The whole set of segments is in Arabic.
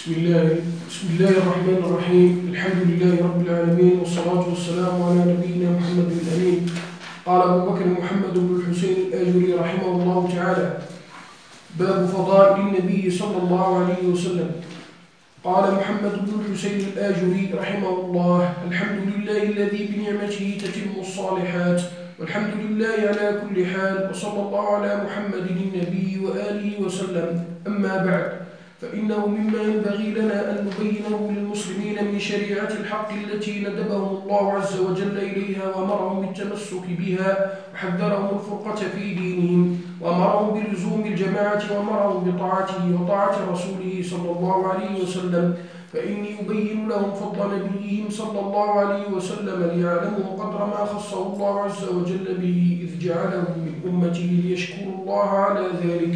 بسم الله الرحمن الرحيم. الحمد لله رب العالمين، والصلاة والسلام على نبينا محمد الأمين. قال أبو بكر محمد بن الحسين الآجري رحمه الله تعالى: باب فضائل النبي صلى الله عليه وسلم. قال محمد بن الحسين الآجري رحمه الله: الحمد لله الذي بنعمته تتم الصالحات، والحمد لله على كل حال، وصلى الله على محمد النبي وآله وسلم. أما بعد، فإنه مما ينبغي لنا أن نبينه للمسلمين من شريعة الحق التي ندبهم الله عز وجل إليها، وأمرهم بالتمسك بها، وحذرهم الفرقة في دينهم، وأمرهم بلزوم الجماعة، وأمرهم بطاعته وطاعة رسوله صلى الله عليه وسلم. فإني أبين لهم فضل نبيهم صلى الله عليه وسلم ليعلموا قدر ما خصه الله عز وجل به، إذ جعلهم من أمته ليشكروا الله على ذلك.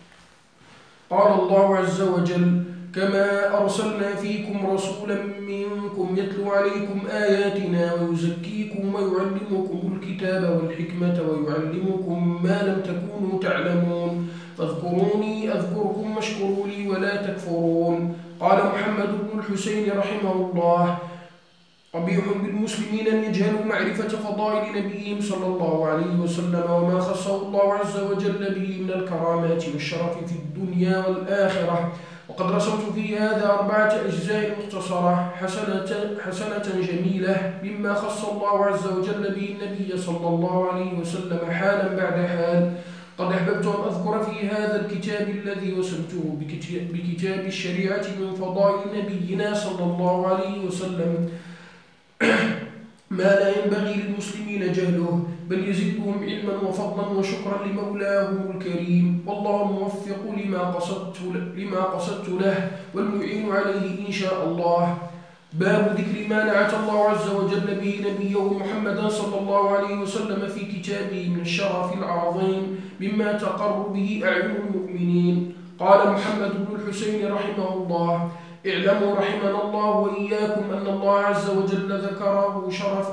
قال الله عز وجل: كما أرسلنا فيكم رسولا منكم يتلو عليكم آياتنا ويزكيكم ويعلمكم الكتاب والحكمة ويعلمكم ما لم تكونوا تعلمون، فاذكروني أذكركم واشكروا لي ولا تكفرون. قال محمد بن الحسين رحمه الله: قبيح بالمسلمين أن يجهلوا معرفة فضائل نبيهم صلى الله عليه وسلم وما خصه الله عز وجل به من الكرامات والشرف في الدنيا والآخرة. وقد رسمت في هذا 4 أجزاء مختصرة حسنة جميلة مما خص الله عز وجل به النبي صلى الله عليه وسلم حالا بعد حال. قد أحببت أن أذكر في هذا الكتاب الذي وسمته بكتاب الشريعة من فضائل نبينا صلى الله عليه وسلم ما لا ينبغي للمسلمين جهله، بل يزدهم علما وفضلا وشكرا لمولاهم الكريم، والله الموفق لما قصدت له، والمعين عليه إن شاء الله. باب ذكر ما نعت الله عز وجل به نبيه محمدا صلى الله عليه وسلم في كتابه من الشرف العظيم مما تقر به أعين المؤمنين. قال محمد بن الحسين رحمه الله: اعلموا رحمنا الله وإياكم أن الله عز وجل ذكره شرف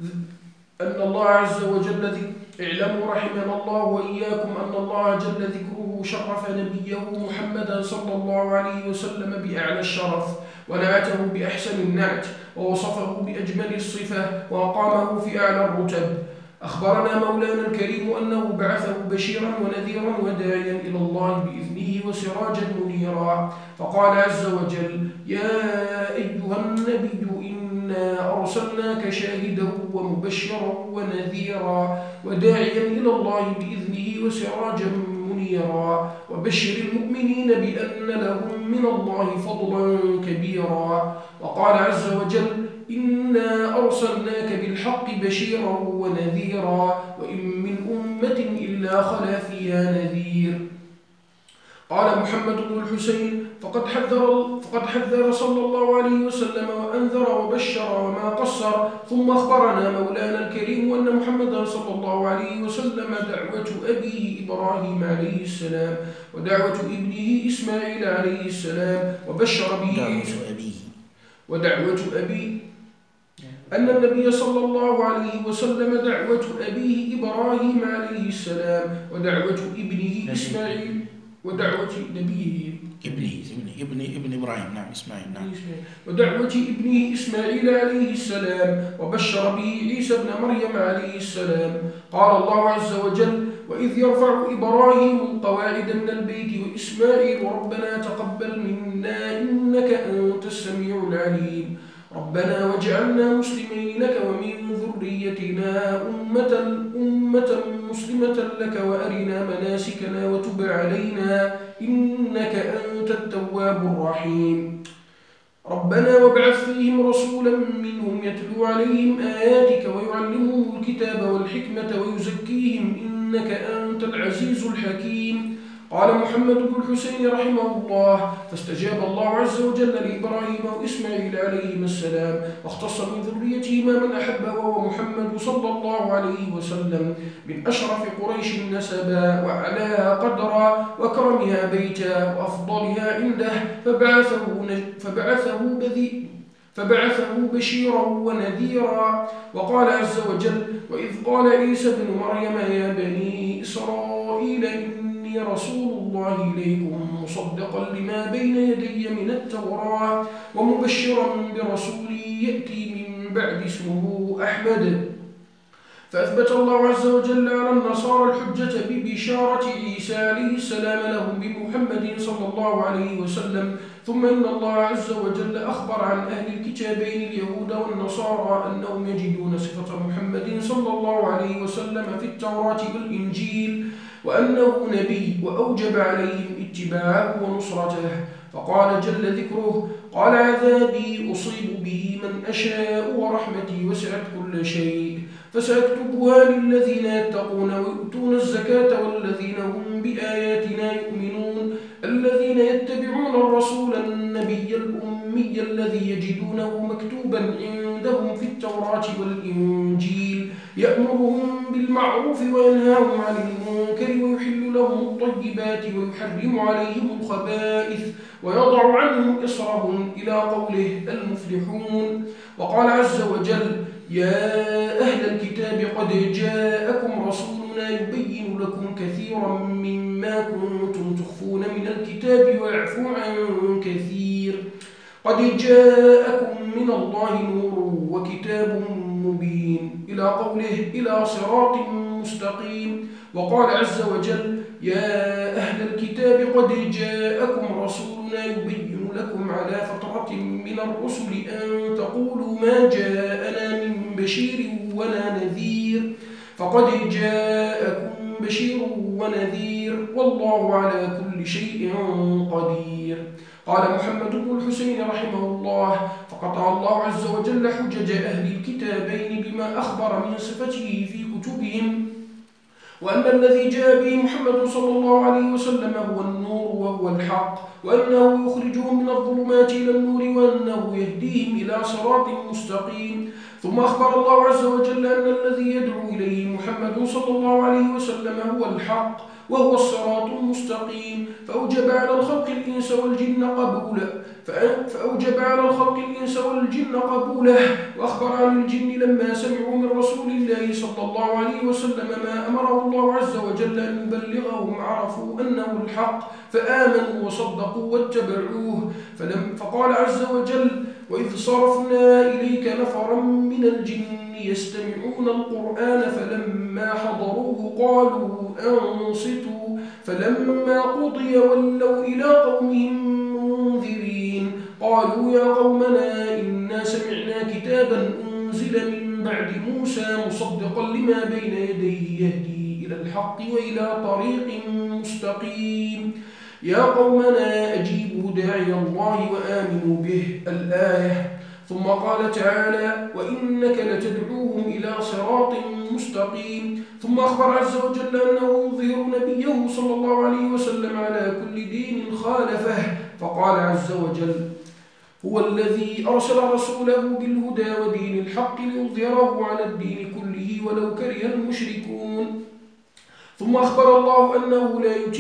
اعلموا رحمنا الله وإياكم أن الله جل ذكره شرف نبيه محمدا صلى الله عليه وسلم بأعلى الشرف، ونعته بأحسن النعت، ووصفه بأجمل الصفة، وأقامه في أعلى الرتب. أخبرنا مولانا الكريم أنه بعثه بشيرا ونذيرا وداعيا إلى الله بإذنه وسراجا منيرا، فقال عز وجل: يا أيها النبي إنا أرسلناك شاهدا ومبشرا ونذيرا وداعيا إلى الله بإذنه وسراجا منيرا، وبشر المؤمنين بأن لهم من الله فضلا كبيرا. وقال عز وجل: إنا أرسلناك بالحق بشيرا ونذيرا، وإن من أمة إلا خلا فيها نذير. قال محمد بن الحسين: فقد حذر صلى الله عليه وسلم وأنذر وبشر وما قصر. ثم أخبرنا مولانا الكريم أن محمدا صلى الله عليه وسلم دعوة أبيه إبراهيم عليه السلام ودعوة ابنه إسماعيل عليه السلام وبشر به ودعوة أبيه أن النبي صلى الله عليه وسلم دعوة أبيه إبراهيم عليه السلام ودعوة ابنه إسماعيل ودعوة نبيه ابن إبراهيم، نعم إسماعيل، نعم، ودعوة ابنه إسماعيل عليه السلام، وبشر به عيسى ابن مريم عليه السلام. قال الله عز وجل: وإذ يرفع إبراهيم القواعد من البيت وإسماعيل ربنا تقبل منا إنك أنت السميع العليم. ربنا واجعلنا مسلمين لك ومن ذريتنا أمة مسلمة لك وأرنا مناسكنا وتب علينا إنك أنت التواب الرحيم. ربنا وابعث فيهم رسولا منهم يتلو عليهم آياتك ويعلمهم الكتاب والحكمة ويزكيهم إنك أنت العزيز الحكيم. قال محمد بن الحسين رحمه الله: فاستجاب الله عز وجل لإبراهيم وإسماعيل عليهما السلام، واختص من ذريتهما من أحبه وهو محمد صلى الله عليه وسلم، من أشرف قريش نسبا وأعلاها قدرا وكرمها بيتا وأفضلها عنده، فبعثه بشيرا ونذيرا. وقال عز وجل: وإذ قال عيسى ابن مريم يا بني إسرائيل إني إني رسول الله إليكم مصدقا لما بين يدي من التوراة ومبشرا برسول يأتي من بعد اسمه أحمد. فأثبت الله عز وجل على النصارى الحجة ببشارة عيسى عليه السلام لهم بمحمد صلى الله عليه وسلم. ثم إن الله عز وجل أخبر عن أهل الكتابين اليهود والنصارى أنهم يجدون صفة محمد صلى الله عليه وسلم في التوراة والإنجيل وأنه نبي، وأوجب عليهم اتباعه ونصرته. فقال جل ذكره: قال عذابي أصيب به من أشاء ورحمتي وسعت كل شيء فسأكتبها للذين يتقون ويؤتون الزكاة والذين هم بآياتنا يؤمنون الذين يتبعون الرسول النبي الأمي الذي يجدونه مكتوبا عندهم في التوراة والإنجيل يأمرهم بالمعروف وينهاهم عن المنكر ويحل لهم الطيبات ويحرم عليهم الخبائث ويضع عنهم إصرهم إلى قوله المفلحون. وقال عز وجل: يا أهل الكتاب قد جاءكم رسولنا يبين لكم كثيرا مما كنتم تخفون من الكتاب ويعفو عن كثير قد جاءكم من الله نور وكتاب مبين إلى قوله إلى صراط مستقيم. وقال عز وجل: يا أهل الكتاب قد جاءكم رسولنا يبين لكم على فترة من الرسل أن تقولوا ما جاءنا من بشير ولا نذير فقد جاءكم بشير ونذير والله على كل شيء قدير. قال محمد بن الحسين رحمه الله: فقطع الله عز وجل حجج أهل الكتابين بما أخبر من صفته في كتبهم، وأن الذي جاء به محمد صلى الله عليه وسلم هو النور وهو الحق، وأنه يخرجهم من الظلمات إلى النور، وأنه يهديهم إلى صراط مستقيم. ثم أخبر الله عز وجل أن الذي يدعو إليه محمد صلى الله عليه وسلم هو الحق وهو الصراط المستقيم، فأوجب على الخلق الإنس والجن قبوله. وأخبر عن الجن لما سمعوا من رسول الله صلى الله عليه وسلم ما أمره الله عز وجل أن يبلغهم عرفوا أنه الحق فآمنوا وصدقوا واتبعوه. فقال عز وجل: وإذ صرفنا إليك نفرا من الجن يستمعون القرآن فلما حضروه قالوا أنصتوا فلما قضي ولوا إلى قومهم منذرين قالوا يا قومنا إنا سمعنا كتابا أنزل من بعد موسى مصدقا لما بين يديه يهدي إلى الحق وإلى طريق مستقيم يا قومنا أجيبوا داعي الله وآمنوا به. الآية. ثم قال تعالى: وإنك لتدعوهم إلى صراط مستقيم. ثم أخبر عز وجل أنه يظهر نبيه صلى الله عليه وسلم على كل دين خالفه، فقال عز وجل: هو الذي أرسل رسوله بالهدى ودين الحق ليظهره على الدين كله ولو كره المشركون. ثم أخبر الله أنه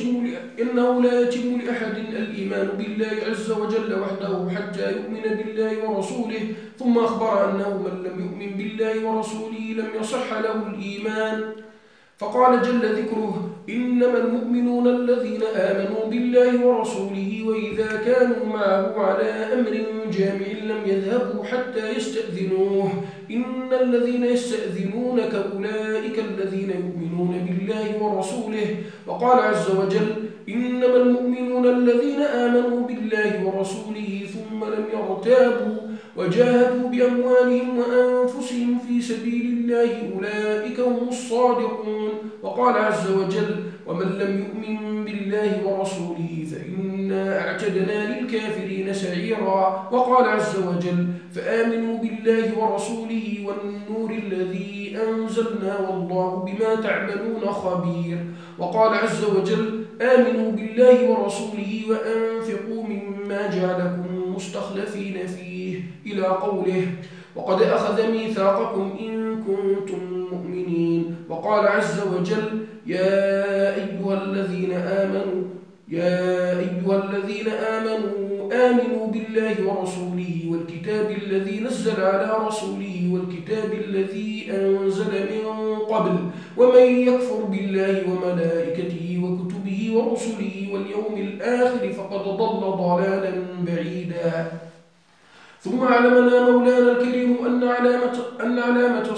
لا يتم لأحد الإيمان بالله عز وجل وحده حتى يؤمن بالله ورسوله. ثم أخبر أنه من لم يؤمن بالله ورسوله لم يصح له الإيمان، فقال جل ذكره: إنما المؤمنون الذين آمنوا بالله ورسوله وإذا كانوا معه على أمر جامع لم يذهبوا حتى يستأذنوه إن الذين يستأذنونك أولئك الذين يؤمنون بالله ورسوله. وقال عز وجل: إنما المؤمنون الذين آمنوا بالله ورسوله ثم لم يرتابوا وجاهدوا بأموالهم وأنفسهم في سبيل الله أولئك هم الصادقون. وقال عز وجل: ومن لم يؤمن بالله ورسوله فإنا أعتدنا للكافرين سعيرا. وقال عز وجل: فآمنوا بالله ورسوله والنور الذي أنزلنا والله بما تعملون خبير. وقال عز وجل: آمنوا بالله ورسوله وأنفقوا مما جعلكم مستخلفين فيه إلى قوله: وقد أخذ ميثاقكم إن كنتم مؤمنين. وقال عز وجل: يا أيها الذين آمنوا آمنوا بالله ورسوله والكتاب الذي نزل على رسوله والكتاب الذي أنزل من قبل ومن يكفر بالله وملائكته وكتبه ورسله واليوم الآخر فقد ضل ضلالا بعيدا. ثم علمنا مولانا الكريم أن علامة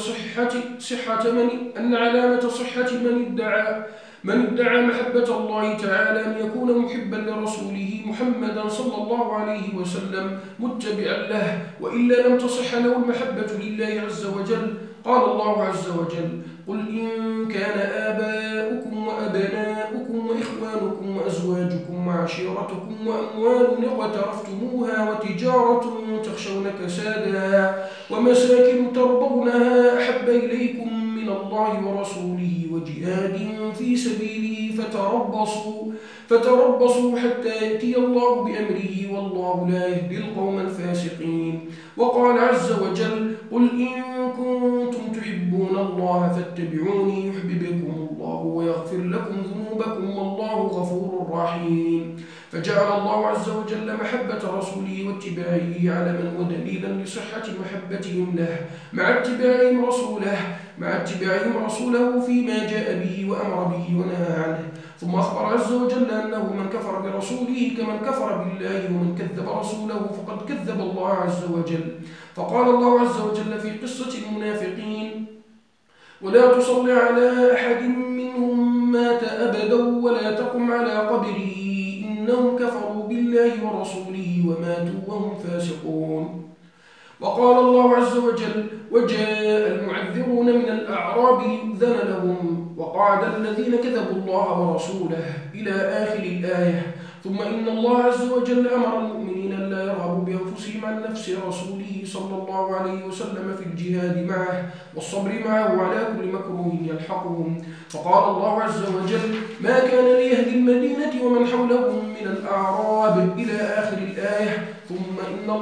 صحة من ادعى محبة الله تعالى أن يكون محبا لرسوله محمدا صلى الله عليه وسلم متبعا له، وإلا لم تصح له المحبة لله عز وجل. قال الله عز وجل: قل إن كان آباؤكم وأبناؤكم وإخوانكم وأزواجكم وعشيرتكم وأموال اقترفتموها وتجارة تخشون كسادها ومساكن ترضونها أحب إليكم من الله ورسوله وجهاد في سبيله فتربصوا حتى يأتي الله بأمره والله لا يهدي القوم الفاسقين. وقال عز وجل: قل إن كنتم تحبون الله فاتبعوني يحببكم الله ويغفر لكم ذنوبكم والله غفور رحيم. فجعل الله عز وجل محبة رسوله واتباعه علما ودليلا لصحة محبتهم له مع اتباعهم رسوله فيما جاء به وأمر به ونهى عنه. ثم أخبر عز وجل أنه من كفر برسوله كمن كفر بالله ومن كذب رسوله فقد كذب الله عز وجل. فقال الله عز وجل في قصة المنافقين: ولا تصل على أحد منهم مات أبدا ولا تقم على قبره إنهم كفروا بالله ورسوله وماتوا وهم فاسقون. وقال الله عز وجل: وجاء المعذرون من الأعراب ليؤذن لهم وقعد الذين كذبوا الله ورسوله إلى آخر الآية. ثم إن الله عز وجل أمر المؤمنين أن لا يرغبوا بأنفسهم عن نفس رسوله صلى الله عليه وسلم في الجهاد معه والصبر معه على كل مكروه يلحقهم. فقال الله عز وجل: ما كان لأهل المدينة ومن حولهم من الأعراب إلى آخر الآية. ثم إن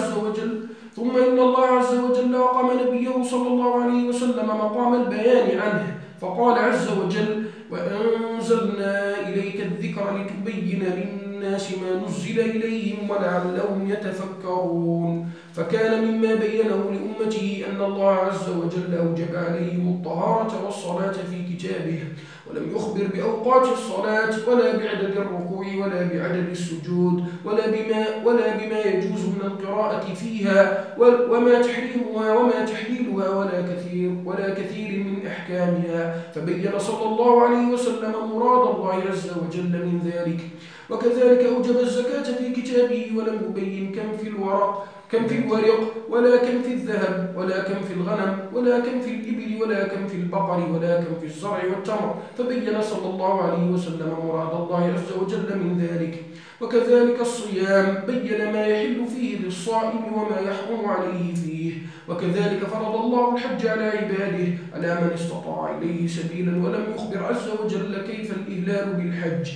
الله عز وجل أقام نبيه صلى الله عليه وسلم مقام البيان عنه، فقال عز وجل: وأنزلنا إليك الذكر لتبين للناس ما نزل إليهم ولعلهم يتفكرون. فكان مما بينه لأمته أن الله عز وجل أوجب عليهم الطهارة والصلاة في كتابه، ولم يخبر بأوقات الصلاة ولا بعدد الركوع ولا بعدد السجود ولا بما يجوز من القراءة فيها وما تحريمها وما تحليلها ولا كثير من أحكامها. فبين صلى الله عليه وسلم مراد الله عز وجل من ذلك. وكذلك أوجب الزكاة في كتابه ولم يبين كم في الورق ولا كم في الذهب ولا كم في الغنم ولا كم في الإبل ولا كم في البقر ولا كم في الزرع والتمر. فبين صلى الله عليه وسلم مراد الله عز وجل من ذلك. وكذلك الصيام بين ما يحل فيه للصائم وما يحرم عليه فيه. وكذلك فرض الله الحج على عباده على من استطاع إليه سبيلا، ولم يخبر عز وجل كيف الإهلال بالحج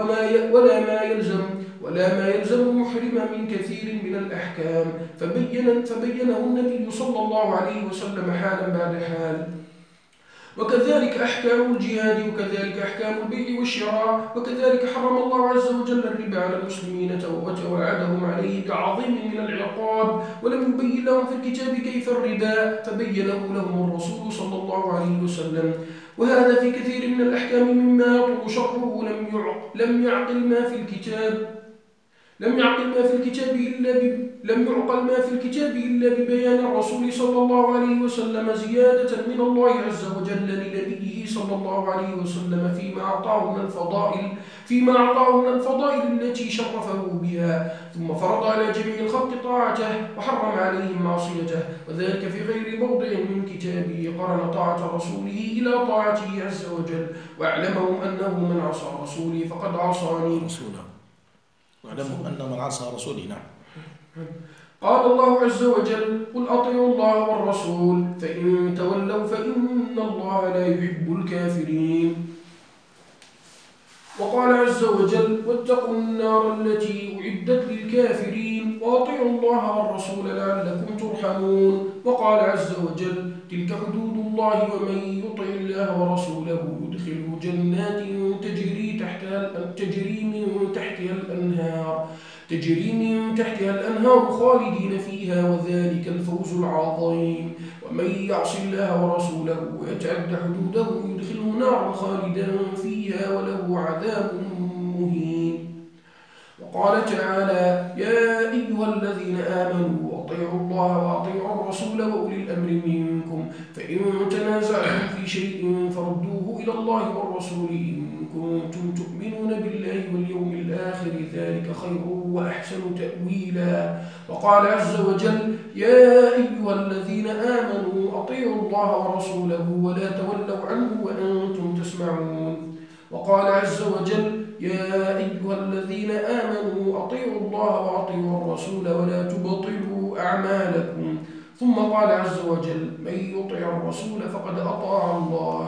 ولا ما يلزم المحرم من كثير من الأحكام، فبينه النبي صلى الله عليه وسلم حالا بعد حال. وكذلك أحكام الجهاد وكذلك أحكام البيع والشراء. وكذلك حرم الله عز وجل الربا على المسلمين وتوعدهم عليه بعظيم من العقاب، ولم يبين لهم في الكتاب كيف الربا فبينه لهم الرسول صلى الله عليه وسلم. وهذا في كثير من الأحكام مما يطول شرحه لم يعقل ما في الكتاب إلا ببيان الرسول صلى الله عليه وسلم زيادة من الله عز وجل لنبيه صلى الله عليه وسلم فيما أعطاه من الفضائل التي شرفه بها. ثم فرض على جميع الخلق طاعته وحرم عليهم معصيته، وذلك في غير موضع من كتابه قرن طاعة رسوله إلى طاعته عز وجل، واعلمهم أنه من عصى رسولي فقد عصاني. واعلموا أن من عصى رسولي. نعم. قال الله عز وجل: قل أطيعوا الله والرسول فإن تولوا فإن الله لا يحب الكافرين. وقال عز وجل: واتقوا النار التي أعدت للكافرين وأطيعوا الله والرسول لعلكم ترحمون. وقال عز وجل: تلك حدود الله ومن يطع الله ورسوله يدخله جنات تجري من تحتها الأنهار تجري من تحتها الأنهار خالدين فيها وذلك الفوز العظيم. ومن يعص الله ورسوله ويتعد حدوده يدخله نارا خالدا فيها وله عذاب مهين. وقال تعالى: يا أيها الذين آمنوا أطيعوا الله وأطيعوا الرسول وأولي الأمر منكم فإن تنازعتم في شيء فردوه إلى الله والرسول إن كنتم تؤمنون بالله واليوم الآخر ذلك خير وأحسن تأويلا. وقال عز وجل: يا أيها الذين آمنوا أطيعوا الله ورسوله ولا تولوا عنه وأنتم تسمعون. وقال عز وجل: يا أيها الذين آمنوا أطيعوا الله وأطيعوا الرسول ولا تبطلوا أعمالكم. ثم قال عز وجل: من يطع الرسول فقد أطاع الله.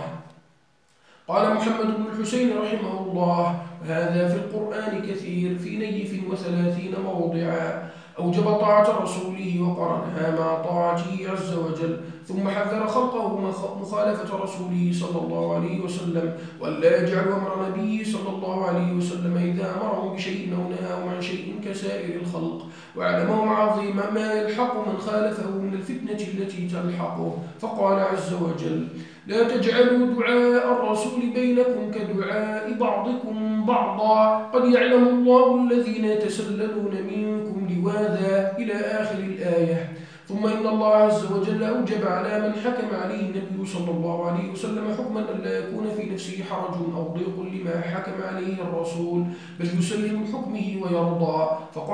قال محمد بن الحسين رحمه الله: وهذا في القرآن كثير في نيف 30 موضعا أوجب طاعة رسوله وقرنها مع طاعته عز وجل، ثم حذر خلقه مخالفة رسوله صلى الله عليه وسلم، ولا يجعل أمر نبيه صلى الله عليه وسلم إذا أمرهم بشيء أو نهاهم عن شيء كسائر الخلق، واعلموا عظيم ما يلحق من خالفه من الفتنة التي تلحقه. فقال عز وجل: لا تجعلوا دعاء الرسول بينكم كدعاء بعضكم بعضا قد يعلم الله الذين يتسللون منكم لواذا إلى آخر الآية. ثم إن الله عز وجل أوجب على من حكم عليه النبي صلى الله عليه وسلم حكما أن لا يكون في نفسه حرج أو ضيق لما حكم عليه الرسول، بل يسلم حكمه ويرضى.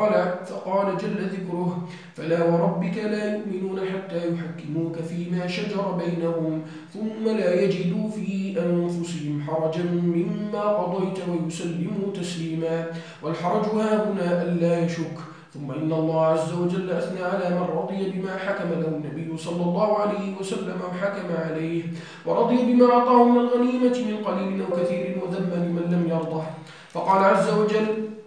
فقال جل ذكره: فلا وربك لا يؤمنون حتى يحكموك فيما شجر بينهم ثم لا يجدوا في أنفسهم حرجا مما قضيت ويسلموا تسليما. والحرج هاهنا ألا يشك. ثم إن الله عز وجل أثنى على من رضي بما حكم له النبي صلى الله عليه وسلم وحكم عليه، ورضي بما أعطاه من الغنيمة من قليل أو كثير، وذم لمن لم يرضه. فقال عز وجل: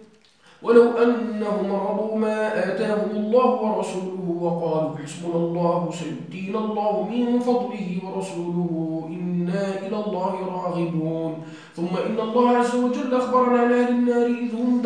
ولو أنهم رضوا ما آتاهم الله ورسوله وقالوا حسبنا الله سيؤتينا الله من فضله ورسوله إنا إلى الله راغبون. ثم إن الله عز وجل أخبرنا عن أهل النار إذ هم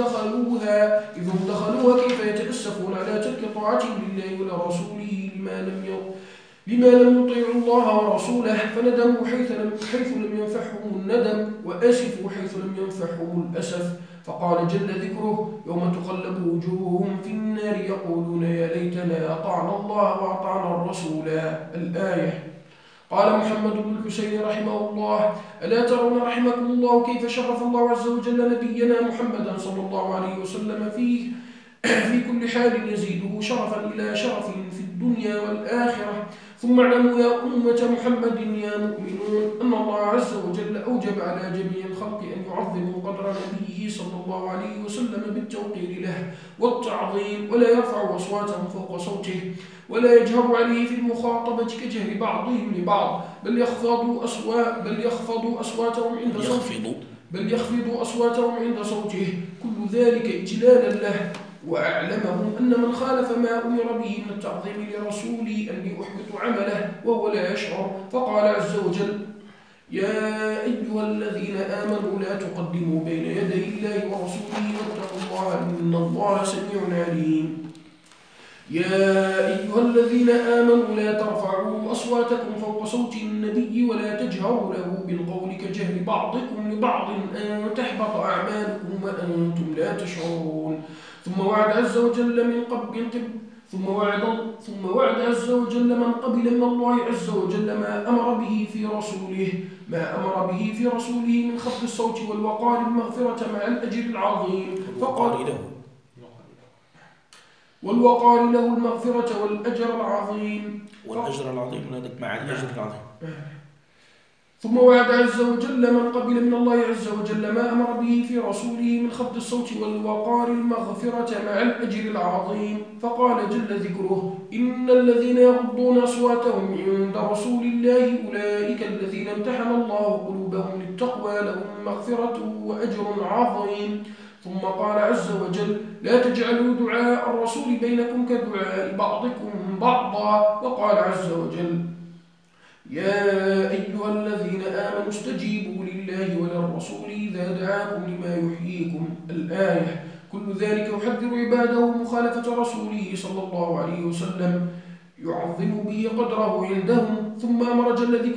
دخلوها كيف يتأسفون على ترك طاعتهم لله ولرسوله لما لم يطيعوا الله ورسوله، فندموا حيث لم ينفعهم الندم، وأسفوا حيث لم ينفعهم الأسف. فقال جل ذكره: يوم تقلب وجوههم في النار يقولون يا ليتنا أطعنا الله وأطعنا الرسول. الآية. قال محمد بن الحسين رحمه الله: ألا ترون رحمكم الله كيف شرف الله عز وجل نبينا محمدا صلى الله عليه وسلم في كل حال يزيده شرفا إلى شرف في الدنيا والآخرة. ثم اعلموا يا أمة محمد يا مؤمنون أن الله عز وجل أوجب على جميع الخلق أن يعظموا قدر نبيه صلى الله عليه وسلم بالتوقير له والتعظيم، ولا يرفعوا أصواتهم فوق صوته، ولا يجهروا عليه في المخاطبة كجهر بعضهم لبعض، بل يخفضوا أصواتهم عند صوته، كل ذلك إجلالا له. وأعلمهم أن من خالف ما أمر به من التعظيم لرسوله أن يحبط عمله وهو لا يشعر. فقال عز وجل: يا أيها الذين آمنوا لا تقدموا بين يدي الله ورسوله واتقوا الله إن الله سميع عليم. يا أيها الذين آمنوا لا ترفعوا أصواتكم فوق صوت النبي ولا تجهروا له بالقول كجهر بعضكم لبعض أن تحبط أعمالكم وأنتم لا تشعرون. ثم وعد عز وجل من قبل من الله عز وجل ما أمر به في رسوله من خفض الصوت والوقار المغفرة مع الأجر العظيم. والوقار له المغفرة والأجر العظيم. مع الأجر العظيم. ثم وعد عز وجل من قبل من الله عز وجل ما أمر به في رسوله من خفض الصوت والوقار المغفرة مع الأجر العظيم. فقال جل ذكره: إن الذين يغضون أصواتهم عند رسول الله أولئك الذين امتحن الله قلوبهم للتقوى لهم مغفرة وأجر عظيم. ثم قال عز وجل: لا تجعلوا دعاء الرسول بينكم كدعاء بعضكم بعضا. وقال عز وجل: يا أيها الذين آمنوا استجيبوا لله وللرسول إذا دعاكم لما يحييكم. الآية. كل ذلك يحذر عباده مخالفة رسوله صلى الله عليه وسلم يعظم به قدره عندهم. ثم أمر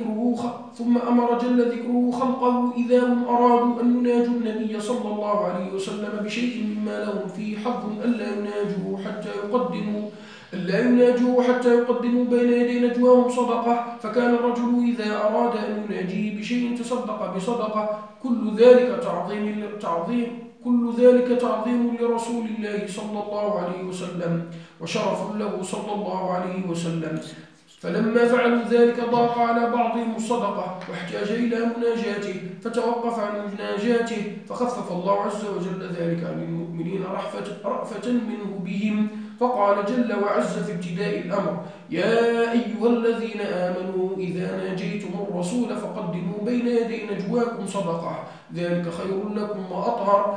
جل ذكره خلقه إذا هم أرادوا أن يناجوا النبي صلى الله عليه وسلم بشيء مما لهم فيه حظ ألا يناجوه حتى يقدموا بين يدي نجواهم صدقة. فكان الرجل إذا أراد أن يناجيه بشيء تصدق بصدقة. كل ذلك تعظيم لرسول الله صلى الله عليه وسلم وشرف له صلى الله عليه وسلم. فلما فعلوا ذلك ضاق على بعضهم الصدقة واحتاج إلى مناجاته فتوقف عن مناجاته، فخفف الله عز وجل ذلك عن المؤمنين رأفة منه بهم. فقال جل وعز في ابتداء الأمر: يا أيها الذين آمنوا إذا ناجيتم الرسول فقدموا بين يدي نجواكم صدقة، ذلك خير لكم وأطهر،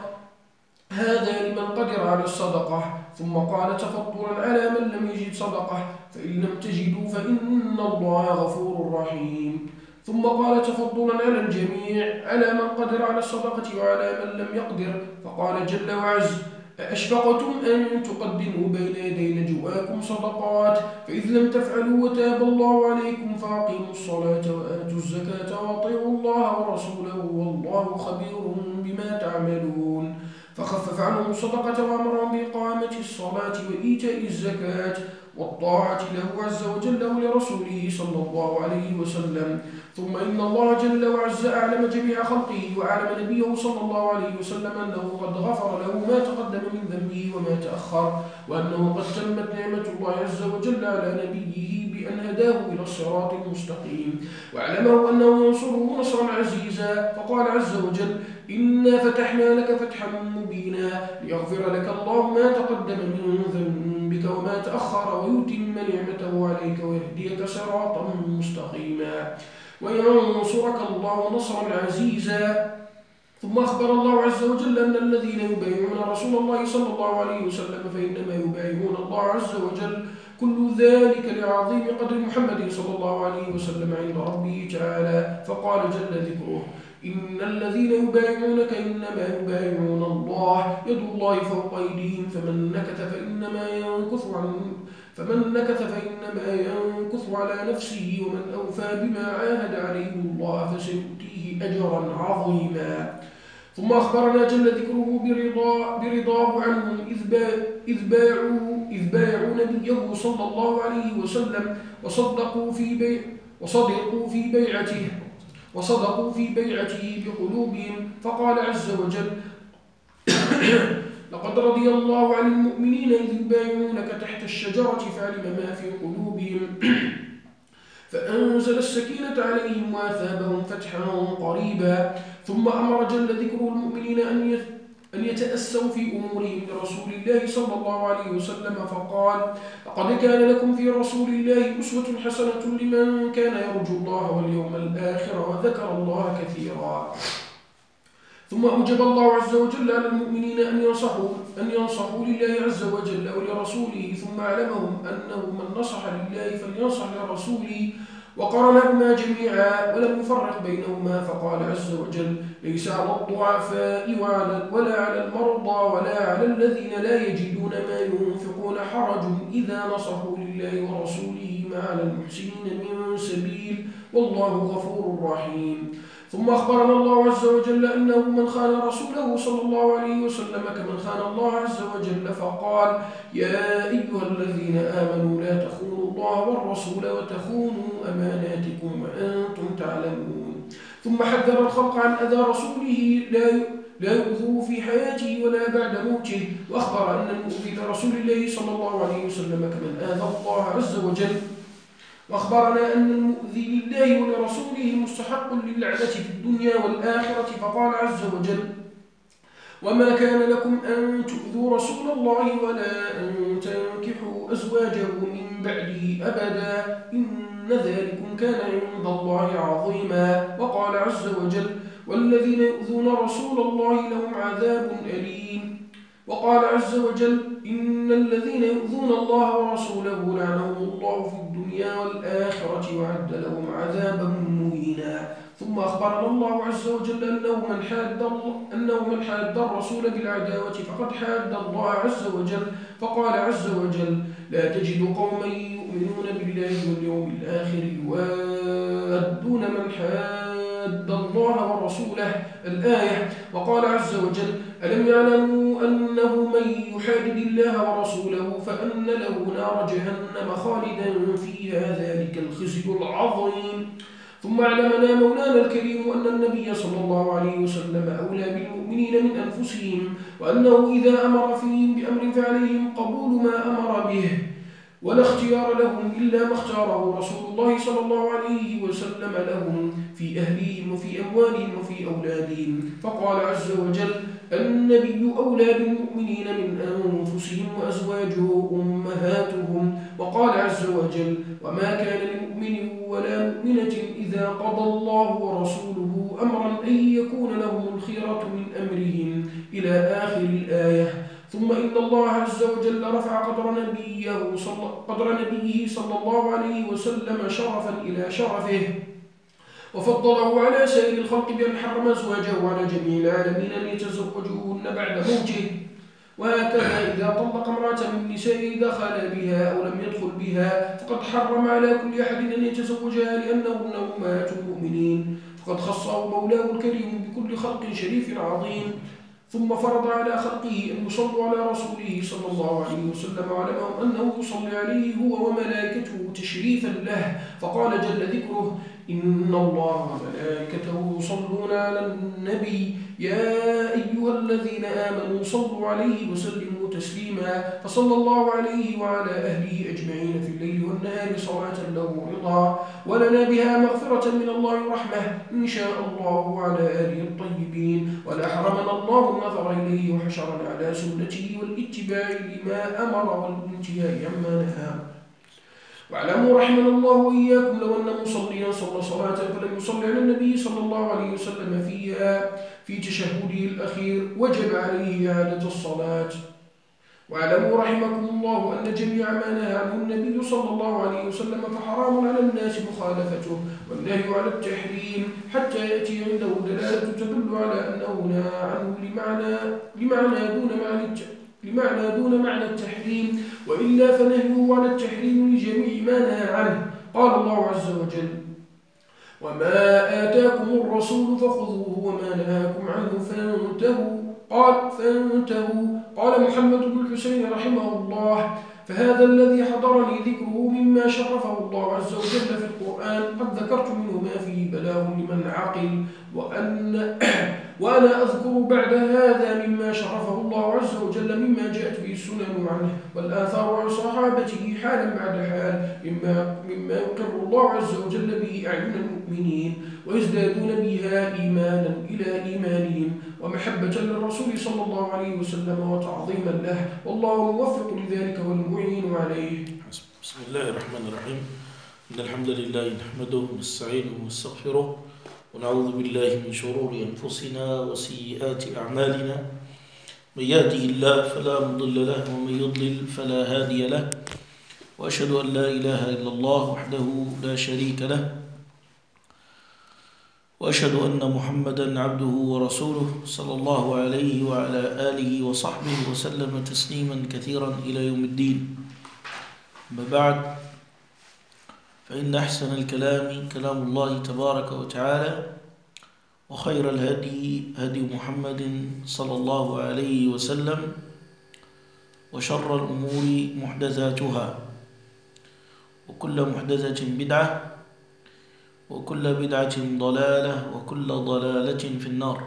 هذا لمن قدر على الصدقة. ثم قال تفضلا على من لم يجد صدقة: فإن لم تجدوا فإن الله غفور رحيم. ثم قال تفضلا على الجميع على من قدر على الصدقة وعلى من لم يقدر، فقال جل وعز: أأشفقتم أن تقدموا بين يدي نجواكم صدقات؟ فإذ لم تفعلوا وتاب الله عليكم فأقيموا الصلاة وآتوا الزكاة وأطيعوا الله ورسوله والله خبير بما تعملون. فخفف عنهم الصدقة وأمرهم بإقامة الصلاة وإيتاء الزكاة والطاعة له عز وجل ولرسوله صلى الله عليه وسلم. ثم إن الله جل وعز أعلم جميع خلقه وأعلم نبيه صلى الله عليه وسلم أنه قد غفر له ما تقدم من ذنبه وما تأخر، وأنه قد تمت نعمة الله عز وجل على نبيه بأن هداه إلى الصراط المستقيم، وأعلمه أنه ينصره نصرا عزيزا. فقال عز وجل: إنا فتحنا لك فتحا مبينا ليغفر لك الله ما تقدم من ذنبك وما تأخر ويتم نعمته عليك ويهديك صراطا مستقيما وينصرك الله نصرا عزيزا. ثم أخبر الله عز وجل أن الذين يبايعون رسول الله صلى الله عليه وسلم فإنما يبايعون الله عز وجل. كل ذلك لعظيم قدر محمد صلى الله عليه وسلم عند ربه تعالى. فقال جل ذكره: إن الذين يبايعونك إنما يبايعون الله يد الله فوق أيديهم فمن نكث فإنما ينكث على نفسه ومن أوفى بما عاهد عليه الله فسيؤتيه أجرا عظيما. ثم أخبرنا جل ذكره برضاه عنهم إذ بايعوا نبيه صلى الله عليه وسلم وصدقوا في بيعته بقلوبهم. فقال عز وجل: لقد رضي الله عن المؤمنين إذ يبايعونك تحت الشجرة فعلم ما في قلوبهم فأنزل السكينة عليهم وأثابهم فتحا قريبا. ثم أمر جل ذكره المؤمنين أن يتأسوا في أمورهم لرسول الله صلى الله عليه وسلم، فقال: لقد كان لكم في رسول الله أسوة حسنة لمن كان يرجو الله واليوم الآخر وذكر الله كثيرا. ثم أوجب الله عز وجل على المؤمنين أن ينصحوا لله عز وجل ولرسوله، ثم أعلمهم أنه من نصح لله فلينصح لرسوله، وقرنهما جميعا ولم يفرق بينهما. فقال عز وجل: ليس على الضعفاء ولا على المرضى ولا على الذين لا يجدون ما ينفقون حرج إذا نصحوا لله ورسوله ما على المحسنين من سبيل والله غفور رحيم. ثم أخبرنا الله عز وجل أنه من خان رسوله صلى الله عليه وسلم كمن خان الله عز وجل، فقال: يا أيها الذين آمنوا لا تخونوا الله والرسول وتخونوا أماناتكم وأنتم تعلمون. ثم حذر الخلق عن أذى رسوله لا يؤذوه في حياته ولا بعد موته، وأخبر أن المؤذي لرسول الله صلى الله عليه وسلم كمن آذى الله عز وجل، وأخبرنا أن المؤذي لله ولرسوله مستحق للعنة في الدنيا والآخرة. فقال عز وجل: وما كان لكم أن تؤذوا رسول الله ولا أن تنكحوا أزواجه من بعده أبدا إن ذلكم كان عند الله عظيما. وقال عز وجل: والذين يؤذون رسول الله لهم عذاب أليم. وقال عز وجل: إن الذين يؤذون الله ورسوله لعنهم الله في الدنيا والآخرة وعد لهم عذابا مهينا. مؤمنا. ثم أخبرنا الله عز وجل أنه من حاد الرسول بالعداوة فقد حاد الله عز وجل. فقال عز وجل: لا تجد قوما يؤمنون بالله واليوم الآخر يوادون من حاد الله ورسوله. الآية. وقال عز وجل: ألم يعلموا أنه من يحادد الله ورسوله فأن له نار جهنم خالدا فيها ذلك الخزي العظيم. ثم علمنا مولانا الكريم أن النبي صلى الله عليه وسلم أولى بالمؤمنين من أنفسهم، وأنه إذا أمر فيهم بأمر فعليهم قبول ما أمر به، ولا اختيار لهم إلا ما اختاره رسول الله صلى الله عليه وسلم لهم في أهليهم وفي أموالهم وفي أولادهم. فقال عز وجل: النبي أولى بالمؤمنين من أنفسهم وأزواجه أمهاتهم. وقال عز وجل: وما كان لمؤمن ولا مؤمنة إذا قضى الله ورسوله أمرا أن يكون لهم الخيرة من أمرهم إلى آخر الآية. ثم إن الله عز وجل رفع قدر نبيه صلى الله عليه وسلم شرفا إلى شرفه، وفضله على سائر الخلق بأن حرم أزواجه على جميع العالمين أن يتزوجوهن بعد موته. وهكذا إذا طلق امرأة من نسائه دخل بها أو لم يدخل بها فقد حرم على كل أحد أن يتزوجها لأنهن أمهات المؤمنين، فقد خصه مولاه الكريم بكل خلق شريف عظيم. ثم فرض على خلقه أن يصلوا على رسوله صلى الله عليه وسلم وعلمهم أنه يصلي عليه هو وملائكته تشريفا له. فقال جل ذكره: إن الله وملائكته يصلون على النبي يا أيها الذين آمنوا صلوا عليه وسلموا تسليما. فصلى الله عليه وعلى أهله أجمعين في الليل والنهار صلاة له رضا ولنا بها مغفرة من الله ورحمة إن شاء الله وعلى آله الطيبين، ولا حرمنا الله النظر إليه وحشرنا على سنته والاتباع لما أمر والانتهاء عما نهى. واعلموا رحمنا الله وإياكم لو أن مصليا صلى صلاة فلم يصلي على النبي صلى الله عليه وسلم فيها في تشهده الأخير وجب عليه إعادة الصلاة. واعلموا رحمكم الله أن جميع ما نهى عنه النبي صلى الله عليه وسلم فحرام على الناس مخالفته، والنهي على التحريم حتى يأتي عنده دلالة تدل على أنه نهى عنه لمعنى دون معنى التحريم، وإلا فنهيه على التحريم لجميع ما نهى عنه. قال الله عز وجل: وما آتاكم الرسول فخذوه وما نهاكم عنه فانتهوا. قال محمد بن الحسين رحمه الله: فهذا الذي حضرني ذكره مما شرفه الله عز وجل في القرآن قد ذكرت منه ما فيه بلاغ لمن عقل، وأنا أذكر بعد هذا مما شرفه الله عز وجل مما جاءت به السنن عنه والآثار عن صحابته حالا بعد حال مما يقر الله عز وجل به أعين المؤمنين ويزدادون بها إيمانا إلى إيمانهم ومحبة للرسول صلى الله عليه وسلم وتعظيما له، والله موفق لذلك والمعين عليه. بسم الله الرحمن الرحيم. إن الحمد لله نحمده ونستعينه ونستغفره ونعوذ بالله من شرور أنفسنا وسيئات أعمالنا، من يهده الله فلا مضل له ومن يضلل فلا هادي له، وأشهد أن لا إله إلا الله وحده لا شريك له، وأشهد أن محمدا عبده ورسوله صلى الله عليه وعلى آله وصحبه وسلم تسليما كثيرا إلى يوم الدين. أما بعد، فإن أحسن الكلام كلام الله تبارك وتعالى، وخير الهدي هدي محمد صلى الله عليه وسلم، وشر الأمور محدثاتها، وكل محدثة بدعة، وكل بدعة ضلالة، وكل ضلالة في النار.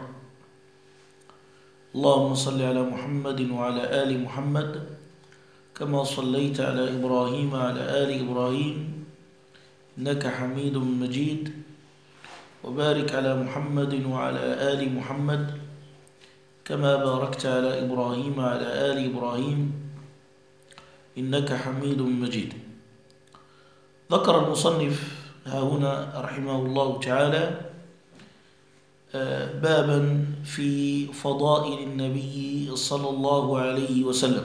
اللهم صل على محمد وعلى آل محمد كما صليت على إبراهيم وعلى آل إبراهيم إنك حميد مجيد، وبارك على محمد وعلى آل محمد كما باركت على إبراهيم وعلى آل إبراهيم إنك حميد مجيد. ذكر المصنف هنا رحمه الله تعالى بابا في فضائل النبي صلى الله عليه وسلم.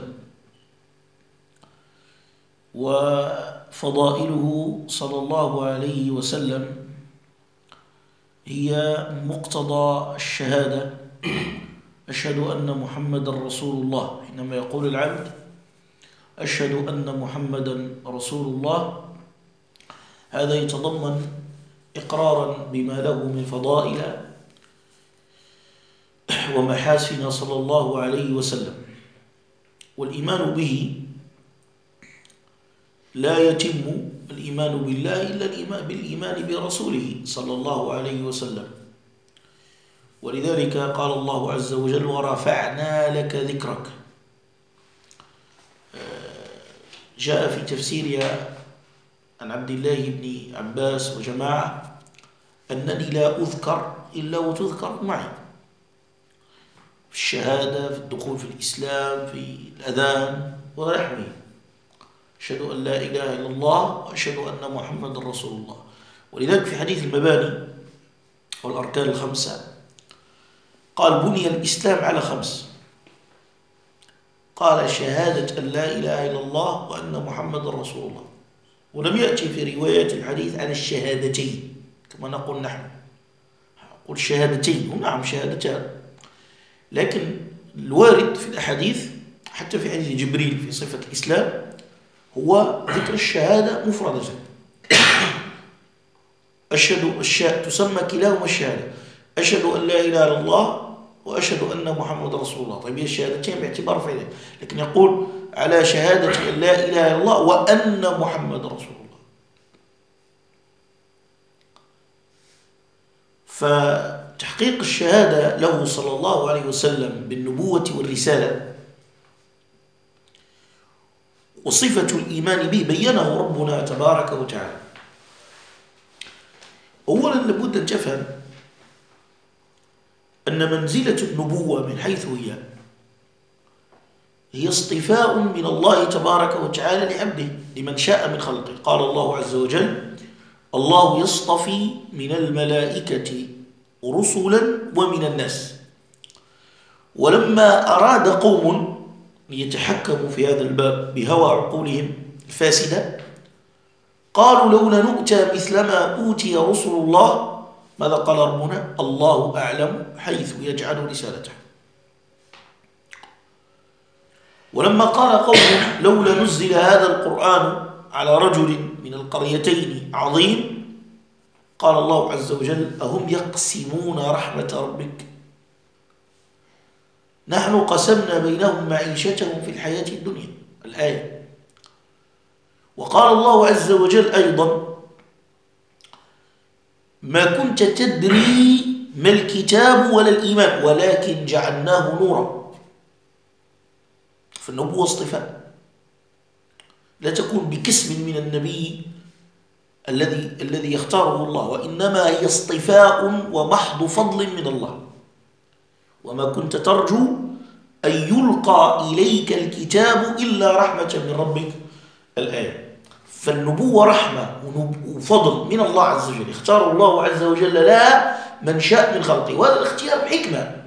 وفضائله صلى الله عليه وسلم هي مقتضى الشهادة، أشهد أن محمدا رسول الله. حينما يقول العبد أشهد أن محمدا رسول الله، هذا يتضمن إقرارا بما له من فضائل ومحاسن صلى الله عليه وسلم. والإيمان به لا يتم الإيمان بالله إلا بالإيمان برسوله صلى الله عليه وسلم. ولذلك قال الله عز وجل ورفعنا لك ذكرك. جاء في تفسيرها عن عبد الله بن عباس وجماعة أنني لا أذكر إلا وتذكر معي، في الشهادة، في الدخول في الإسلام، في الأذان ونحوه. أشهد أن لا إله إلا الله وأشهد أن محمد رسول الله. ولذلك في حديث المباني والأركان الخمسة قال بني الإسلام على 5. قال شهادة أن لا إله إلا الله وأن محمد رسول الله. ولم يأتي في رواية الحديث عن الشهادتين كما نقول نحن، نقول شهادتين، نعم شهادتان، لكن الوارد في الأحاديث حتى في حديث جبريل في صفة الإسلام هو ذكر الشهادة مفردة. تسمى كلاهما الشهادة، أشهد أن لا إله إلا الله وأشهد أن محمد رسول الله. طيب هي الشهادتين باعتبار فعله، لكن يقول على شهادة أن لا إله إلا الله وأن محمد رسول الله. فتحقيق الشهادة له صلى الله عليه وسلم بالنبوة والرسالة وصفة الإيمان به بينه ربنا تبارك وتعالى. أولا لابد أن تفهم أن منزلة النبوة من حيث هي اصطفاء من الله تبارك وتعالى لعبده لمن شاء من خلقه. قال الله عز وجل الله يصطفي من الملائكة رسلا ومن الناس. ولما أراد قوم يتحكموا في هذا الباب بهوى عقولهم الفاسدة قالوا لولا نؤتى مثل ما أوتي رسل الله، ماذا قال ربنا؟ الله أعلم حيث يجعل رسالته. ولما قال قوم لولا نزل هذا القرآن على رجل من القريتين عظيم، قال الله عز وجل أهم يقسمون رحمة ربك نحن قسمنا بينهم معيشتهم في الحياة الدنيا، الآية. وقال الله عز وجل أيضا ما كنت تدري ما الكتاب ولا الإيمان ولكن جعلناه نورا. فالنبوة اصطفاء، لا تكون بكسم من النبي الذي يختاره الله، وإنما هي اصطفاء ومحض فضل من الله. وما كنت ترجو أن يلقى إليك الكتاب إلا رحمة من ربك، الآية. فالنبوة رحمة وفضل من الله عز وجل، اختار الله عز وجل لها من شاء من خلقه، وهذا الاختيار بحكمة.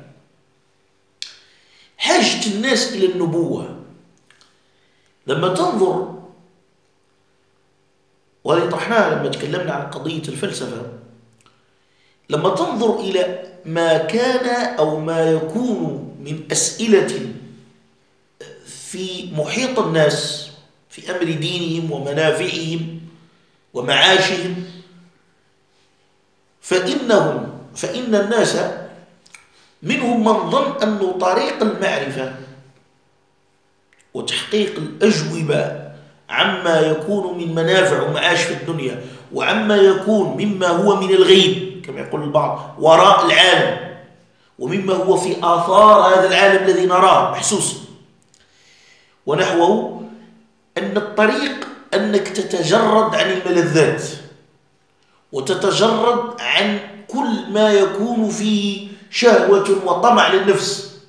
حاجة الناس إلى النبوة لما تنظر، وهذه طرحناها لما تكلمنا عن قضية الفلسفة، لما تنظر إلى ما كان أو ما يكون من أسئلة في محيط الناس في أمر دينهم ومنافعهم ومعاشهم، فإن الناس منهم من ظن أن طريق المعرفة وتحقيق الأجوبة عما يكون من منافع ومعاش في الدنيا وعما يكون مما هو من الغيب كما يقول البعض وراء العالم، ومما هو في آثار هذا العالم الذي نراه محسوس ونحوه، أن الطريق أنك تتجرد عن الملذات وتتجرد عن كل ما يكون فيه شهوة وطمع للنفس،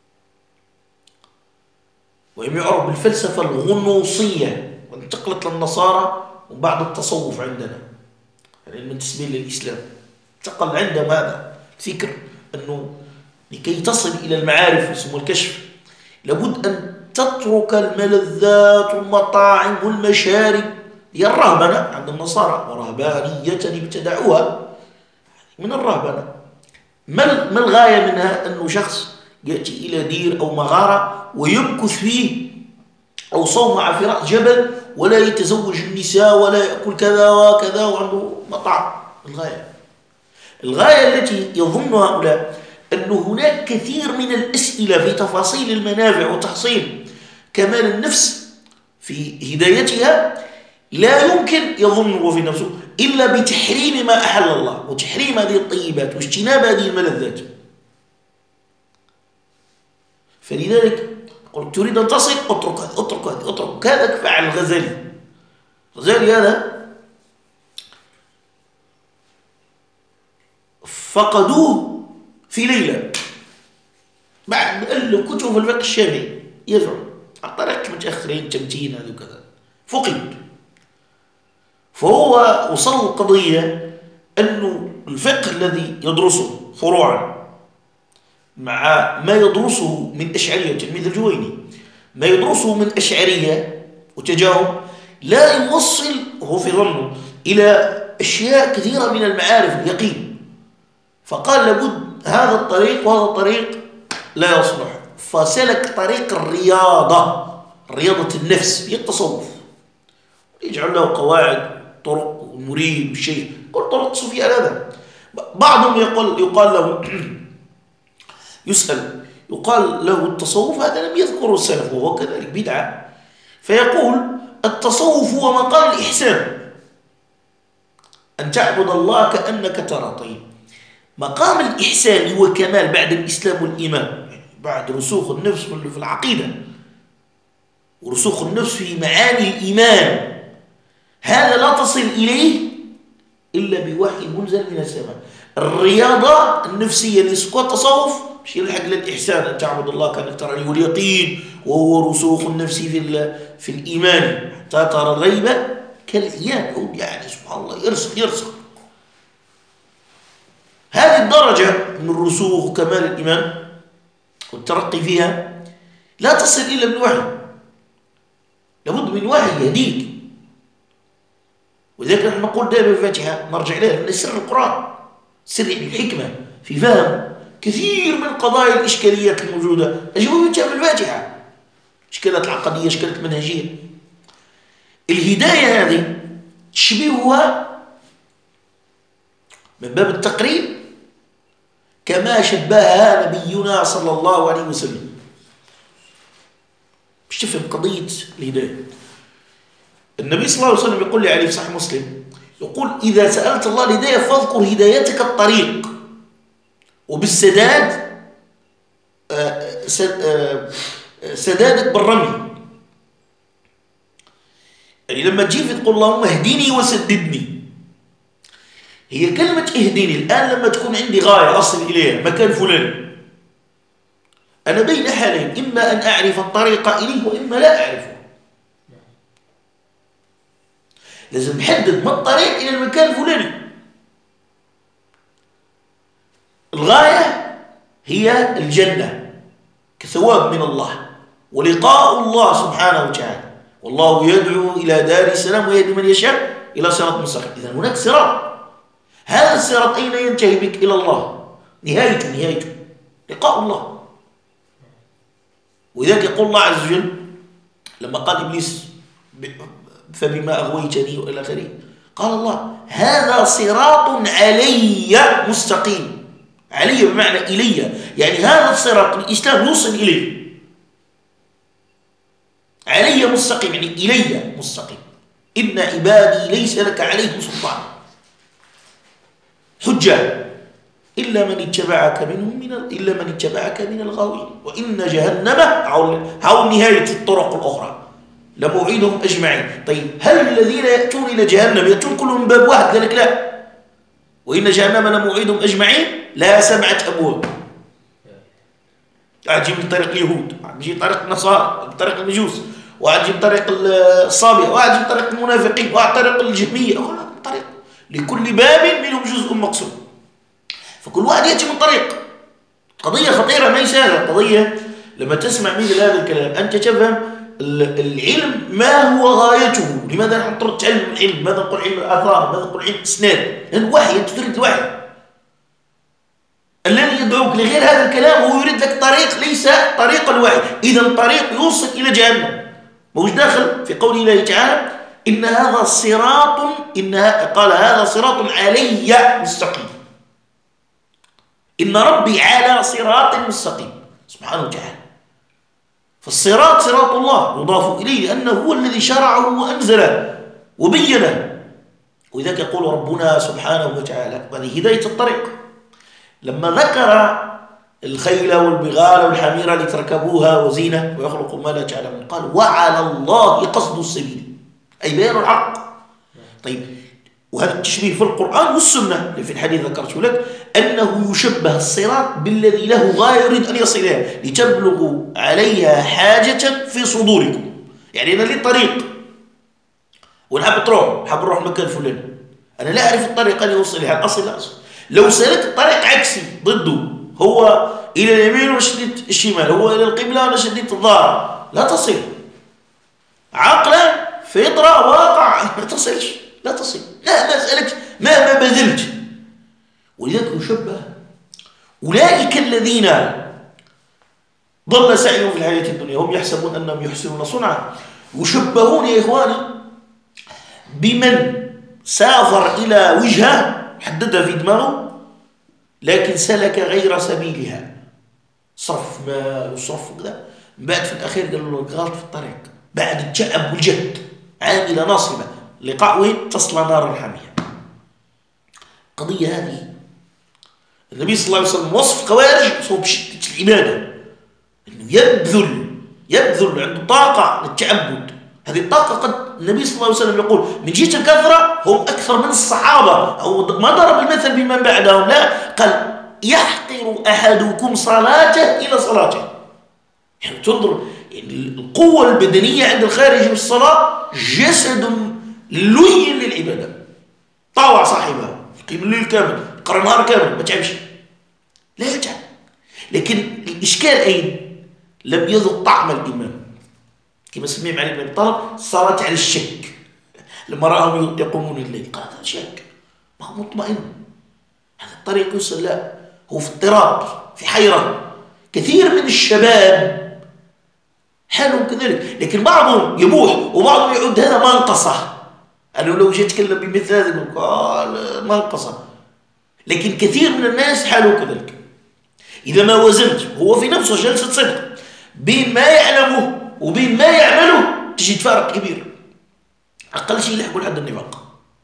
وهم يعرف بالفلسفة الغنوصية، وانتقلت للنصارى وبعد التصوف عندنا يعني المنتسبين للإسلام. انتقل عندهم هذا الفكر أنه لكي تصل إلى المعارف يسمى الكشف لابد أن تترك الملذات والمطاعم والمشارب. هي الرهبنة عند النصارى ورهبانية ابتدعوها، من الرهبنة. ما الغاية منها؟ أنه شخص يأتي إلى دير أو مغارة ويمكث فيه أو صومع في رأس جبل ولا يتزوج النساء ولا يأكل كذا وكذا وعنده مطعم. الغاية التي يظن هؤلاء أن هناك كثير من الأسئلة في تفاصيل المنافع وتحصيل كمال النفس في هدايتها لا يمكن يظن هو في نفسه إلا بتحريم ما أحل الله وتحريم هذه الطيبات واجتناب هذه الملذات. فلذلك قلت تريد أن تصل اترك هذا اترك هذا اترك هذا. فعل الغزالي هذا فقدوه في ليلة بعد ألف كتب في الفقه الشافعي يزعم على طريقة متأخرين تمتين هذا وكذا فقد. فهو وصل القضية أنه الفقه الذي يدرسه فروعا مع ما يدرسه من أشعرية تلميذ الجويني ما يدرسه من أشعرية وتجاوب لا يوصل هو في ظنه إلى أشياء كثيرة من المعارف اليقين. فقال لابد هذا الطريق وهذا الطريق لا يصلح، فسلك طريق رياضة النفس هي التصوف، يجعل له قواعد طرق المريد والشيء كل طرق صوفية هذا. بعضهم يقال له يقال له التصوف هذا لم يذكره السلف وهو كذلك بدعة، فيقول التصوف هو مقام الإحسان أن تعبد الله كأنك ترى. طيب مقام الإحسان هو كمال بعد الإسلام والإيمان، بعد رسوخ النفس في العقيدة ورسوخ النفس في معاني الإيمان، هذا لا تصل إليه إلا بوحي منزل من السماء. الرياضة النفسية اللي سكوى التصوف مش يلحق للإحسان أن تعبد الله كأنك تراني، واليقين وهو رسوخ النفس في الإيمان حتى ترى الغيبة كالعيان، يعني سبحان الله يرسخ. هذه الدرجة من الرسوخ وكمال الإيمان والترقي فيها لا تصل إلا بالوحي، لابد من وحي يهديك. ولذلك نحن نقول دائما الفاتحة نرجع إليها لأن سر القرآن سر الحكمة في فهم كثير من قضايا الإشكاليات الموجودة أجوبتها في الفاتحة، إشكالات العقدية، إشكالات المنهجية. الهداية هذه تشبهها من باب التقريب كما شبهها نبينا صلى الله عليه وسلم. مش تفهم قضية الهداية. النبي صلى الله عليه وسلم يقول لعلي في صحيح مسلم، يقول إذا سألت الله الهداية فاذكر هدايتك الطريق وبالسداد سدادك بالرمي. يعني لما تجي تقول اللهم اهدني وسددني، هي كلمة اهدني الآن لما تكون عندي غاية أصل إليها مكان فلان، أنا بين حالين، إما أن أعرف الطريق إليه وإما لا أعرفه. لازم نحدد ما الطريق إلى المكان الفلاني. الغاية هي الجنة كثواب من الله ولقاء الله سبحانه وتعالى، والله يدعو إلى دار السلام ويهدي من يشاء إلى صراط مستقيم. إذن هناك صراط، هذا الصراط أين ينتهي بك؟ إلى الله، نهايته لقاء الله. وذلك يقول الله عز وجل لما قال إبليس فبما أغويتني وإلى آخره، قال الله هذا صراط علي مستقيم. علي بمعنى إلي، يعني هذا الصراط الإسلام يوصل إليه. علي مستقيم يعني إلي مستقيم. إن عبادي ليس لك عليهم سلطان حجة إلا من اتبعك من الغاوين وإن جهنم حول نهاية الطرق الأخرى لموعدهم أجمعين. طيب هل الذين يأتون إلى جهنم يأتون كلهم من باب واحد؟ قال لك لا، وإن جهنم لموعدهم أجمعين لا 7 أبواب. واحد يجي من طريق اليهود، واحد يجي من طريق النصارى، من طريق المجوس، واحد يجي من طريق الصابئة، واحد يجي من طريق المنافقين، واحد طريق الجهمية، طريق لكل باب منهم جزء مقسوم، فكل واحد يأتي من طريق. قضية خطيرة ما يسهل. قضية لما تسمع مثل هذا الكلام أنت تفهم العلم ما هو غايته. لماذا نحن نتعلم العلم؟ ماذا نقول علم الآثار؟ ماذا نقول علم الإسناد؟ لأن الوحي أنت تريد الوحي. الذي يدعوك لغير هذا الكلام هو يريد لك طريق ليس طريقا واحد، إذا طريق يوصل إلى جهنم. موش داخل في قول الله تعالى إن هذا صراط قال هذا صراط علي مستقيم. إن ربي على صراط مستقيم سبحانه وتعالى. فالصراط صراط الله يضاف إليه لأنه هو الذي شرعه وأنزله وبينه. ولذلك يقول ربنا سبحانه وتعالى هذه هداية الطريق لما ذكر الخيل والبغال والحمير لتركبوها وزينة ويخلق ما لا تعلمون قال وعلى الله قصد السبيل أي بيان الحق. طيب وهذا التشبيه في القرآن والسنة في الحديث ذكرت لك أنه يشبه الصراط بالذي له غاية يريد أن يصل إليها لتبلغوا عليها حاجة في صدوركم. يعني أنا لي طريق ونحب نروح مكان فلان، أنا لا أعرف الطريق أن يوصل إليها أصل لا أصل. لو سلكت طريق عكسي ضده هو إلى اليمين وشديت الشمال، هو إلى القبلة وشديت الظهر، لا تصل. عقلا فطرة واقع لا تصل مهما سألت مهما بذلت. ولذلك يشبه أولئك الذين ضل سعيهم في الحياة الدنيا هم يحسبون أنهم يحسنون صنعا، يشبهون يا إخواني بمن سافر إلى وجهة حددها في دماغه لكن سلك غير سبيلها، صرف مال وصرف كذا، بعد في الأخير قالوا له غلط في الطريق بعد التعب والجهد، عاملة ناصبة لقاء وين تصلى نار الحامية. القضية هذه النبي صلى الله عليه وسلم وصف الخوارج هو بشدة العبادة، إنه يبذل عنده طاقة للتعبد. هذه الطاقة قد النبي صلى الله عليه وسلم يقول من جهة الكثرة هم أكثر من الصحابة، أو ما ضرب المثل بمن بعدهم، لا قال يحقر أحدكم صلاته إلى صلاته. يعني تنظر القوة البدنية عند الخارج من الصلاة جسد لين للعبادة، طاوع صاحبها يقيم الليل كامل يقرأ نهار كامل ما تعبش لا يتعب. لكن الإشكال أين؟ لم يذق طعم الإيمان كما سميه علي بن أبي طالب صارت على الشك لما رأهم يقومون الليل قال هذا شك ما هو مطمئن، هذا الطريق يوصل لا هو في اضطراب في حيرة. كثير من الشباب حالهم كذلك، لكن بعضهم يبوح وبعضهم يعد هذا منقصة. أنا لو جيت أتكلم بمثل هذا يقول قال منقصة، لكن كثير من الناس حالهم كذلك. إذا ما وزنت هو في نفسه جلسة صدق بين ما يعلمه وبين ما يعمله تجد فرق كبير، أقل شيء يلحقوا لحد النفاق.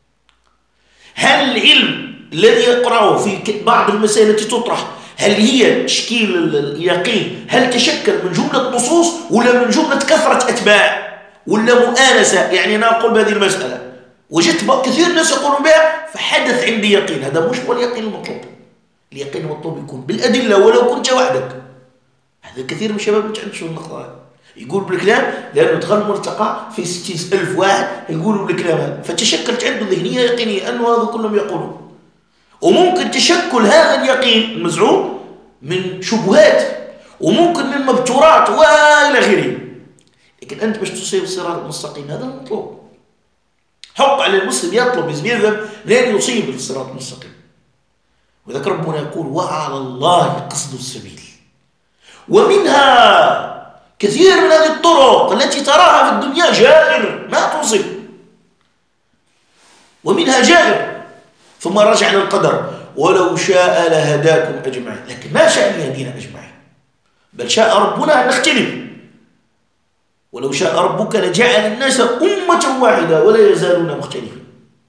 هل العلم الذي يقرأه في بعض المسائل التي تطرح هل هي تشكيل اليقين هل تشكل من جملة نصوص ولا من جملة كثرة أتباع ولا مؤانسة؟ يعني أنا أقول بهذه المسألة وجدت كثير ناس يقولون بها فحدث عندي يقين، هذا مش هو اليقين المطلوب. اليقين المطلوب يكون بالأدلة ولو كنت وحدك. هذا كثير من الشباب مش عنده شو النقطة، يقول بالكلام لأنه دخل ملتقى في 60,000 واحد يقولوا بالكلام هذا فتشكلت عنده ذهنية يقينية أنه هذا كلهم يقولون. وممكن تشكل هذا اليقين المزعوم من شبهات وممكن من مبتورات وإلى غيره، لكن أنت باش تصيب الصراط المستقيم هذا المطلوب. حق على المسلم يطلب يذهب لين يصيب الصراط المستقيم. وذلك ربنا يقول وعلى الله قصد السبيل. ومنها كثير من هذه الطرق التي تراها في الدنيا جائر ما توصل، ومنها جائر ثم رجع للقدر ولو شاء لهداكم أجمعين، لكن ما شاء يهدينا أجمعين بل شاء ربنا أن نختلف. ولو شاء ربك لجعل الناس أمة واحدة ولا يزالون مختلفين.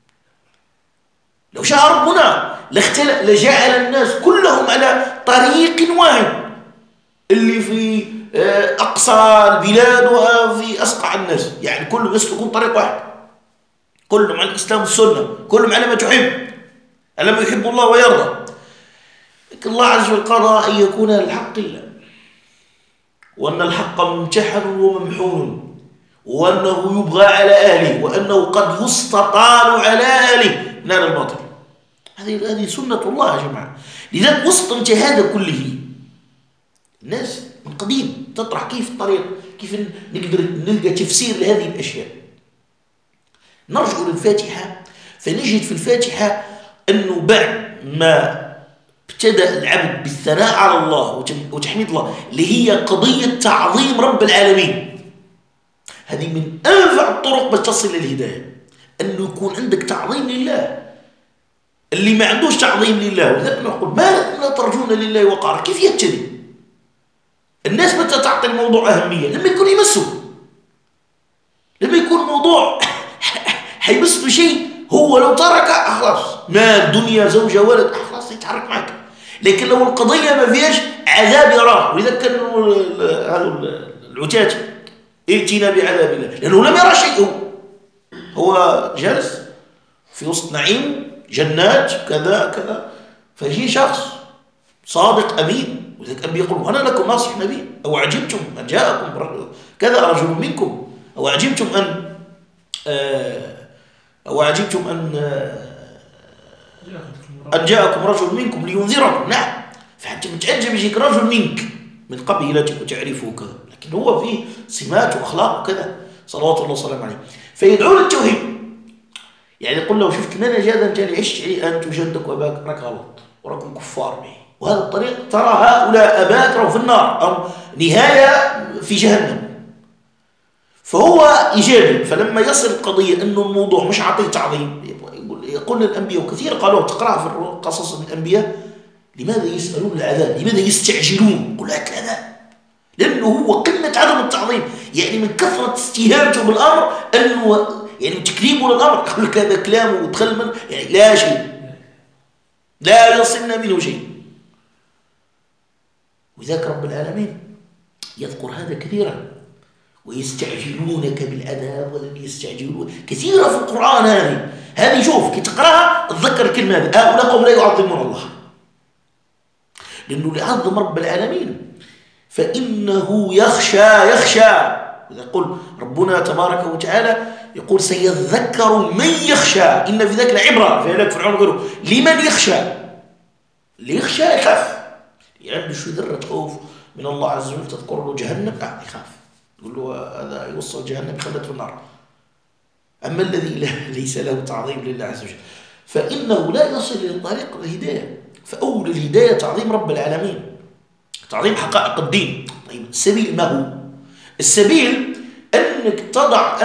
لو شاء ربنا لجعل الناس كلهم على طريق واحد اللي في أقصى البلاد وفي أسقع الناس، يعني كلهم يسلكون طريق واحد، كلهم على الإسلام والسنة، كلهم على ما تحب على ما يحب الله ويرضى. لكن الله عز وجل قضى أن يكون الحق لله، وأن الحق ممتحن وممحون، وأنه يبغى على أهله، وأنه قد يستطال على أهله من الباطل. هذه سنة الله يا جماعة. لذلك وسط هذا كله الناس من قديم تطرح كيف الطريق، كيف نقدر نلقى تفسير لهذه الأشياء. نرجع للفاتحة فنجد في الفاتحة أنه بعد ما ابتدأ العبد بالثناء على الله وتحميد الله اللي هي قضية تعظيم رب العالمين. هذه من أنفع الطرق باش تصل للهداية، أنه يكون عندك تعظيم لله. اللي ما عندوش تعظيم لله، ولذلك نقول ما لكم لا ترجون لله وقارا. كيف يبتدي؟ الناس متى تعطي الموضوع أهمية؟ لما يكون يمسه، لما يكون موضوع حيمس بشيء هو لو ترك خلاص، ما الدنيا زوجة ولد خلاص يتحرك معك. لكن لو القضية ما فيهاش عذاب يراه، وإذا كان العتاة ائتنا بعذاب الله، لأنه لم يرى شيء، هو جالس في وسط نعيم جنات كذا كذا، فيجي شخص صادق أمين، وذلك الأنبياء يقولوا أنا لكم ناصح نبي، أو عجبتم أن جاءكم كذا رجل منكم، أو عجبتم أن جاءكم رجل منكم لينذركم. نعم، فأنت متعجب يجيك رجل منك من قبيلتك وتعرفه كذا، لكن هو فيه سمات وأخلاق وكذا صلوات الله وسلامه عليه. فيدعو للتوحيد، يعني يقول له شفت لنا جادا انت اللي عشت عليه انت وجدك واباك راك غلط وراكم كفار به، وهذا الطريق ترى هؤلاء اباك راهو في النار او نهايه في جهنم. فهو يجادل. فلما يصل القضيه انه الموضوع مش عطيه تعظيم، يقول للانبياء، وكثير قالوا تقرا في قصص الانبياء، لماذا يسالون العذاب؟ لماذا يستعجلون؟ قل هات العذاب، لانه هو قمه عدم التعظيم. يعني من كثره استهانته بالامر انه يعني تكريمه للأمر، يقول لك هذا كلامه ودخل من يعني لا شيء، لا يصلنا منه شيء. وذاك رب العالمين يذكر هذا كثيرا، ويستعجلونك بالعذاب ولن يستعجلون، كثيرا في القرآن. هذه شوف كي تقراها تذكر الكلمة هذه، هؤلاء قوم لا يعظمون الله، لأنه اللي يعظم رب العالمين فإنه يخشى. يقول ربنا تبارك وتعالى يقول سيذكر من يخشى، إن في ذاك العبرة. في هلاك فرعون يقولوا لمن يخشى؟ اللي يخشى يخاف، عنده شوي ذرة خوف من الله عز وجل تذكر له جهنم يخاف، يقول له هذا يوصل جهنم يخلد في النار. أما الذي ليس له تعظيم لله عز وجل فإنه لا يصل إلى طريق الهداية. فأول الهداية تعظيم رب العالمين، تعظيم حقائق الدين. طيب السبيل ما هو؟ السبيل أنك تضع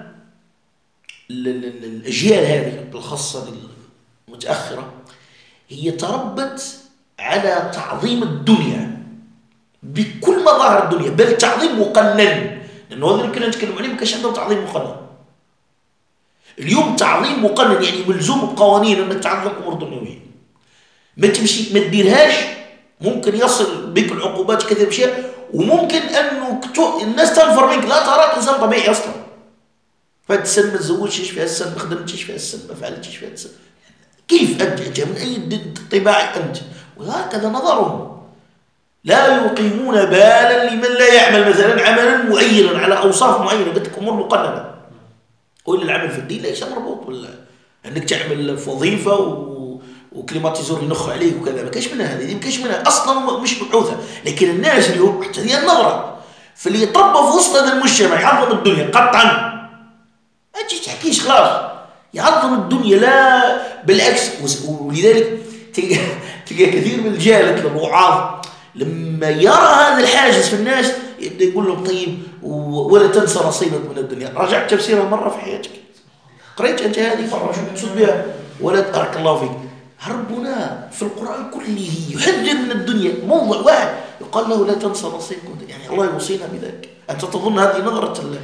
الأجيال هذه بالخاصة المتأخرة هي تربت على تعظيم الدنيا بكل مظاهر الدنيا، بل تعظيم مقنن، لأنه هذا اللي كنا نتكلم عليه ما كانش عندهم تعظيم مقنن. اليوم تعظيم مقنن يعني ملزوم بقوانين أنك تعظم أمور دنيوية، ما تمشي ما تديرهاش ممكن يصل بك العقوبات كثير بشيء، وممكن أنه الناس تنفر منك، لا تراك إنسان طبيعي أصلا. فهاد السنة ما تزوجتش فيها السنة، ما خدمتش فيها السنة، ما فعلتش فيها السنة. كيف أنت من أي طباع أنت؟ وهكذا نظرهم، لا يقيمون بالا لمن لا يعمل مثلا عملا معينا على أوصاف معينة، قلت لك أمور مقننة. وإلا العمل في الدين ليس مربوط ولا أنك تعمل في وظيفة وكليماتيزور ينخ عليك وكذا، ما كاش منها هذه، ما كاش منها أصلا مش مبعوثة. لكن الناس اليوم حتى هي النظرة، فاللي يتربى في وسط هذا المجتمع يعظم الدنيا قطعا، ما تجي تحكيش خلاص يعظم الدنيا، لا بالعكس. ولذلك تلقى كثير من الجهلة الوعاظ لما يرى هذا الحاجز في الناس يبدأ يقول لهم طيب ولا تنسى نصيبك من الدنيا. راجعت تفسيرها مرة في حياتك؟ قريت أنت هذه مرة شو تقصد بها؟ ولا تبارك الله فيك. ربنا في القرآن كله يحذر من الدنيا، موضع واحد يقال له لا تنسى نصيبك، يعني الله يوصينا بذلك. أنت تظن هذه نظرة الله؟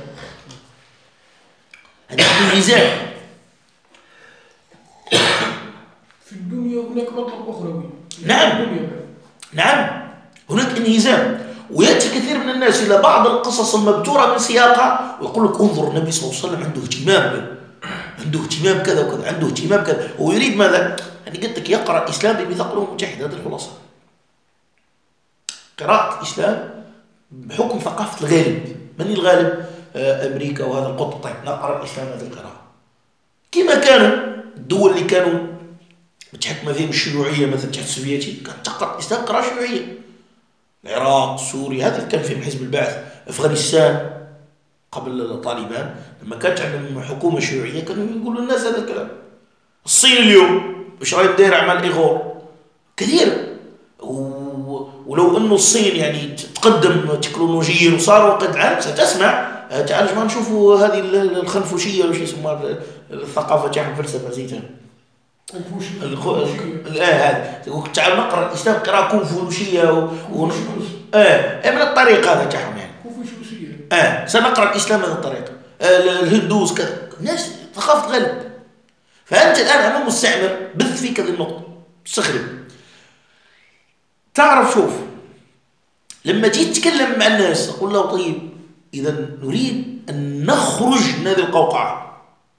هذا الميزان. في الدنيا هناك مطلب أخروي. نعم هناك انهزام. ويأتي كثير من الناس إلى بعض القصص المبتورة من سياقها ويقول لك انظر النبي صلى الله عليه وسلم عنده اهتمام كذا وكذا، عنده اهتمام كذا، هو يريد ماذا؟ يعني قلت لك يقرأ الإسلام بميثاق الأمم المتحدة، هذا الخلاصة. قراءة الإسلام بحكم ثقافة الغالب. من الغالب؟ أمريكا وهذا القطب. طيب نقرأ الإسلام هذه القراءة كما كانوا الدول اللي كانوا متحكمة فيهم الشيوعية مثلا تحت السوفيتي كانت تقرأ الإسلام قراءة شيوعية. العراق، سوريا، هذا كان فيهم حزب البعث. أفغانستان قبل طالبان لما كانت عندهم حكومة شيوعية كانوا يقولوا للناس هذا الكلام. الصين اليوم وش راهي داير أعمال إيغور كثير. ولو أنه الصين يعني تقدم تكنولوجيا وصاروا قد العالم ستسمع. تعال ما نشوفوا هذه الخنفوشية ولا شيء يسموها الثقافة تاع الفلسفة زيتها هذا تعال نقرأ الإسلام قراءة كونفوشية من الطريق هذا تاعهم يعني كونفوشيوسية. سنقرأ الإسلام من الطريق الهندوس كذا الناس ثقافة غلب. فأنت الآن أمام مستعمر بث فيك هذه النقطة استخرب. تعرف شوف لما جيت تتكلم مع الناس أقول له طيب إذا نريد أن نخرج من هذه القوقعة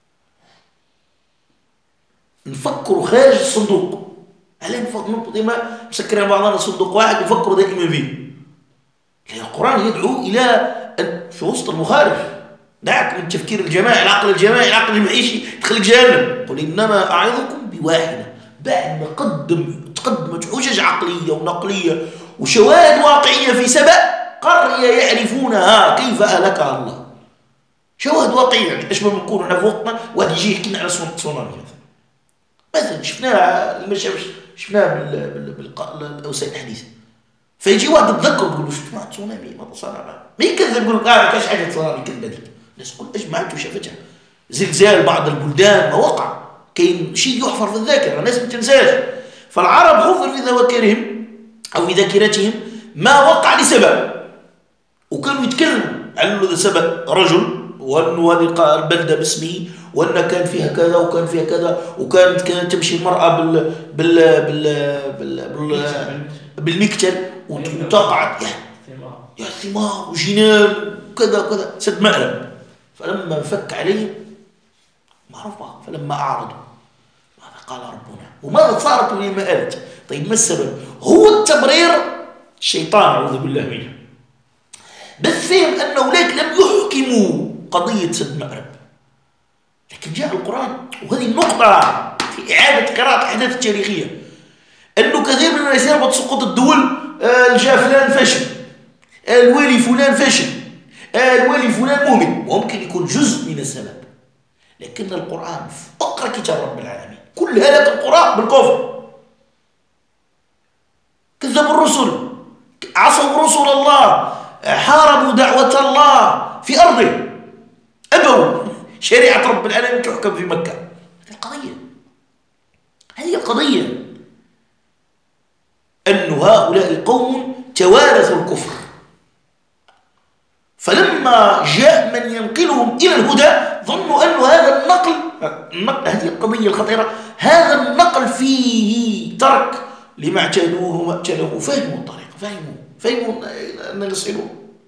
نفكروا خارج الصندوق. هل نفكروا دائما مسكرين بعضنا صندوق واحد نفكروا دائما فيه. القرآن يدعو إلى أن في وسط المخالف دعك من تفكير الجماعي العقل الجماعي العقل المعيشي تخليك جهنم. قل إنما أعظكم بواحدة. بعد ما تقدمت حجج عقلية ونقلية وشواهد واقعية في سبأ قرية يعرفونها كيف أهلكها الله. شواهد واقعية يعني أشبه من نكون احنا في وقتنا واحد يجي يحكينا على تسونامي مثلا شفناها اللي ما شافش شفناها بالوسائل الحديثة. فيجي واحد يتذكر يقول له شفت مع تسونامي ما صار ما يكذب يقول لك ما كاش حاجة تسونامي كذبة دي. الناس كل أجمعت وشافتها. زلزال بعض البلدان ما وقع كاين شيء يحفر في الذاكرة الناس ما تنساش. فالعرب حفر في ذواكرهم أو في ذاكرتهم ما وقع لسبب وكانوا يتكلموا على هذا سبب رجل وأنه هذه البلدة باسمه وأن كان فيها كذا وكان فيها كذا وكانت تمشي المرأة بالمكتل وتقعد يا ثمار وجنان وكذا وكذا سد مأرب. فلما فك عليهم معروف فلما أعرضوا ماذا قال ربنا وماذا صارت لما قالت. طيب ما السبب؟ هو التبرير الشيطان أعوذ بالله منه. بس فهم أن أولئك لم يحكموا قضية سد مأرب لكن جاء القرآن. وهذه النقطة في إعادة قراءة الأحداث التاريخية أنه كثير من الناس يربط سقوط الدول جاء فلان فشل الولي فلان فشل الولي فلان مؤمن ممكن يكون جزء من السبب. لكن القرآن اقرأ كتاب رب العالمين كل هلك القرآن بالكفر كذبوا الرسل عصوا رسل الله حاربوا دعوة الله في أرضه أبوا شريعة رب العالمين تحكم في مكة. هذه القضية أن هؤلاء قوم توارثوا الكفر. فلما جاء من ينقلهم إلى الهدى ظنوا أن هذا النقل هذه القضية الخطيرة هذا النقل فيه ترك لما اعتادوه وما اعتادوه. فهموا الطريق فهموا أن يصلوا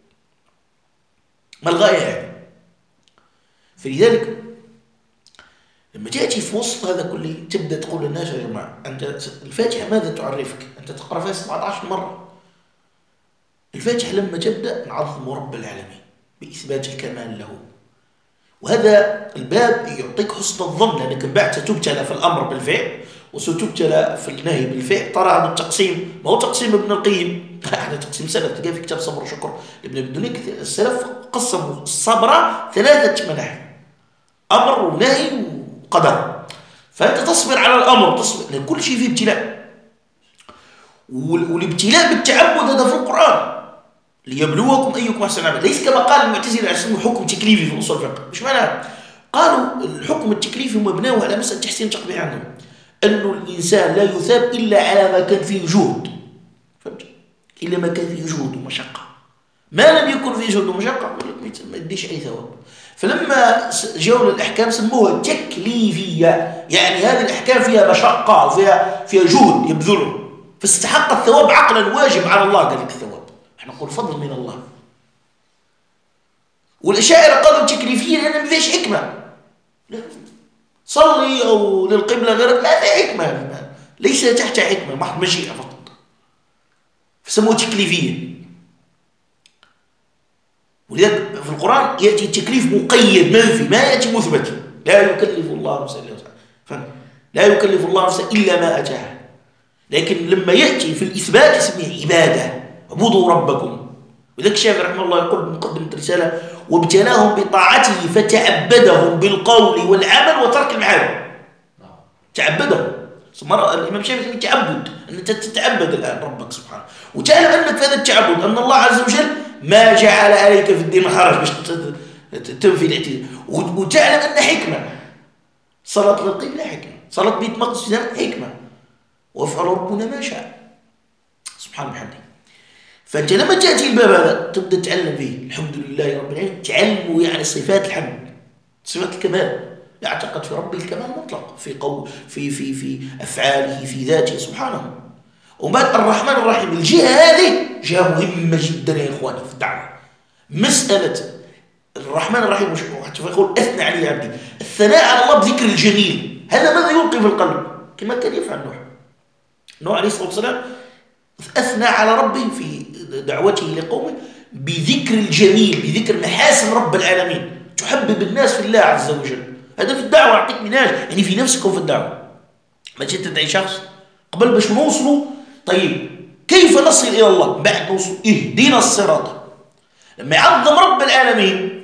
ما الغاية يعني. فلذلك لما تأتي في وسط هذا كله تبدأ تقول للناس يا جماعة أنت الفاتحة ماذا تعرفك؟ أنت تقرأ فيها 17 مرة. الفاتحة لما تبدأ نعظم رب العالمين بإثبات الكمال له. وهذا الباب يعطيك حسن الظن لأنك بعد ستبتلى في الأمر بالفعل وستبتلى في النهي بالفعل. ترى هذا التقسيم ما هو تقسيم ابن القيم هذا تقسيم سلف تلقاه في كتاب صبر وشكر ابن الدنيا. السلف قسموا الصبر 3 مناحي أمر ونهي وقدر. فأنت تصبر على الأمر تصبر لأن كل شيء فيه ابتلاء والابتلاء بالتعبد هذا في القرآن ليبلوكم أيكم أحسن عملا. ليس كما قال المعتزلة اسمه حكم تكليفي في أصول الفقه. مش معناه قالوا الحكم التكليفي مبناه على مسألة تحسين تقبيح عندهم أنه الإنسان لا يثاب إلا على ما كان فيه جهد. فهمت؟ إلا ما كان فيه جهد ومشقة. ما لم يكن فيه جهد ومشقة ما يديش أي ثواب. فلما جاءوا للأحكام سموها تكليفية يعني هذه الأحكام فيها مشقة وفيها جهد يبذله فاستحق الثواب عقلا واجب على الله. قال لك الثواب احنا نقول فضل من الله. والأشاعرة قالوا تكليفية لأن ما فيش حكمة. صلي أو للقبلة غير لا في حكمة ليس تحت حكمة محض مشيئة فقط فسموه تكليفية. ولذلك في القرآن يأتي التكليف مقيد منفي ما يأتي مثبت. لا يكلف الله نفسا إلا وسعها لا يكلف الله نفسا إلا ما أتاها. لكن لما يأتي في الإثبات اسمه عبادة اعبدوا ربكم. وذلك الشافعي رحمه الله يقول مقدمة الرسالة وابتلاهم بطاعته فتعبدهم بالقول والعمل وترك المعارف. تعبدهم مرة الإمام الشافعي تعبد، أنك تتعبد الآن ربك سبحانه، وتعلم أنك في هذا التعبد أن الله عز وجل ما جعل عليك في الدين حرج باش تنفي الاعتداء، وتعلم أن حكمة صلاة للقبلة، حكمة صلاة بيت مقدس في حكمة، وافعل ربنا ما شاء سبحانه وبحمده. فأنت لما تأتي الباب هذا تبدأ تتعلم فيه الحمد لله رب العالمين، تعلموا يعني صفات الحمد، صفات الكمال، يعتقد في ربه الكمال مطلق في قول في أفعاله في ذاته سبحانه. وبعد الرحمن الرحيم، الجهة هذه جهة مهمة جدا يا إخواني في الدعوة. مسألة الرحمن الرحيم حتى يقول أثنى علي عبدي، الثناء على الله بذكر الجميل، هذا ماذا يلقي في القلب كما كان يفعل نوح عليه الصلاة والسلام، أثنى على ربه في دعوته لقومه بذكر الجميل، بذكر محاسن رب العالمين، تحبب الناس في الله عز وجل. هذا في الدعوة أعطيك منهاج، يعني في نفسك وفي الدعوة. ما جيت تدعي شخص قبل باش نوصلوا، طيب كيف نصل إلى الله؟ بعد نوصل اهدنا الصراط، لما يعظم رب العالمين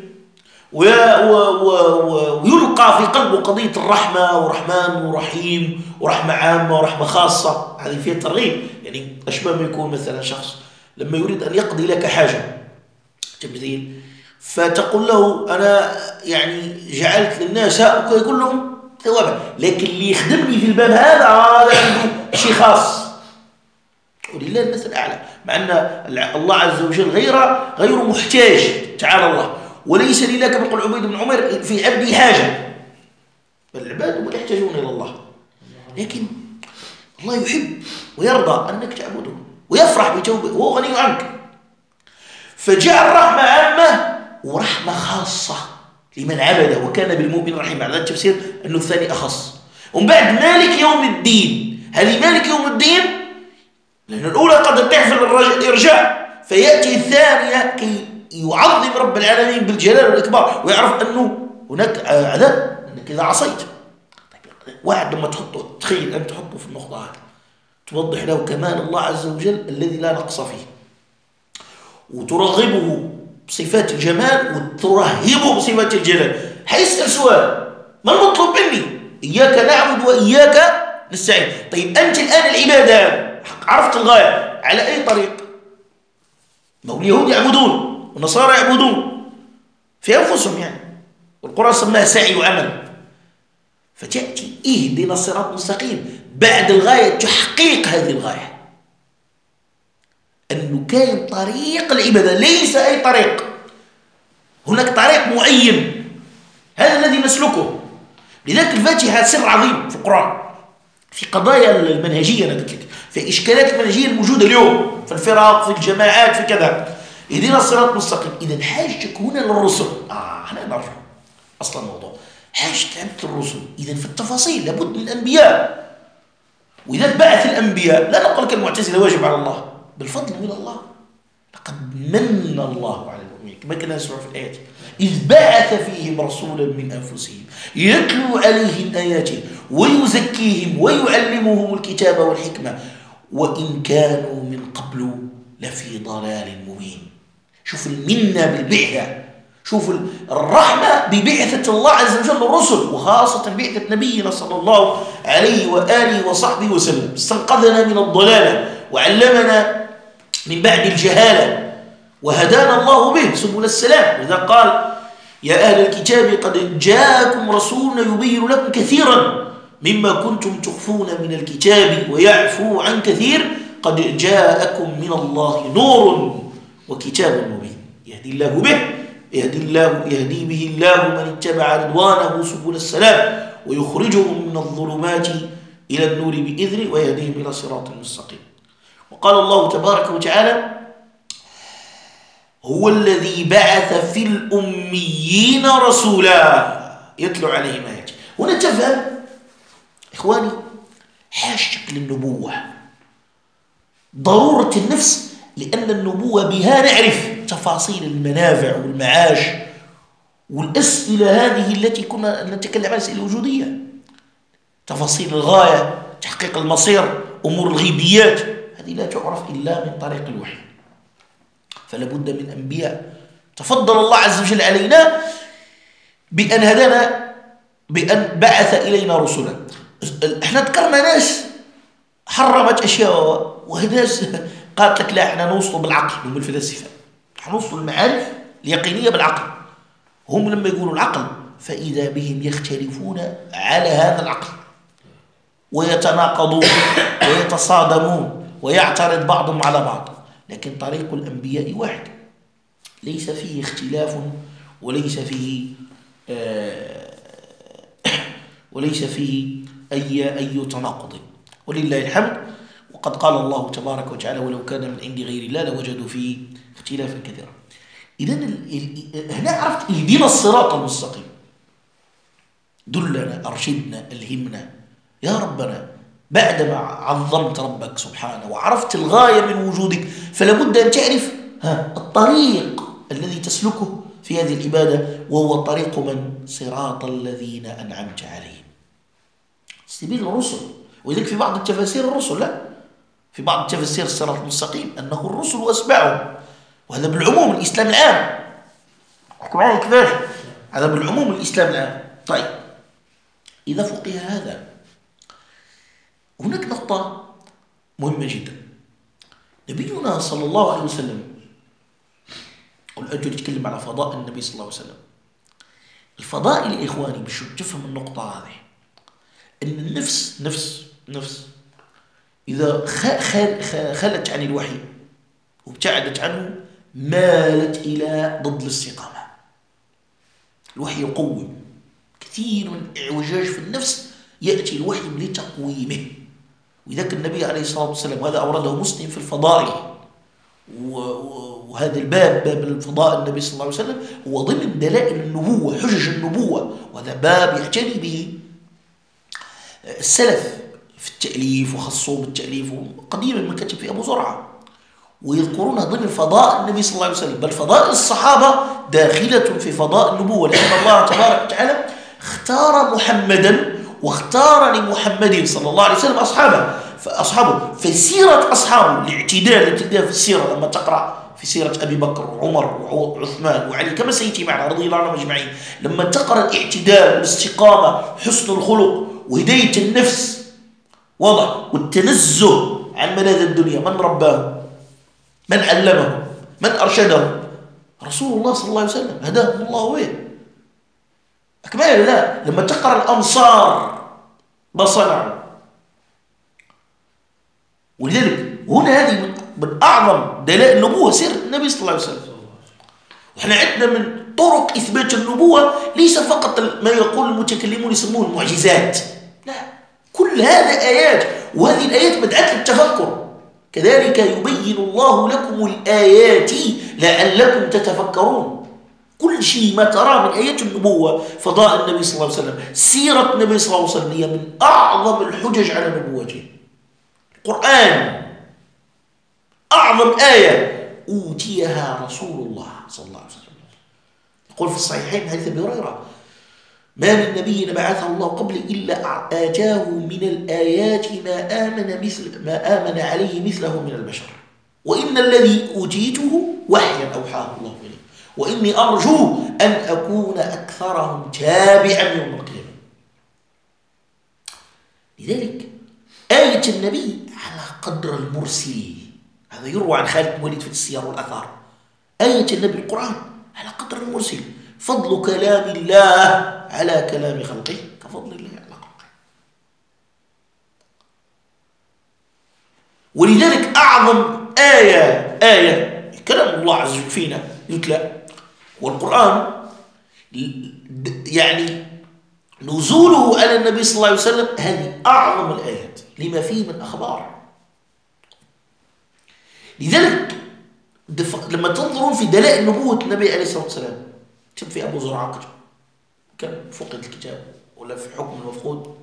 ويلقى في قلبه قضية الرحمة ورحمن ورحيم ورحمة عامة ورحمة خاصة، هذه فيها ترغيب. يعني أشبه ما يكون مثلا شخص لما يريد أن يقضي لك حاجة تمثيل، فتقول له أنا يعني جعلت للناس يقول لهم ثوابا، لكن اللي يخدمني في الباب هذا عنده شيء خاص، ولله المثل الأعلى، مع أن الله عز وجل غير محتاج تعالى الله، وليس لله كما يقول عبيد بن عمر في عبدي حاجة، بل العباد هم يحتاجون إلى الله، لكن الله يحب ويرضى أنك تعبده ويفرح بتوبه وهو غني عنك، فجعل رحمة عامة ورحمة خاصة لمن عبده وكان بالمؤمن رحيما. على التفسير أنه الثاني أخص. ومن بعد مالك يوم الدين، هذه مالك يوم الدين لأن الأولى قد تحفل الإرجاء، فيأتي الثانية كي يعظم رب العالمين بالجلال والإكبار، ويعرف أنه هناك عذاب أنك إذا عصيت. طيب واحد لما تحطه، تخيل أن تحطه في النقطة هذه، توضح له كمال الله عز وجل الذي لا نقص فيه، وترغبه بصفات الجمال وترهبه بصفات الجلال. حيسأل سؤال: ما المطلوب مني؟ إياك نعبد وإياك نستعين. طيب أنت الآن العبادة عرفت الغاية، على أي طريق؟ ما هو اليهود يعبدون والنصارى يعبدون في أنفسهم يعني، والقرآن سماها سعي وعمل. فتأتي اهدنا الصراط المستقيم بعد الغاية، تحقيق هذه الغاية، أنه كان طريق العبادة ليس أي طريق، هناك طريق معين هذا الذي نسلكه. لذلك الفاتحة سر عظيم في القرآن في قضايا المنهجية، أنا قلت لك في إشكالات المنهجية الموجودة اليوم في الفرق في الجماعات في كذا. اهدنا الصراط المستقيم، إذا حاجتك هنا للرسل. هنا نرجع أصل الموضوع، حاجة عبد الرسل. إذا في التفاصيل لابد من الأنبياء، وإذا بعث الأنبياء لا نقول كالمعتزلة واجب على الله، بالفضل من الله، لقد من الله على المؤمنين كما كنا نسمع في الآيات، إذ بعث فيهم رسولا من أنفسهم يتلو عليهم آياته ويزكيهم ويعلمهم الكتاب والحكمة وإن كانوا من قبل لفي ضلال مبين. شوف المنة بالبعثة، شوف الرحمة ببعثة الله عز وجل للرسل، وخاصة بعثة نبينا صلى الله عليه وآله وصحبه وسلم، استنقذنا من الضلالة وعلمنا من بعد الجهالة وهدانا الله به سبل السلام. وإذا قال: يا أهل الكتاب قد جاءكم رسولنا يبين لكم كثيرا مما كنتم تخفون من الكتاب ويعفو عن كثير قد جاءكم من الله نور وكتاب مبين يهدي الله به يهدي به الله من اتبع رضوانه سبل السلام ويخرجهم من الظلمات إلى النور بإذنه ويهديهم إلى صراط مستقيم. وقال الله تبارك وتعالى: هو الذي بعث في الأميين رسولا يتلو عليهم آياته. هنا تفهم إخواني حاجتك للنبوة، ضرورة النفس، لأن النبوة بها نعرف تفاصيل المنافع والمعاش والأسئلة هذه التي كنا نتكلم عنها، الأسئلة الوجودية، تفاصيل الغاية، تحقيق المصير، أمور الغيبيات، هذه لا تعرف إلا من طريق الوحي. فلا بد من أنبياء. تفضل الله عز وجل علينا بأن هدانا، بأن بعث إلينا رسلا. احنا ذكرنا ناس حرمت أشياء وناس قالت لك لا احنا نوصل بالعقل. هم الفلاسفة نوصل المعارف اليقينية بالعقل. هم لما يقولوا العقل فإذا بهم يختلفون على هذا العقل ويتناقضون ويتصادمون ويعترض بعضهم على بعض. لكن طريق الأنبياء واحد، ليس فيه اختلاف وليس فيه أي تناقض، ولله الحمد. وقد قال الله تبارك وتعالى ولو كان من عند غير الله لوجدوا فيه اختلافا كثيرا. إذن هنا عرفت اهدنا الصراط المستقيم، دلنا أرشدنا ألهمنا يا ربنا. بعدما عظمت ربك سبحانه وعرفت الغاية من وجودك فلا بد أن تعرف الطريق الذي تسلكه في هذه العبادة، وهو طريق من؟ صراط الذين أنعمت عليهم، سبيل الرسل. وذلك في بعض التفاسير الرسل، لا، في بعض التفاسير الصراط المستقيم أنه الرسل وأتباعهم، وهذا بالعموم الإسلام العام. احكي معي كيفاش؟ هذا بالعموم الإسلام العام. طيب، إذا فقه هذا هناك نقطة مهمة جدا. نبينا صلى الله عليه وسلم، والآن نتكلم على فضاء النبي صلى الله عليه وسلم. الفضائل يا إخواني باش تفهم النقطة هذه، أن النفس إذا خلت عن الوحي وابتعدت عنه مالت إلى ضد الاستقامة. الوحي يقوم كثير من إعوجاج في النفس، يأتي الوحي لتقويمه. وذلك النبي عليه الصلاة والسلام، هذا أورده مسلم في الفضائل، وهذا الباب باب الفضاء النبي صلى الله عليه وسلم هو ضمن دلائل النبوة، حجج النبوة، وهذا باب يعتني به السلف في التأليف، وخصوه بالتأليف قديما من كتب في أبو زرعة، ويذكرونها ضمن فضاء النبي صلى الله عليه وسلم. بل فضائل الصحابة داخلة في فضاء النبوة، لأن الله تبارك وتعالى اختار محمدا واختار لمحمد صلى الله عليه وسلم أصحابه فسيرة أصحابه الاعتدال في السيرة. لما تقرأ في سيرة أبي بكر وعمر وعثمان وعلي كما سيأتي معنا رضي الله عنهم أجمعين، لما تقرأ الاعتدال والاستقامة، حسن الخلق وهداية النفس، وضع والتنزه عن ملاذ الدنيا، من رباه؟ من علمه؟ من أرشده؟ رسول الله صلى الله عليه وسلم، هداهم الله وين أكمل. لا، لما تقرأ الأنصار ما صنعوا. ولذلك هنا هذه من أعظم دلائل النبوة سير النبي صلى الله عليه وسلم. وإحنا عندنا من طرق إثبات النبوة ليس فقط ما يقول المتكلمون يسموه المعجزات، لا، كل هذا آيات، وهذه الآيات بدأت للتفكر. كذلك يبين الله لكم الآيات لعلكم تتفكرون. كل شيء ما ترى من آيات النبوة، فضاء النبي صلى الله عليه وسلم، سيرة النبي صلى الله عليه وسلم، هي من أعظم الحجج على نبوته. القرآن أعظم آية أوتيها رسول الله صلى الله عليه وسلم. يقول في الصحيحين حديث أبي هريرة: ما من نبي بعثه الله قبل إلا آتاه من الآيات ما آمن عليه مثله من البشر، وإن الذي أوتيته وحيا أوحاه الله إليه، وإني أرجو أن أكون أكثرهم تابعا يوم القيامة. لذلك آية النبي على قدر المرسل، هذا يروى عن خالد بن وليد في السير والأثار. آية النبي القرآن على قدر المرسل. فضل كلام الله على كلام خلقه كفضل الله على خلقه. ولذلك أعظم آية كلام الله عز وجل فينا يتلى، والقرآن يعني نزوله على النبي صلى الله عليه وسلم هذه أعظم الآيات لما فيه من أخبار. لذلك لما تنظرون في دلائل نبوة النبي عليه الصلاة والسلام، كتب في أبو زرعة كان فقد الكتاب ولا في حكم المفقود،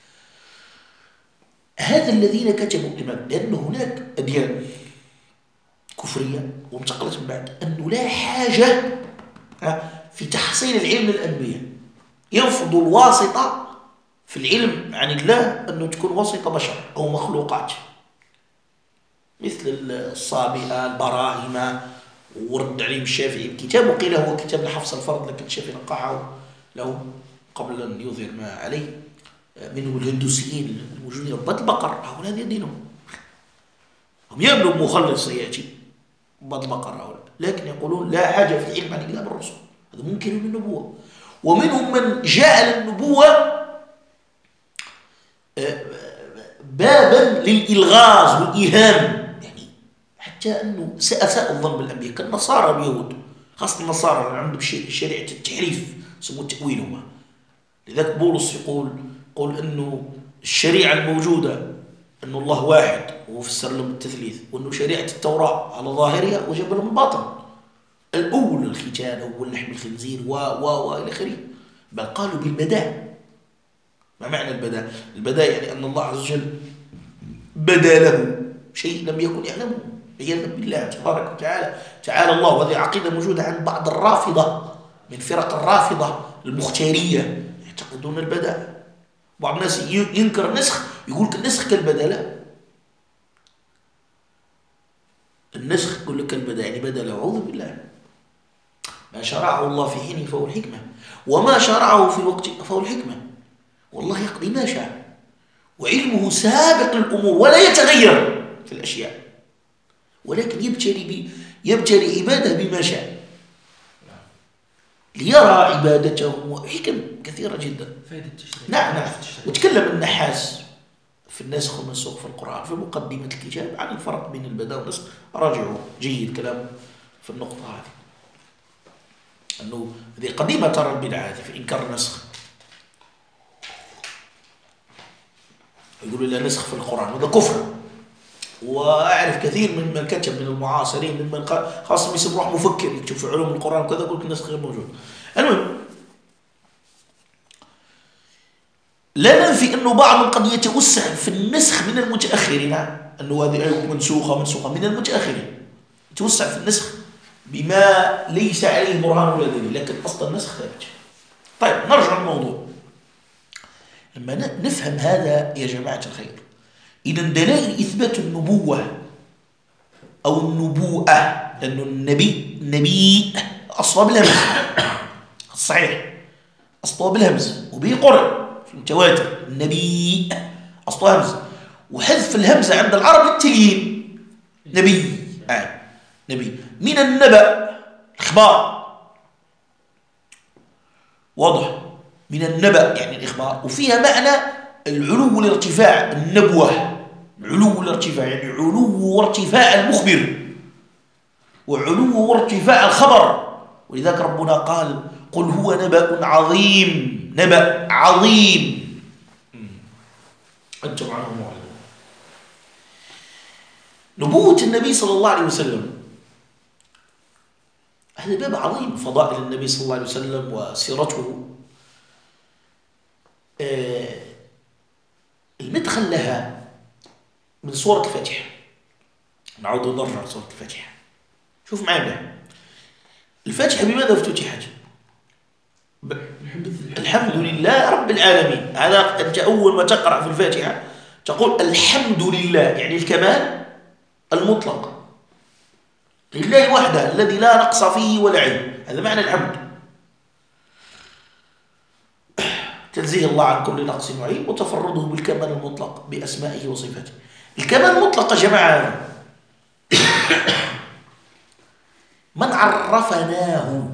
هذا الذين كتبوا الإمام، لأن هناك أديان كفرية وانتقلت من بعد، أنه لا حاجة في تحصيل العلم للأنبياء، يرفضوا الواسطة في العلم عن الله أنه تكون واسطة بشر أو مخلوقات، مثل الصابئة البراهمة، ورد عليهم الشافعي بكتاب وقيل هو كتاب لحفص الفرد، لكن الشافعي نقعه له قبل أن يظهر ما عليه. منهم الهندوسيين الموجودين عباد البقر، هؤلاء هذه دينهم، هم يؤمنوا بمخلص سيأتي عباد البقر هؤلاء، لكن يقولون لا حاجة في العلم عن الله بالرسل، هذا منكر بالنبوة. ومنهم من جعل النبوة بابا للإلغاز والإيهام، يعني حتى أنه أساء الظن بالأنبياء كالنصارى اليهود، خاصة النصارى اللي عندهم شريعة التحريف يسموه التأويل هما. لذلك بولس يقول أنه الشريعة الموجودة أنه الله واحد وفسر لهم التثليث، وأنه شريعة التوراة على ظاهرها وجب لهم الباطن، الأول الختان أول لحم الخنزير إلى آخره، بل قالوا بالبداء. ما معنى البداء؟ البداء يعني أن الله عز وجل بدا له شيء لم يكن يعلمه عياذا بالله تبارك وتعالى. تعالى الله، وهذه عقيدة موجودة عند بعض الرافضة من فرق الرافضة المختارية، يعتقدون البداء. بعض الناس ينكر النسخ، يقول لك النسخ كالبداء، لا، النسخ يقول لك كالبداء يعني بدأ له، أعوذ بالله. ما شرعه الله في حينه فهو الحكمة، وما شرعه في وقت فهو الحكمة، والله يقضي ما شاء، وعلمه سابق للأمور ولا يتغير في الأشياء، ولكن يبتلي عباده بما شاء ليرى عبادتهم، وحكم كثيرة جدا. نعم. وتكلم النحاس في الناسخ والمنسوخ في القرآن في مقدمة الكتاب عن الفرق بين البداء والنسخ، راجعوا جيد كلام في النقطة هذه، أنه هذه قديمة ترى البدعة هذه في إنكار النسخ، يقولوا لا نسخ في القرآن، وهذا كفر. وأعرف كثير ممن كتب من المعاصرين ممن خاصة يسمى روح مفكر يكتب في علوم القرآن وكذا، يقول النسخ غير موجود. المهم، لا ننفي أنه بعض قد يتوسع في النسخ من المتأخرين، أنه هذه آية منسوخة من المتأخرين، يتوسع في النسخ بما ليس عليه برهان ولا دليل، لكن أصل النسخ ثابت. طيب نرجع للموضوع. لما نفهم هذا يا جماعة الخير، إذا دلائل إثبات النبوة أو النبوءة، لأنه النبي أصلا بالهمز الصحيح، أصلا بالهمز وبه قرأ في المتواتر، النبي أصلا همز، وحذف الهمزة عند العرب للتليين، نبي نبي من النبأ الإخبار، واضح، من النبأ يعني الإخبار، وفيها معنى العلو والارتفاع، النبوة علو والارتفاع يعني علو وارتفاع المخبر وعلو وارتفاع الخبر. ولذلك ربنا قال قل هو نبأ عظيم، نبأ عظيم أنتم عنه معرضون. نبوة النبي صلى الله عليه وسلم هذا باب عظيم، فضائل النبي صلى الله عليه وسلم وسيرته. المدخل لها من سورة الفاتحة، نعود نرجع لسورة الفاتحة. شوف معنا الفاتحة بماذا افتتحت؟ الحمد لله رب العالمين. هذا أنت أول ما تقرأ في الفاتحة تقول الحمد لله، يعني الكمال المطلق لله وحده الذي لا نقص فيه ولا عيب، هذا معنى الحمد، تنزيه الله عن كل نقص وعيب وتفرده بالكمال المطلق بأسمائه وصفاته. الكمال المطلق يا جماعة من عرفناه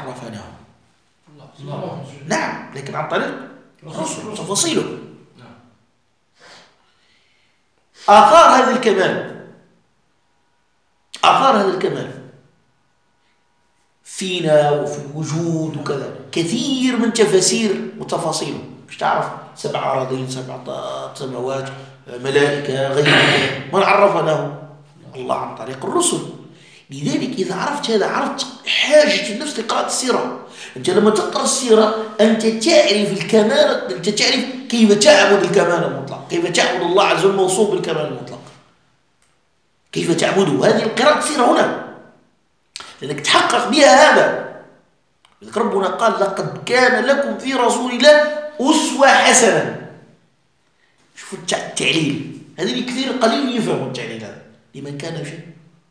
الله. نعم، لكن عن طريق الرسل تفاصيله. آثار هذا الكمال فينا وفي الوجود وكذا كثير من تفاسير وتفاصيله، مش تعرف 7 أراضين 7 سماوات ملائكة غيره، من عرفناه الله عن طريق الرسل. لذلك إذا عرفت هذا عرفت حاجة النفس لقراءة السيرة. أنت لما تقرأ السيرة أنت تعرف الكمال، أنت تعرف كيف تعبد الكمال المطلق، كيف تعبد الله عز وجل موصوف بالكمال المطلق، كيف تعبده. هذه القراءة السيرة هنا لأنك تحقق بها هذا. لذلك ربنا قال لقد كان لكم في رسول الله أسوة حسنة. شوفوا التعليل هذه كثير قليل يفهموا التعليل هذا لمن كان شيء.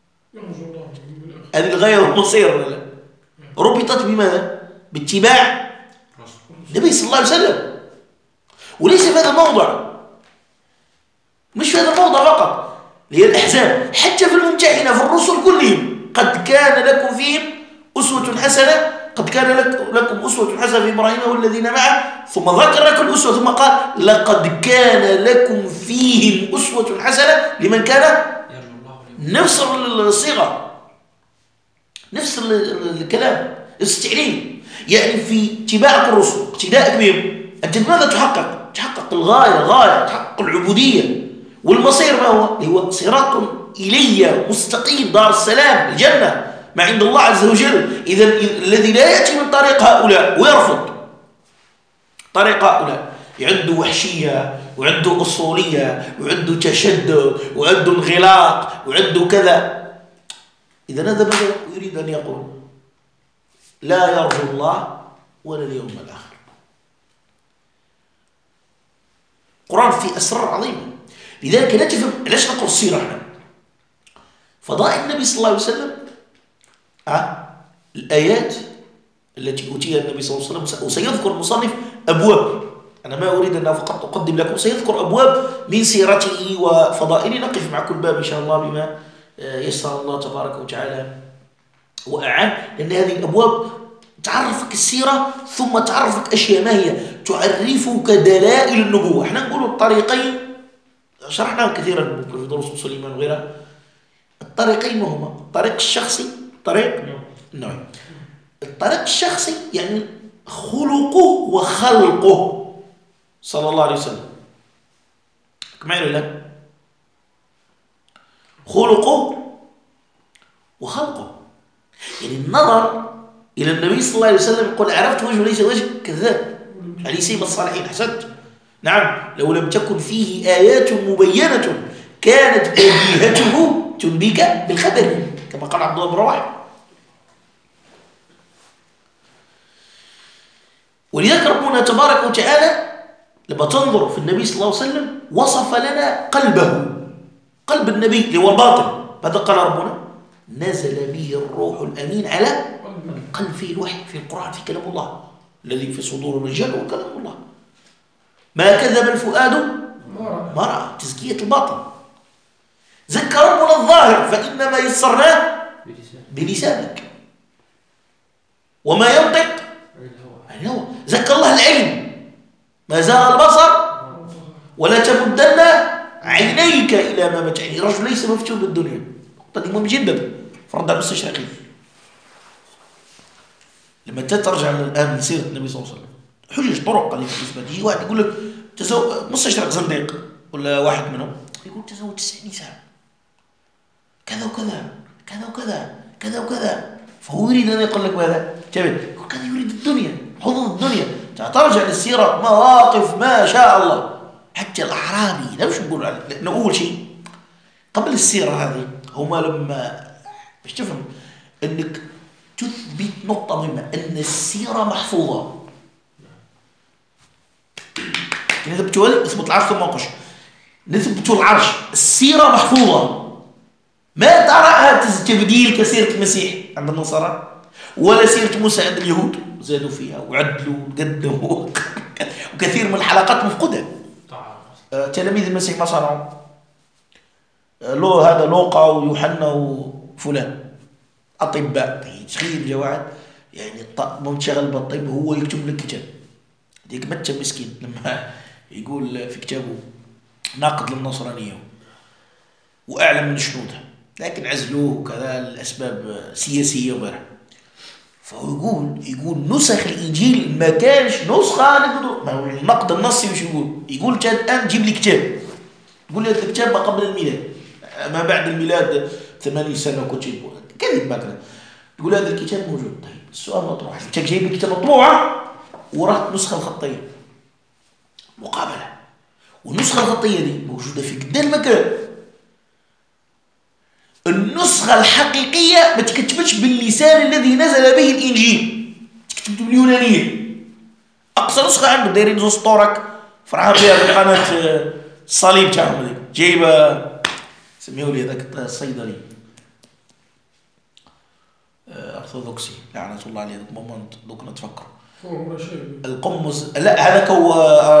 هذه الغاية والمصير ولا لا؟ ربطت بماذا؟ باتباع النبي صلى الله عليه وسلم. وليس في هذا الموضع، مش في هذا الموضع فقط، هي الأحزاب، حتى في الممتحنة في الرسل كلهم قد كان لكم فيهم أسوة حسنة، قد كان لكم أسوة حسنة في إبراهيم والذين معه، ثم ذكر لكم الأسوة ثم قال لقد كان لكم فيهم أسوة حسنة لمن كان نفس الصيغة، نفس الكلام، التعليم، يعني في اتباعك الرسل اقتداءك بهم أنت ماذا تحقق الغاية، تحقق العبودية، والمصير ما هو صراط إلي مستقيم، دار السلام، الجنة ما عند الله عز وجل. إذا الذي لا يأتي من طريق هؤلاء ويرفض طريق هؤلاء، عنده وحشية وعنده أصولية وعنده تشدد وعنده انغلاق وعنده كذا، إذا هذا ماذا يريد أن يقول؟ لا يرجو الله ولا اليوم الآخر. القرآن فيه أسرار عظيمة، لذلك لا تفهم ليش نقرأ السيرة احنا. فضائل النبي صلى الله عليه وسلم الآيات التي أوتيها النبي صلى الله عليه وسلم، وسيذكر المصنف أبواب، أنا ما أريد أن فقط أقدم لكم، سيذكر أبواب من سيرته وفضائله، نقف مع كل باب إن شاء الله بما يسر الله تبارك وتعالى وأعان، لأن هذه الأبواب تعرفك السيرة ثم تعرفك أشياء ما هي تعرفك دلائل النبوة. احنا نقول الطريقين شرحناها كثيرا في دروس سليمان وغيرها. الطريقين ما هما؟ الطريق الشخصي، طريق النوعي. الطريق الشخصي يعني خلقه وخلقه صلى الله عليه وسلم، كما ولا لا؟ خلقه وخلقه، يعني النظر إلى النبي صلى الله عليه وسلم يقول عرفت وجهه ليس وجه كذاب، عليه سيب الصالحين، أحسنت. نعم، لو لم تكن فيه آيات مبينة كانت بديهته تنبيك بالخبر، كما قال عبد الله بن رواحه. ولذلك ربنا تبارك وتعالى لما تنظر في النبي صلى الله عليه وسلم وصف لنا قلبه، قلب النبي اللي هو الباطن. ماذا قال ربنا؟ نزل به الروح الأمين على قلب، فيه الوحي، في القرآن، في كلام الله الذي في صدور الرجال وكلام الله. ما كذب الفؤاد ما رأى، تزكية الباطن. ذكر ربنا الظاهر فإنما يسرناه بلسانك، وما ينطق عن الهوى. ذكر الله العلم، ما زاغ البصر ولا تمدن عينيك إلى ما متعني. رجل ليس مفتون بالدنيا، نقطة مهم جدا، فرد على المستشرقين. لما ترجع الآن لسيرة النبي صلى الله عليه وسلم، حجج طرق اللي بالنسبة يجي واحد يقول لك مستشرق زنديق ولا واحد منهم يقول تزوج 9 نساء كذا وكذا كذا وكذا كذا وكذا، فهو يريد أن يقول لك ماذا؟ يقول كذا يريد الدنيا، حظوظ الدنيا. ترجع للسيرة مواقف ما شاء الله. حتى الأعرابي لا، وش نقول عليه؟ لأنه أول شيء قبل السيرة هذه هما لما باش تفهم أنك تثبت نقطة مهمة، أن السيرة محفوظة. نثبتوا اثبت العرش ثم انقش، نثبتوا العرش، السيرة محفوظة، ما تراها تبديل كسيرة المسيح عند النصارى ولا سيرة موسى عند اليهود، زادوا فيها وعدلوا وقدموا وكثير من الحلقات مفقودة. تلاميذ المسيح ما صنعوا هذا لوقا ويوحنا وفلان أطباء، تخيل جواعد يعني منشغل بالطب، هو يكتب لك كتاب. ديك متى مسكين لما يقول في كتابه ناقد للنصرانية وأعلم من شنودها، لكن عزلوه وكذا لأسباب سياسية وغيرها. فهو يقول نسخ الإنجيل ما كانش نسخة النقد النصي. وش يقول الآن جيب لي كتاب، يقول لي هذا الكتاب ما قبل الميلاد، ما بعد الميلاد 80 سنة كتب كذب مثلا. يقول هذا الكتاب موجود. طيب السؤال مطروح، انت جايب الكتاب مطبوعة وراه النسخة الخطية مقابلة، والنسخة الخطية دي موجودة في قد المكان. النسخة الحقيقية ما تكتبتش باللسان الذي نزل به الإنجيل، تكتبت باليونانية. أقصى نسخة عنده دايرين زوز طورك فرحان بها في قناة الصليب تاعهم هذيك، جايبة سميوا لي هذاك الصيدلي أرثوذكسي لعنة الله عليه، دوك نتفكر فهم رشيد. القمص لا هذاك هو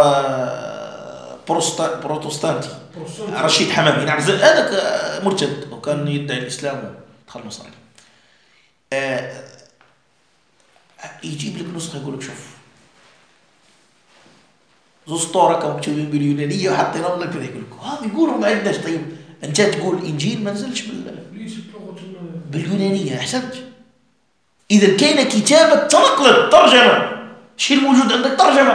بروتستانتي رشيد حمامي. نعم هذاك مرتد وكان يدعي الإسلام ودخل مصر. يجيب لك نسخة يقول لك شوف زو سطورة كانوا مكتوبين باليونانية وحاطينهم لك كذا. يقول لك يقولوا ما عندناش. طيب أنت تقول إنجيل ما نزلش باليونانية. أحسنت. إذا كاين كتابة تنقلت ترجمة شيء الموجود عندك ترجمة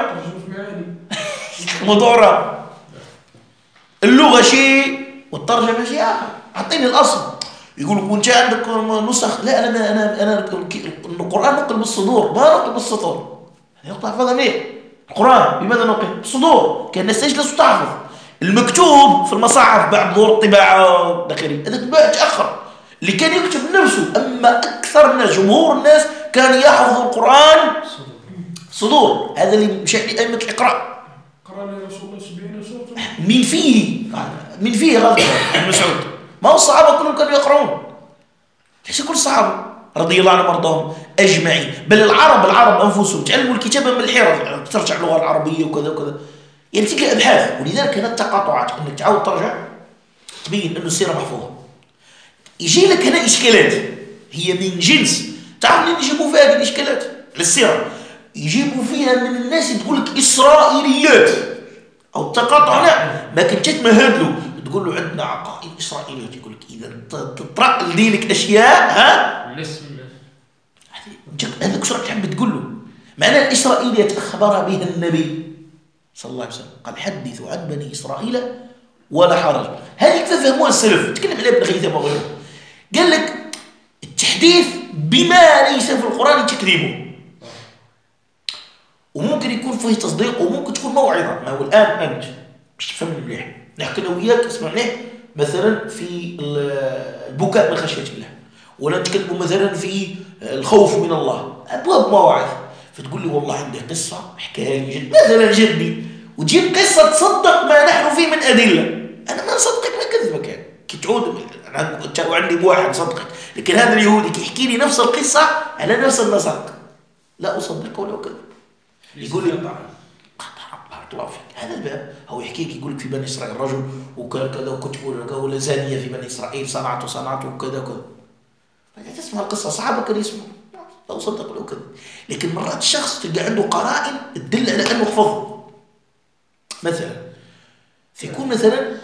مضورة. اللغة شيء والترجمة شيء آخر. أعطيني الأصل. يقول لك وانت عندك نسخ. لا أنا القرآن نقل بالصدور ما نقل بالسطور. يقطع هذا مين القرآن بماذا نقل بالصدور. كان الناس تجلس وتحفظ المكتوب في المصاحف بعد ظهور الطباعة داخلي. هذا طباعة تأخر اللي كان يكتب نفسه. أما أكثر الناس جمهور الناس كان يحفظ القرآن صدور. هذا اللي مشى لأئمة الإقراء. قرأنا رسول الله 70 سورة من فيه غلط ابن مسعود. ما هو الصحابة كلهم كانوا يقرؤون. ليس كل الصحابة رضي الله عنهم وارضاهم أجمعين. بل العرب أنفسهم تعلموا الكتابة من الحيرة. ترجع اللغة العربية وكذا وكذا. يعني تلك أبحاث. ولذلك كانت تقاطعات أنك تعاود ترجع تبين أنه السيرة محفوظة. يجي لك هنا إشكالات هي من جنس. تعرف لين يجيبوا فيها هذه الإشكالات للسيرة. يجيبوا فيها من الناس تقول لك إسرائيليات أو التقاطع. لا ما كنت تمهد له تقول له عندنا عقائد إسرائيليات. يقول لك إذا تطرق لدينك أشياء هذاك شو تحب تقول له. معنى الإسرائيليات أخبر بها النبي صلى الله عليه وسلم قال حدثوا عن بني إسرائيل ولا حرج. هذه فهموها السلف. تكلم عليها ابن خيثمة وغيره. قال لك التحديث بما ليس في القرآن تكذيبه. وممكن يكون فيه تصديق وممكن تكون موعظة. ما هو الآن أنت مش تفهمني مليح. نحكي أنا وياك اسمع مليح. مثلا في البكاء من خشية الله ولا نتكلم مثلا في الخوف من الله أبواب مواعظ. فتقول لي والله عندي قصة احكيها لي مثلا جدي وتجيب قصة تصدق ما نحن فيه من أدلة. أنا ما نصدقك ما كذبك يعني. كي تعود وعندي بواحد صدقك. لكن هذا اليهودي كي يحكي لي نفس القصة على نفس النسق لا أصدقه ولا كذب. يقول لي بارك الله فيك. هذا الباب هو يحكيك يقول لك في بني إسرائيل رجل وكان كذا وكنت ولا زانية في بني إسرائيل صنعت وكذا وكذا. فأنت تسمع القصة صحابة كانوا يسمعوا لا أصدق ولا كذب. لكن مرات الشخص تلقى عنده قرائن تدل على أنه حفظ. مثلا فيكون مثلا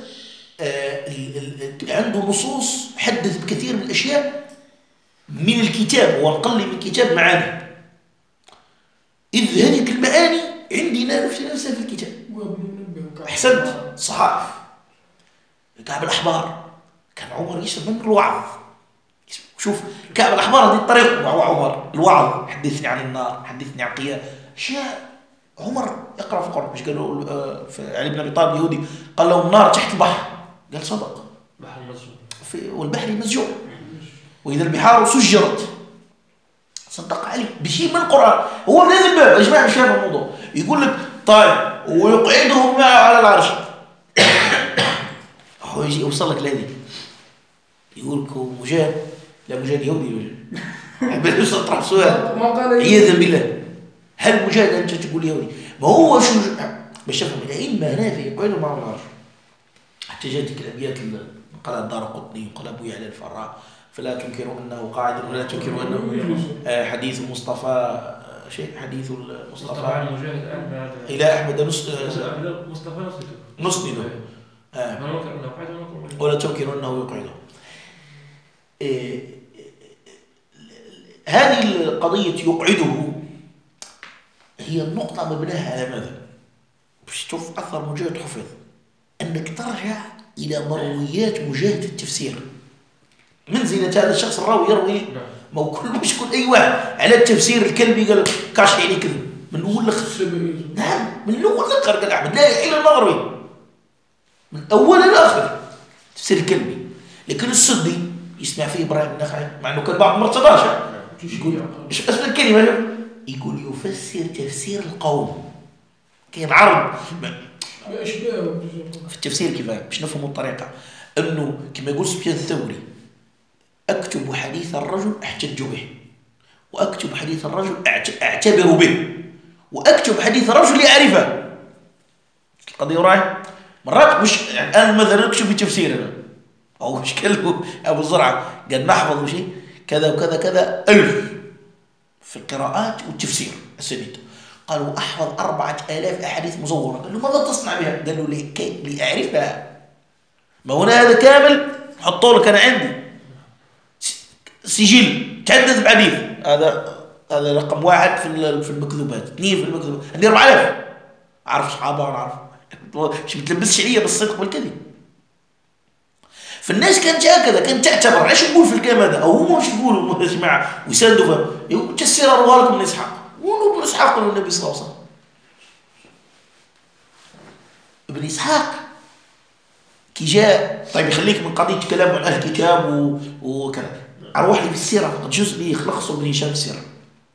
عنده نصوص حدث بكثير من الأشياء من الكتاب ونقل من كتاب معاني. إذ هذه المعاني عندنا نفسها في الكتاب. أحسنت. صحائف كعب الأحبار كان عمر يسمى من الوعظ. شوف كعب الأحبار هذه الطريق مع عمر الوعظ. حدثني عن النار حدثني عن قيام أشياء. عمر يقرأ في القرآن. مش قالوا علي بن أبي طالب يهودي قال له النار تحت البحر قال صدق والبحر مسجور وإذا البحار سجرت صدق علي بشيء من القرآن. هو من هذا الباب يا جماعة مش هذا الموضوع. يقول لك طيب ويقعدهم معه على العرش. هو يجي يوصل لك لهذه يقول لك مجاهد لا مجاهد يهودي حبيت يطرح سؤال عياذا بالله. هل مجاهد أنت تقول يهودي؟ ما هو شو باش تفهم الأئمة هنا في يقعدوا معه على العرش. حتى جاتك الأبيات اللي قال الدارقطني وقال أبو يعلى الفراء فلا تنكروا أنه قاعد ولا تنكروا أنه حديث المصطفى شيء حديث المصطفى إلى أحمد مصطفى نسنده ولا تنكروا أنه يقعده. هذه القضية يقعده هي النقطة مبناها على ماذا؟ باش تشوف أثر مجاهد حفظ أنك ترجع إلى مرويات مجاهد التفسير. من زينة هذا الشخص الراوي يروي ما هو كل مش كل أي واحد على التفسير الكلبي قال كاش يعني كذب من أول لآخر. نعم من الأول لآخر قال أحمد لا يحيل المغربي من أول لآخر تفسير الكلبي. لكن السدي يسمع فيه إبراهيم النخعي مع أنه كان بعض مرتضاش يقول إيش أسم الكلمة يقول يفسر تفسير القوم. كاين عرض في التفسير كيفاه باش نفهموا الطريقة أنه كما يقول سفيان الثوري أكتب حديث الرجل أحتج به وأكتب حديث الرجل أعتبر به. وأكتب حديث رجل يعرفه. القضية وراي مرات مش يعني الآن مثلا أكتب بتفسيرنا أو مش كله أبو زرعة قال نحفظ شيء كذا وكذا كذا 1000 في القراءات والتفسير السنيد. قالوا أحفظ 4000 أحاديث مزورة. قال له ماذا تصنع بها؟ قال له لأعرفها. ما هنا هذا كامل حطوا لك أنا عندي سجل تحدث بحديث. هذا رقم 1 في المكذوبات، 2 في المكذوبات، عندي 4000. أعرف صحابة وأنا أعرف مش بتلبسش عليا بالصدق والكذب. فالناس كانت هكذا، كانت تعتبر ايش نقول في الكلام هذا، او هم مش يقولوا يا جماعه ويساندوا فيه تفسير رواه لكم من اسحاق، وابن اسحاق قالوا النبي صلى الله عليه وسلم. ابن اسحاق كي جاء طيب يخليك من قضيه كلام عن اهل الكتاب وكذا، اروح لي بالسيره فقط جزء لي يخلصوا ابن هشام السيره.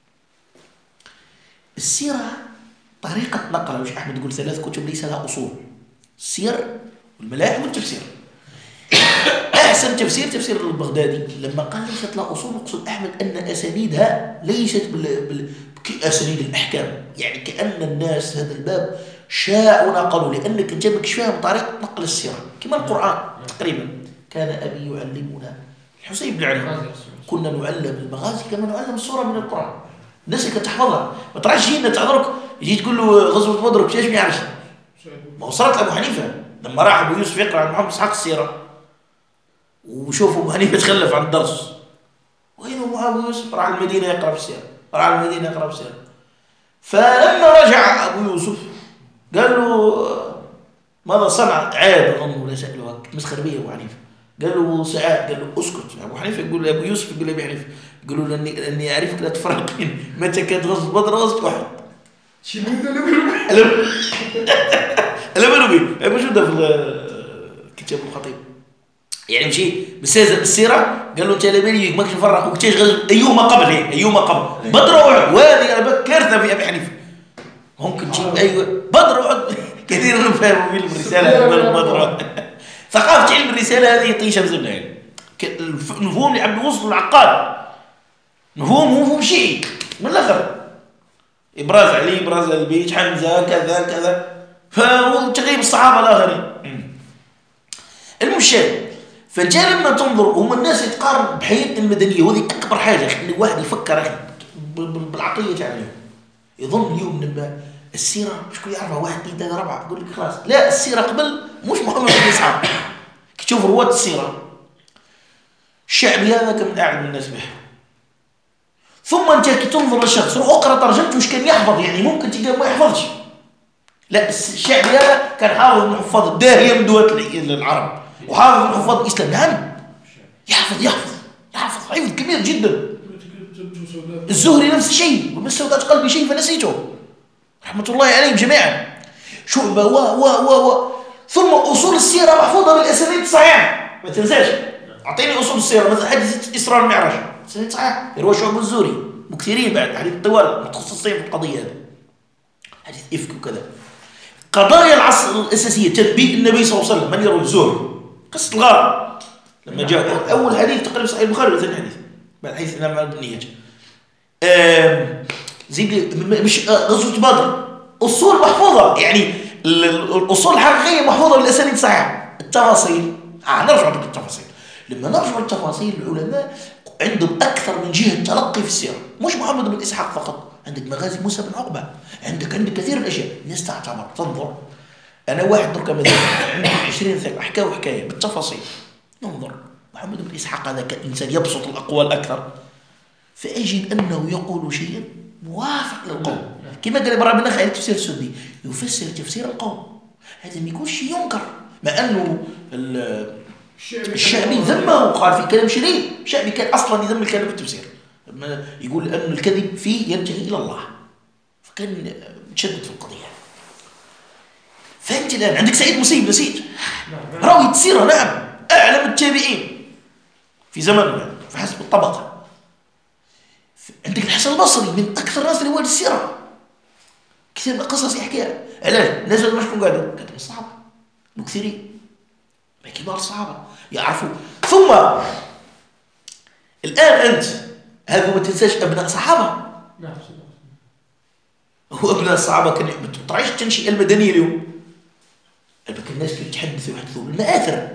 السيره طريقه نقل، مش احمد يقول 3 كتب ليس لها اصول، السير والملاحم والتفسير. أحسن تفسير البغدادي لما قال ليست لها أصول، يقصد أحمد أن أسانيدها ليست كأسانيد الأحكام، يعني كأن الناس هذا الباب شاء ونقلوا، لأنك أنت ماكش فاهم طريقة نقل السيرة كما القرآن تقريبا. كان أبي يعلمنا الحسين بن علي كنا نعلم المغازي كما نعلم السورة من القرآن. الناس اللي تحفظها ما تراش جينا تعذرك يجي تقول له غزوة بدر ايش ما يعرفش. ما وصلت لأبو حنيفة لما راح أبو يوسف يقرأ عن محمد إسحاق السيرة وشوفوا أبو حنيفة تخلف عن الدرس، وينه أبو يوسف راح المدينة يقرأ في السيرة، فلما رجع أبو يوسف قال له ماذا صنع؟ عاد أظن ولا سأله مسخر بيه أبو حنيفة. قال له سعاد، قال له اسكت. أبو حنيفة يقول لأبو يوسف يقول لأبي حنيفة يقولوا لأني أعرفك لا تفرق بين متى كانت غزوة بدر وغزوة أحد. شنو هذا الأمل به موجودة في كتاب الخطيب، يعني مشي بالسيزة بالسيرة قال له أنت لبني ماكش نفرق وكتاش غزوة أيهما قبل بدر وأحد، وهذه أنا كارثة في أبي حنيفة. ممكن تجيب أيوة بدر وأحد كثيرا نفهم من الرسالة بدر ثقافة علم الرسالة هذه طيشة بزبنة، يعني نفهم اللي عم يوصل العقاد نفهم شيعي من الآخر، إبراز علي إبراز البيت حمزة كذا فتغيب الصحابة الآخرين. المشاهد فجاء لما تنظر هم الناس يتقارن بحياتنا المدنية، وهذه أكبر حاجة خلي الواحد يفكر أخي بالعقلية تاعنا. يظن اليوم لما السيرة شكون يعرفها 1 2 3 4 يقول لك خلاص، لا السيرة قبل مش محمد بن إسحاق. كي تشوف رواة السيرة الشعبي هذا كان من أعلم الناس به، ثم أنت كي تنظر للشخص روح اقرأ ترجمته وش كان يحفظ، يعني ممكن تلقى ما يحفظش. لا الشعبي هذا كان حافظ من حفاظ الداهية من دول العرب وحافظ من حفاظ الإسلام. نعم يحفظ حفظ كبير جدا. الزهري نفس الشيء، ومن سودات قلبي شيء فنسيته رحمة الله عليهم جميعا. شعبة ثم أصول السيرة محفوظة بالأسانيد الصحيحة ما تنساش. أعطيني أصول السيرة مثلا حديث إسراء المعراج أسانيد صحيحة يروى شعبة الزهري مكثرين بعد حديث طوال متخصصين في القضية هذه، حديث إفك وكذا. قضايا العصر الأساسية تنبيه النبي صلى الله عليه وسلم من يروي الزهري قصة الغار لما جاء أول حديث تقريبا صحيح البخاري وثاني حديث بعد حديث الإمام البنية زي مش غزوة بدر أصول محفوظة، يعني الأصول الحقيقية محفوظة بالأسانيد صحيحة. التفاصيل نرجع للتفاصيل. لما نرجع للتفاصيل العلماء عندهم أكثر من جهة تلقي في السيرة، مش محمد بن إسحاق فقط، عندك مغازي موسى بن عقبة، عندك كثير من الأشياء. الناس تعتبر تنظر. أنا واحد درك مثلا عندي 20 ثقة حكاية بالتفاصيل، ننظر محمد بن إسحاق هذا كإنسان يبسط الأقوال أكثر، فأجد أنه يقول شيئا موافق للقوم، كما قال إبراهيم النخعي على تفسير السدي يفسر تفسير القوم، هذا ما يكونش ينكر، مع أنه الشعبي ذمه وقال في كلام شديد. الشعبي كان أصلا يذم الكلام في التفسير، يقول أن الكذب فيه ينتهي إلى الله، فكان متشدد في القضية. فأنت الآن عندك سعيد مسيب نسيت راوي السيرة، نعم أعلم التابعين في زمانه فحسب الطبقة. عندك الحسن البصري من أكثر الناس رواية السيرة، كثير من القصص يحكيها. علاش نزل مشكون قاعدين كتب الصحابة مكثرين من كبار الصحابة يعرفوا. ثم الآن أنت هذا ما تنساش أبناء صحابة، هو ابن الصحابة كان بتطرعش التنشئة المدنية اليوم. كان الناس كانوا يتحدثوا بالمآثر.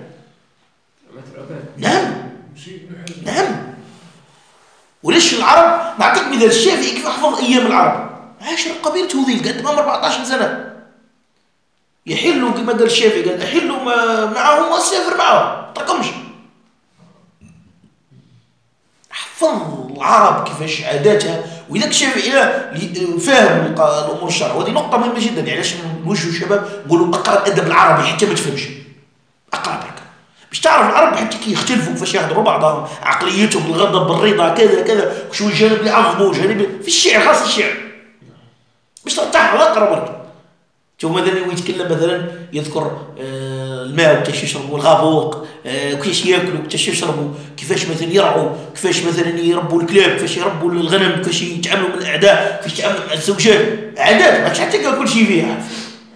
نعم نعم. وليش العرب؟ نعطيك مثال الشافعي كيف حفظ أيام العرب. عاشر قبيلة هذيل قد تمام 14 سنة يحلوا كما قال الشافعي، قال أحلوا معهم وأسافر معهم تركمش. حفظ العرب كيفاش عاداتها. وإذاك الشافعي فاهم الأمور الشرعية، وهذه نقطة مهمة جدا. يعني علاش نوجهوا الشباب نقولوا أقرأ الأدب العربي حتى ما تفهمش، أقرأ برك باش تعرف العرب حتى كي يختلفوا كيفاش يهضروا بعضهم، عقليتهم، الغضب، بالرضا، كذا كذا، وشو الجانب اللي يعظموا جانب في الشعر، خاص الشعر باش ترتاح. اقرأ برك. شوف مثلا يتكلم مثلا يذكر الماء وكيفاش يشربوا، الغابوق وكيفاش ياكلوا، كيفاش يشربوا، كيفاش مثلا يرعوا، كيفاش مثلا يربوا الكلاب، كيفاش يربوا الغنم، كيفاش يتعاملوا مع الاعداء، كيفاش يتعاملوا مع الزوجات، عادات ما حتى تلقى كل شيء فيها.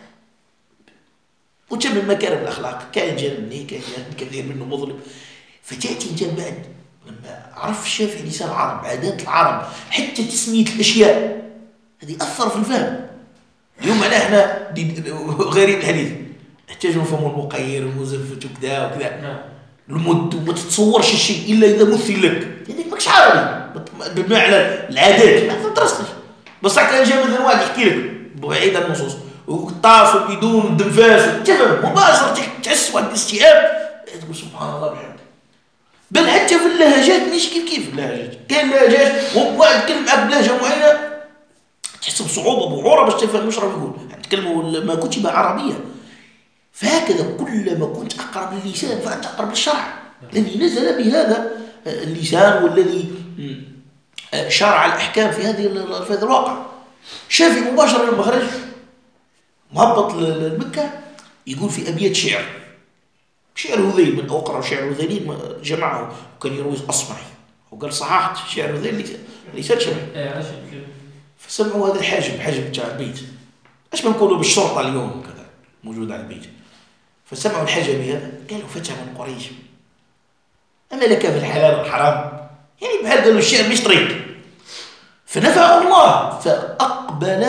وتم مكارم الاخلاق، كاين جانب مني، كاين جانب كثير منه مظلم. فتاتي انت بعد لما عرف الشافعي لسان العرب، عادات العرب، حتى تسميه الاشياء هذه اثر في الفهم. اليوم على احنا غريب الحديث نحتاجوا نفهموا المقير والمزفت وكذا وكذا، المد، وما تتصورش الشيء الا اذا مثل لك. هذيك ماكش عربي بمعنى العادات ما تدرسش. بصح كان جا مثلا واحد يحكي لك بعيد عن النصوص والطاف بدون الدنفاس تفهم مباشرة، تحس واحد الاستيعاب، تقول سبحان الله بحمده. بل حتى في اللهجات مش كيف اللهجات، كاين لهجات واحد يتكلم معك بلهجه معينه تحس بصعوبه بوعوره باش تفهم واش راه يقول، نتكلموا ما كتب عربيه. فهكذا كلما كنت اقرب للسان فانت اقرب للشرع الذي نزل بهذا اللسان، والذي شرع الاحكام في هذا الواقع. شافعي مباشره لما خرج مهبط لمكه يقول في ابيات شعر هذيل من اوقرا شعر هذيل جمعه، وكان يروي الاصمعي وقال صححت شعر هذيل ليس شعر. فسمعوا هذا الحاجب تاع البيت، اش بنقولوا بالشرطه اليوم كذا موجود على البيت. فسمعوا الحجبي هذا قالوا فتى من قريش اما لك في الحلال والحرام، يعني بحال قالوا الشعر مش طريق. فنفعه الله فاقبل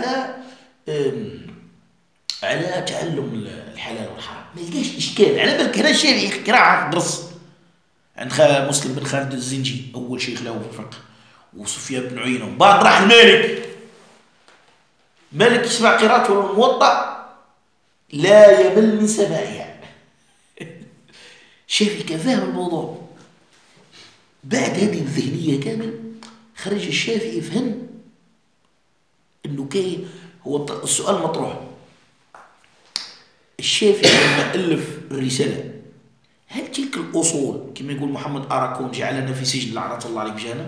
على تعلم الحلال والحرام، ما يلقاش اشكال. على بالك هنا الشافعي قراءه درس عند مسلم بن خالد الزنجي اول شيخ له في الفقه، وسفيان بن عيينة، وبعد راح المالك. مالك يسمع قراءته الموطأ لا يمل من سماعها. الشافعي كان فاهم الموضوع. بعد هذه الذهنية كامل خرج الشافعي فهم انه كاين هو السؤال مطروح. الشافعي لما ألف الرسالة هل تلك الأصول كما يقول محمد أراكون جعلنا في سجن لعنة الله عليه بجانا،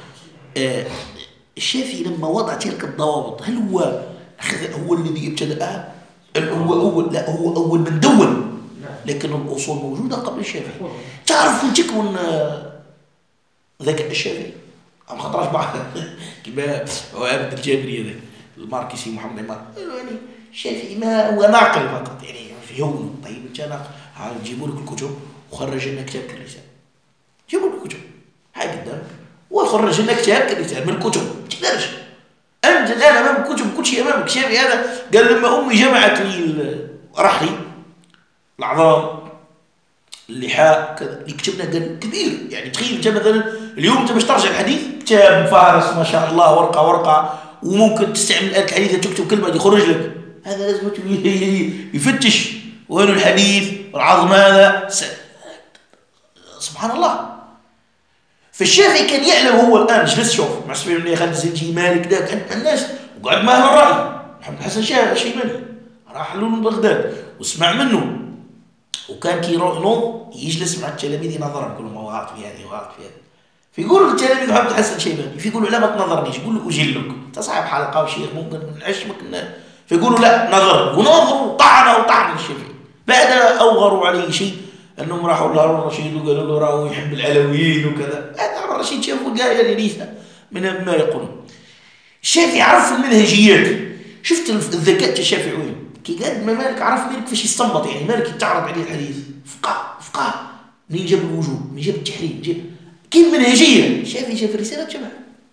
الشافعي لما وضع تلك الضوابط هل هو الذي ابتدأها؟ هو أول من دون، لكن الأصول موجودة قبل الشافعي. تعرف وين تكون ذكاء الشافعي؟ أم خطرش بعض كما هو عبد الجابري هذاك الماركسي محمد عمار، يعني الشافعي ما هو ناقل فقط، يعني في هون. طيب انت ناقل، جيبوا لك الكتب وخرج لنا كتاب كالرسالة، جيبوا لك الكتب هاي قدامك وخرج لنا كتاب كالرسالة من الكتب. ما تقدرش انت الان امام الكتب كل شيء امامك. الشافعي هذا قال لما امي جمعت لي رحلي العظام اللحاء كذا اللي كتبنا قال كبير. يعني تخيل انت مثلا اليوم انت باش ترجع الحديث كتاب فارس ما شاء الله ورقه وممكن تستعمل آلة الحديث تكتب كلمه يخرج لك. هذا لازم يفتش وين الحديث العظم هذا سبحان الله. فالشافعي كان يعلم هو الان جلس شوف مع سفيان بن خالد الزنجي مالك ذاك الناس وقعد مع اهل الراي محمد حسن الشيباني راح له بغداد وسمع منه، وكان كي ينوض يجلس مع التلاميذ ينظرهم كلهم غلط في هذه وغلط في هذه. فيقولوا التلاميذ محمد حسن الشيباني فيقولوا لا ما تنظرنيش، يقول له اجلك انت صاحب حلقه وشيخ ممكن نعشمك. فيقولوا لا نظر ونظروا وطعن الشافعي. بعد اوغروا عليه شيء انهم راحوا لهارون الرشيد وقالوا له راهو يحب العلويين وكذا. هارون الرشيد شافوا قايل ليس من ما يقولون. الشافعي عرف المنهجيات. شفت الذكاء تاع الشافعي وين كي قد ما مالك عرف مالك كيفاش يستنبط. يعني مالك يتعرض عليه الحديث فقه منين جاب الوجوب، منين جاب التحريم، جاب كيف منهجيه. الشافعي شاف الرساله جمعها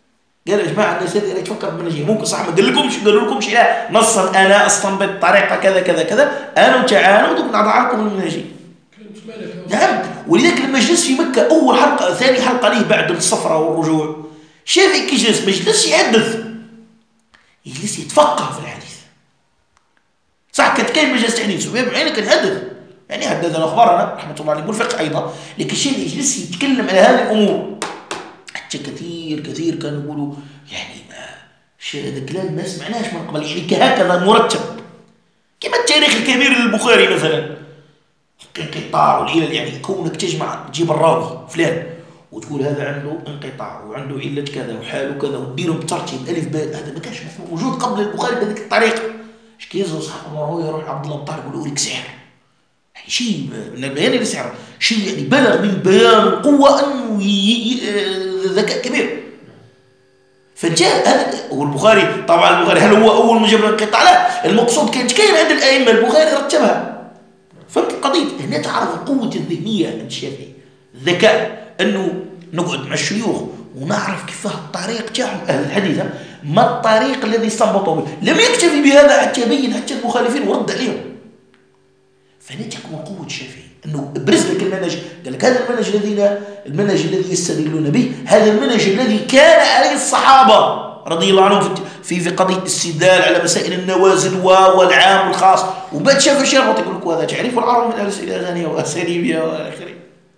قال يا جماعة الناس هذه تفكر بمنهجية، ممكن صح ما قالوا لكمش لا نصا أنا أستنبط طريقة كذا كذا كذا، أنا وتعالوا ودوك نضع لكم المنهجية. نعم. ولذلك لما جلس في مكة أول حلقة ثاني حلقة ليه بعد السفرة والرجوع، شاف كي جلس ما جلس يحدث، يجلس يتفقه في الحديث. صح كانت كاين مجلس حديث وباب عينك كان يحدث، يعني حدثنا أخبارنا رحمة الله عليه والفقه أيضا، لكن الشيء يجلس يتكلم على هذه الأمور. حتى كثير كانوا يقولوا يعني هذا الكلام ما سمعناش من قبل، يعني كهكذا مرتب كما التاريخ الكبير للبخاري مثلا، انقطاع والعلل، يعني كونك تجمع تجيب الراوي فلان وتقول هذا عنده انقطاع وعنده علة كذا وحاله كذا وتديرهم بترتيب ألف باء، هذا ما كانش موجود قبل البخاري بهذيك الطريقة. اش كيزو صح هو يروح عبد الله الطاهر يقول لك سحر، يعني شيء من البيان للسحر، شيء يعني بلغ من بيان القوة أنه ذكاء كبير. فجاء هذا والبخاري طبعا البخاري هل هو أول من جاب الانقطاع؟ لا، المقصود كاين عند الأئمة البخاري رتبها. فهمت القضية؟ هنا تعرف قوة الذهنية عند الشافعي، الذكاء أنه نقعد مع الشيوخ ونعرف كيف الطريق تاعهم أهل الحديث، ما الطريق الذي استنبطوا به. لم يكتفي بهذا حتى يبين حتى المخالفين ورد عليهم. فهنا تكون قوة الشافعي أنه برز لك المنهج، قال لك هذا المنهج الذي يستدلون به، هذا المنهج الذي كان عليه الصحابة رضي الله عنهم في قضية الاستدلال على مسائل النوازل والعام والخاص. وبعد شاف الشيخ يقول لك هذا تعريف العرب من الأسئلة الأغانية وأساليبها وإلى آخره.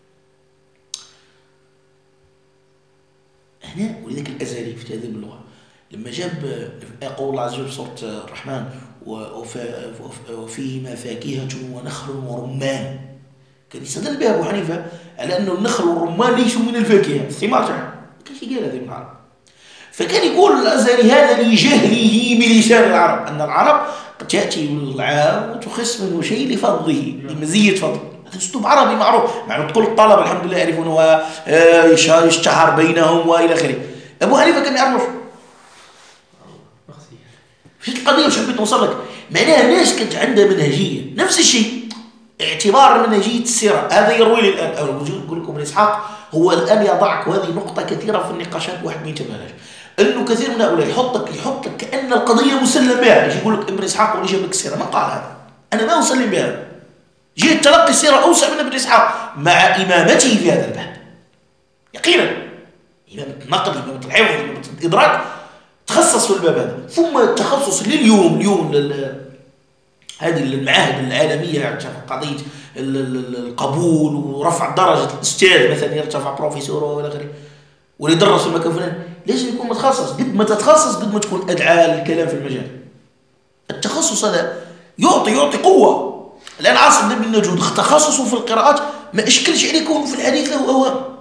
هنا ولذلك الأزالي في تهذيب اللغة لما جاب قول الله عز وجل في سورة الرحمن وفيهما فاكهة ونخل ورمان، كان يستدل بها أبو حنيفة على أن النخل والرمان ليسوا من الفاكهة، الثمار تاعها كاش قال هذا من العرب. فكان يقول الأزهري هذا لجهله بلسان العرب، أن العرب قد تأتي بالعام وتخص منه شيء لفضله لمزية فضل، هذا أسلوب عربي معروف، مع كل الطلبة الحمد لله يعرفونه ويشتهر بينهم وإلى آخره. أبو حنيفة كان يعرف في القضية وش حبيت نوصل لك، معناها الناس كانت عندها منهجية. نفس الشيء اعتبار منهجية السيرة، هذا يروي لي الآن أقول لكم ابن إسحاق هو الآن يضعك، وهذه نقطة كثيرة في النقاشات واحد ما ينتبهلاش، أنه كثير من هؤلاء يحطك كأن القضية مسلم بها. يجي يقول لك ابن إسحاق وليش جاب لك السيرة؟ من قال هذا؟ أنا ما أسلم بها. جيت تلقي السيرة أوسع من ابن إسحاق مع إمامته في هذا الباب يقينا، إمامة النقل، إمامة الحفظ، إمامة الإدراك، تخصص في الباب هذا. ثم التخصص اليوم هذه المعاهد العالمية قضية القبول ورفع درجة الأستاذ مثلا يرتفع بروفيسور وإلى آخره، واللي يدرس في المكان فلان لازم يكون متخصص. قد ما تتخصص قد ما تكون أدعى للكلام في المجال. التخصص هذا يعطي قوة. الآن عاصم بن النجود تخصصه في القراءات ما إشكلش عليه كونه في الحديث له أوهام.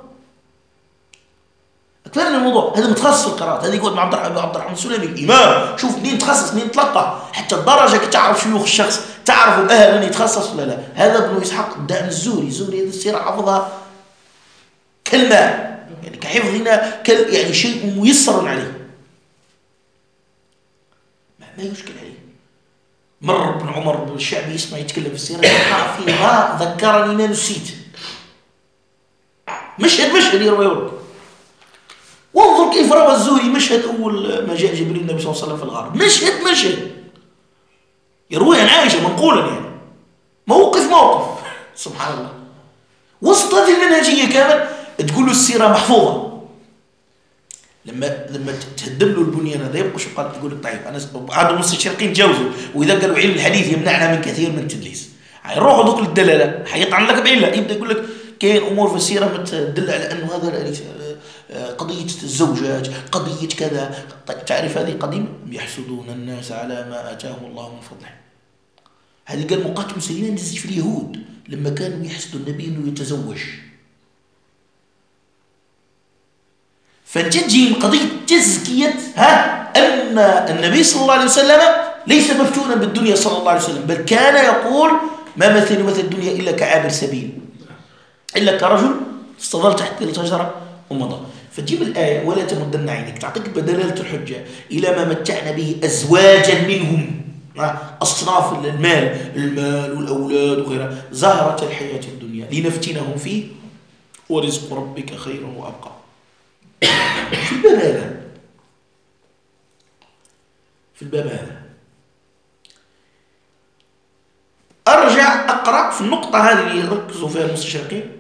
أكثر من الموضوع هذا متخصص في القراءات، هذا يقول مع عبد الرحمن السلمي الإمام، شوف منين تخصص منين تلقى حتى الدرجة كي تعرف شيوخ الشخص تعرف أهل أن يتخصص ولا لا. هذا ابن إسحاق دائما الزهري هذه السيرة حفظها كالماء، يعني كحفظنا يعني شيء ميسر عليه ما يشكل عليه. مر ابن عمر الشعبي يسمع يتكلم في السيرة في ما ذكرني ما نسيت، مشهد يروي. وانظر كيف روى الزهري مشهد أول ما جاء جبريل النبي صلى الله عليه وسلم في الغار، مشهد يروي عن عائشة منقولا، يعني موقف سبحان الله. وسط هذه المنهجية كامل تقول له السيرة محفوظة. لما تهدم له البنيان هذا يبقى شو قال؟ تقول لك طيب أنا عاد المستشرقين تجاوزوا، وإذا قالوا علم الحديث يمنعنا من كثير من التدليس، هيروحوا دوك للدلالة حيطعن لك بعلة، يبدأ يقول لك كاين أمور في السيرة تدل على أنه هذا قضية الزوجات، قضية كذا. تعرف هذه قديمة، يحسدون الناس على ما آتاهم الله من فضله. هذه قال مقاتل سليمان نزج في اليهود لما كانوا يحسدوا النبي أنه يتزوج. فتجي من قضية تزكية أن النبي صلى الله عليه وسلم ليس مفتونا بالدنيا صلى الله عليه وسلم، بل كان يقول ما مثل الدنيا إلا كعابر سبيل، إلا كرجل استظل تحت الشجرة ومضى. فتجيب الآية ولا تمدن عينك، تعطيك بدلالة الحجة إلى ما متعنا به أزواجا منهم، أصناف المال والأولاد وغيرها، زهرة الحياة الدنيا لنفتنهم فيه ورزق ربك خير وأبقى. في الباب هذا في الباب هذا. أرجع أقرأ في النقطة هذه اللي يركزوا فيها المستشرقين،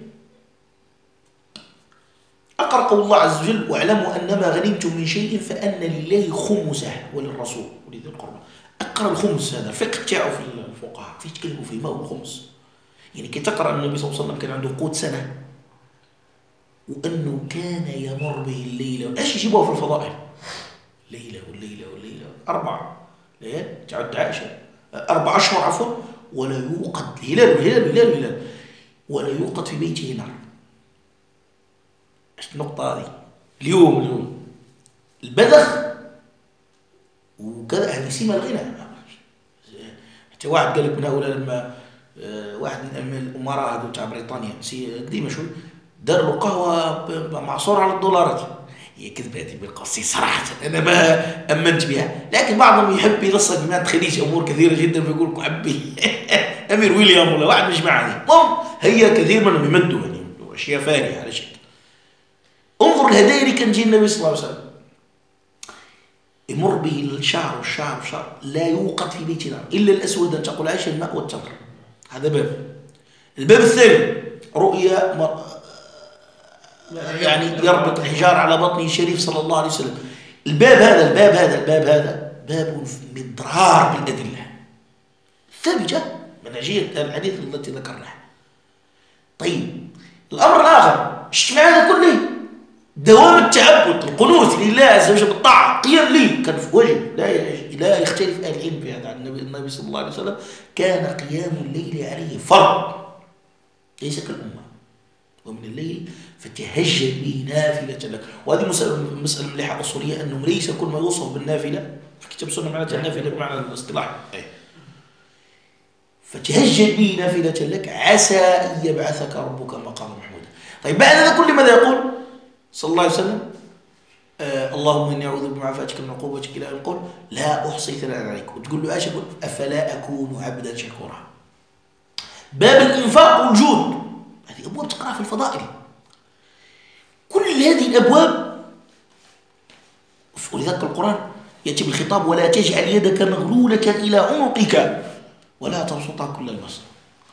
أقرأ قول الله عز وجل: واعلموا أنما غنمتم من شيء فأن لله خمسه وللرسول ولذي القربى. أقرأ الخمس هذا الفقه تاعه في الفقهاء في يتكلموا فيه ما هو الخمس. يعني كي تقرأ النبي صلى الله عليه وسلم كان عنده قوت سنة، وأنه كان يمر به الليلة، إيش يجيبوها في الفضائل؟ ليلة والليلة والليلة 4 ليال تعد عائشة 4 أشهر عفوا، ولا يوقد هلال ولا يوقد في بيته نار. ايش النقطة هذه؟ اليوم البذخ وكذا، هذه سمة الغنى. حتى واحد قال لك من هؤلاء لما واحد من الأمراء هذو تاع بريطانيا قديمة شوي دار له قهوة معصورة على $، هي كذبة هذه بالقصي صراحة أنا ما أمنت بها، لكن بعضهم يحب يلصق بما تخليش أمور كثيرة جدا فيقول لك حبي أمير ويليام ولا واحد مش معاني. هي كثير منهم يمدوا يعني أشياء فارغة على شكل. انظر الهدايا اللي كان جي النبي صلى الله عليه وسلم، يمر به الشعر لا يوقد في بيت نار إلا الأسود أن تقول عائشة الماء والتمر. هذا الباب الثاني رؤيا يعني يربط الحجار على بطنه الشريف صلى الله عليه وسلم. الباب هذا باب مضرار بالأدلة ثابتة منهجية الحديث التي ذكرناها. طيب الأمر الآخر ايش هذا كله؟ دوام التعبد القنوت لله عز وجل بالطاعة، قيام لي كان في وجه لا يختلف أهل العلم في هذا عن النبي صلى الله عليه وسلم، كان قيام الليل عليه فرض ليس كالأمة. ومن الليل فتهجد به نافلة لك. وهذه مسألة مليحة أصولية، أنه ليس كل ما يوصف بالنافلة في كتاب سنة معناتها النافلة بمعنى الاصطلاح. فتهجد به نافلة لك عسى أن يبعثك ربك مقاما محمودا. طيب بعد هذا كل ماذا يقول صلى الله عليه وسلم؟ اللهم إني أعوذ بمعافاتك من عقوبتك إلى أن يقول لا أحصي ثناء عليك. وتقول له أشهد أفلا أكون عبدا شكورا. باب الإنفاق والجود، هذه أبواب تقرأ في الفضائل. كل هذه الأبواب ولذلك القرآن يأتي بالخطاب: ولا تجعل يدك مغلولة إلى عنقك ولا تبسطها كل البسط.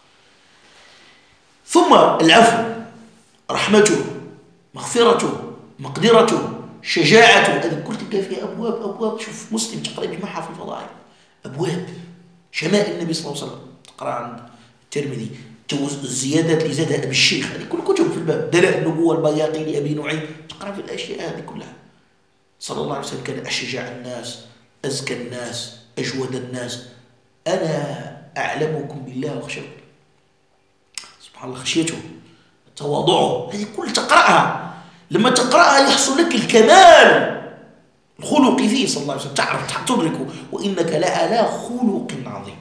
ثم العفو، رحمته، مغفرته، مقدرته، شجاعته، هذه كل تلقى فيها أبواب. شوف مسلم تقرأ يجمعها في الفضائل، أبواب شمائل النبي صلى الله عليه وسلم تقرأ عند الترمذي، الزيادات اللي زادها أبي الشيخ، هذه كل كتب في الباب، دلاء النبوة البياقي لأبي نعيم، تقرأ في الأشياء هذه كلها. صلى الله عليه وسلم كان أشجع الناس، أزكى الناس، أجود الناس. أنا أعلمكم بالله وخشيته، سبحان الله، خشيته، تواضعه، هذه كل تقرأها. لما تقرأها يحصل لك الكمال الخلقي فيه صلى الله عليه وسلم، تعرف تدركه، وإنك لعلى خلق عظيم.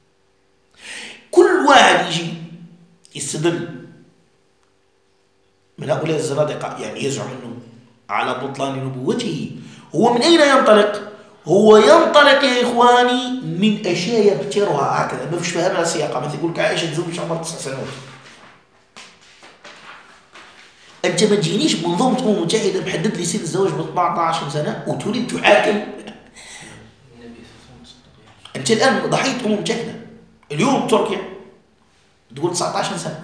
كل واحد يجي يستدل من هؤلاء الزنادقة يعني يزعم أنه على بطلان نبوته، هو من أين ينطلق؟ هو ينطلق يا إخواني من أشياء يبترها هكذا ما فيش فهمها سياقة. مثل يقول لك عائشة تزوج عمر 9 سنوات. أنت ما تجينيش بمنظومة أمم متحدة محدد لي سن الزواج ب 14 سنة وتريد تحاكم. أنت الآن ضحية أمم متحدة. اليوم تركيا تقول 19 سنة،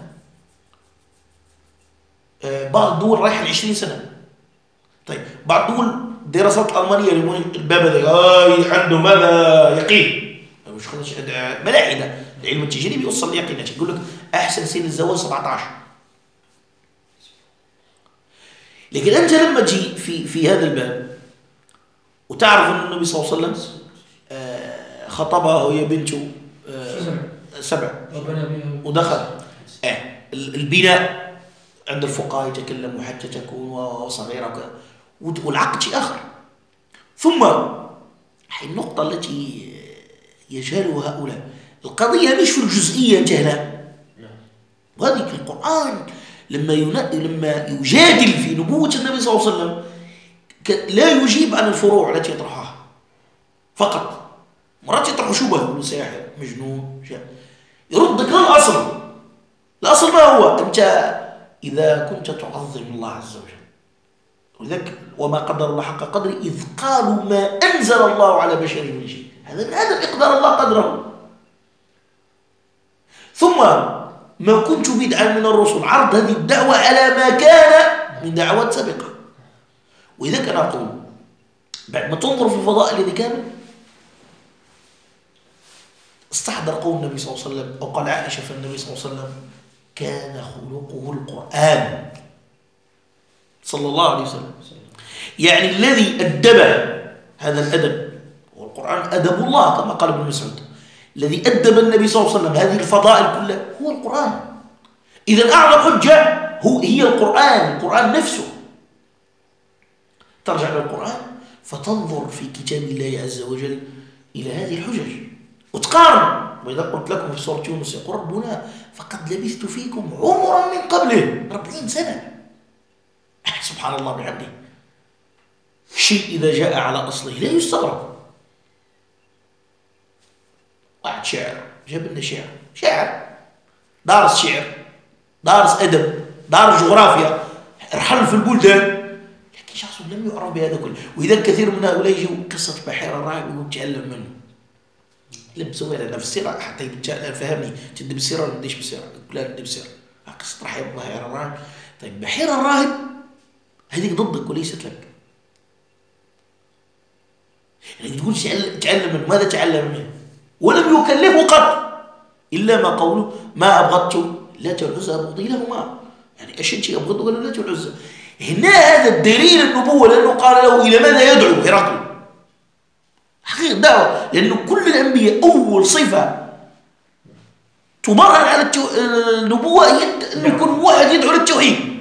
بعض الدول رايحة 20 سنة. طيب بعض الدول دراسات الألمانية الباب هذا عنده ماذا يقين، مش خلاص ملاحدة العلم التجريبي يوصل ليقينات، يقول لك أحسن سن الزواج 17. لكن أنت لما تجي في هذا الباب وتعرف أن النبي صلى الله عليه وسلم خطبها وهي بنته 7 ودخل البناء عند الفقهاء يتكلموا حتى تكون وصغيرة والعقد شيء آخر. ثم النقطة التي يجهلها هؤلاء، القضية مش في الجزئية جهلها، وهذه في القرآن لما يجادل في نبوة النبي صلى الله عليه وسلم لا يجيب عن الفروع التي يطرحها فقط. مرات يطرح شبه، يقول ساحر، مجنون، يردك للأصل. الأصل ما هو؟ أنت إذا كنت تعظم الله عز وجل ولذلك وما قدر الله حق قدره إذ قالوا ما أنزل الله على بشر من شيء. هذا من هذا إقدار الله قدره. ثم ما كنت بدعا من الرسل عرض هذه الدعوة على ما كان من دعوات سابقة. وإذا كان أقول بعد ما تنظر في الفضاء الذي كان استحضر قول النبي صلى الله عليه وسلم، أو قال عائشة فالنبي صلى الله عليه وسلم كان خلقه القرآن صلى الله عليه وسلم. يعني الذي أدبه هذا الأدب، والقرآن أدب الله كما قال ابن مسعود، الذي أدب النبي صلى الله عليه وسلم هذه الفضائل كلها هو القرآن. إذا أعظم حجة هي القرآن نفسه. ترجع للقرآن فتنظر في كتاب الله عز وجل إلى هذه الحجج وتقارن. وإذا قلت لكم في سورة يونس يقول ربنا فقد لبثت فيكم عمرا من قبله 40 سنة. سبحان الله بحمده. شيء إذا جاء على أصله لا يستغرب. واحد شاعر جاب لنا شاعر دارس شعر، دارس أدب، دارس جغرافيا، رحل في البلدان، لكن شخص لم يعرف بهذا كله. وإذا كثير من هؤلاء يجوا قصة بحيرة الراهب ويتعلم منه. لبسوا على نفس السيرة حتى يتجاهل فهمني تدي بالسيرة ولا نديش بالسيرة؟ لا ندي بالسيرة. قصة بحيرة الراهب. طيب بحيرة الراهب هذه ضدك وليست لك. يعني تقول تعلم منه، ماذا تعلم منه؟ ولم يكلفه قط إلا ما قوله ما أبغضت لا العزى أبغضي لهما. يعني أشد شيء أبغضه قال لا العزى. هنا هذا الدليل النبوة، لأنه قال له إلى ماذا يدعو هرقل؟ حقيقة دعوة، لأنه كل الأنبياء أول صفة تبرهن على النبوة هي أنه يكون واحد يدعو للتوحيد.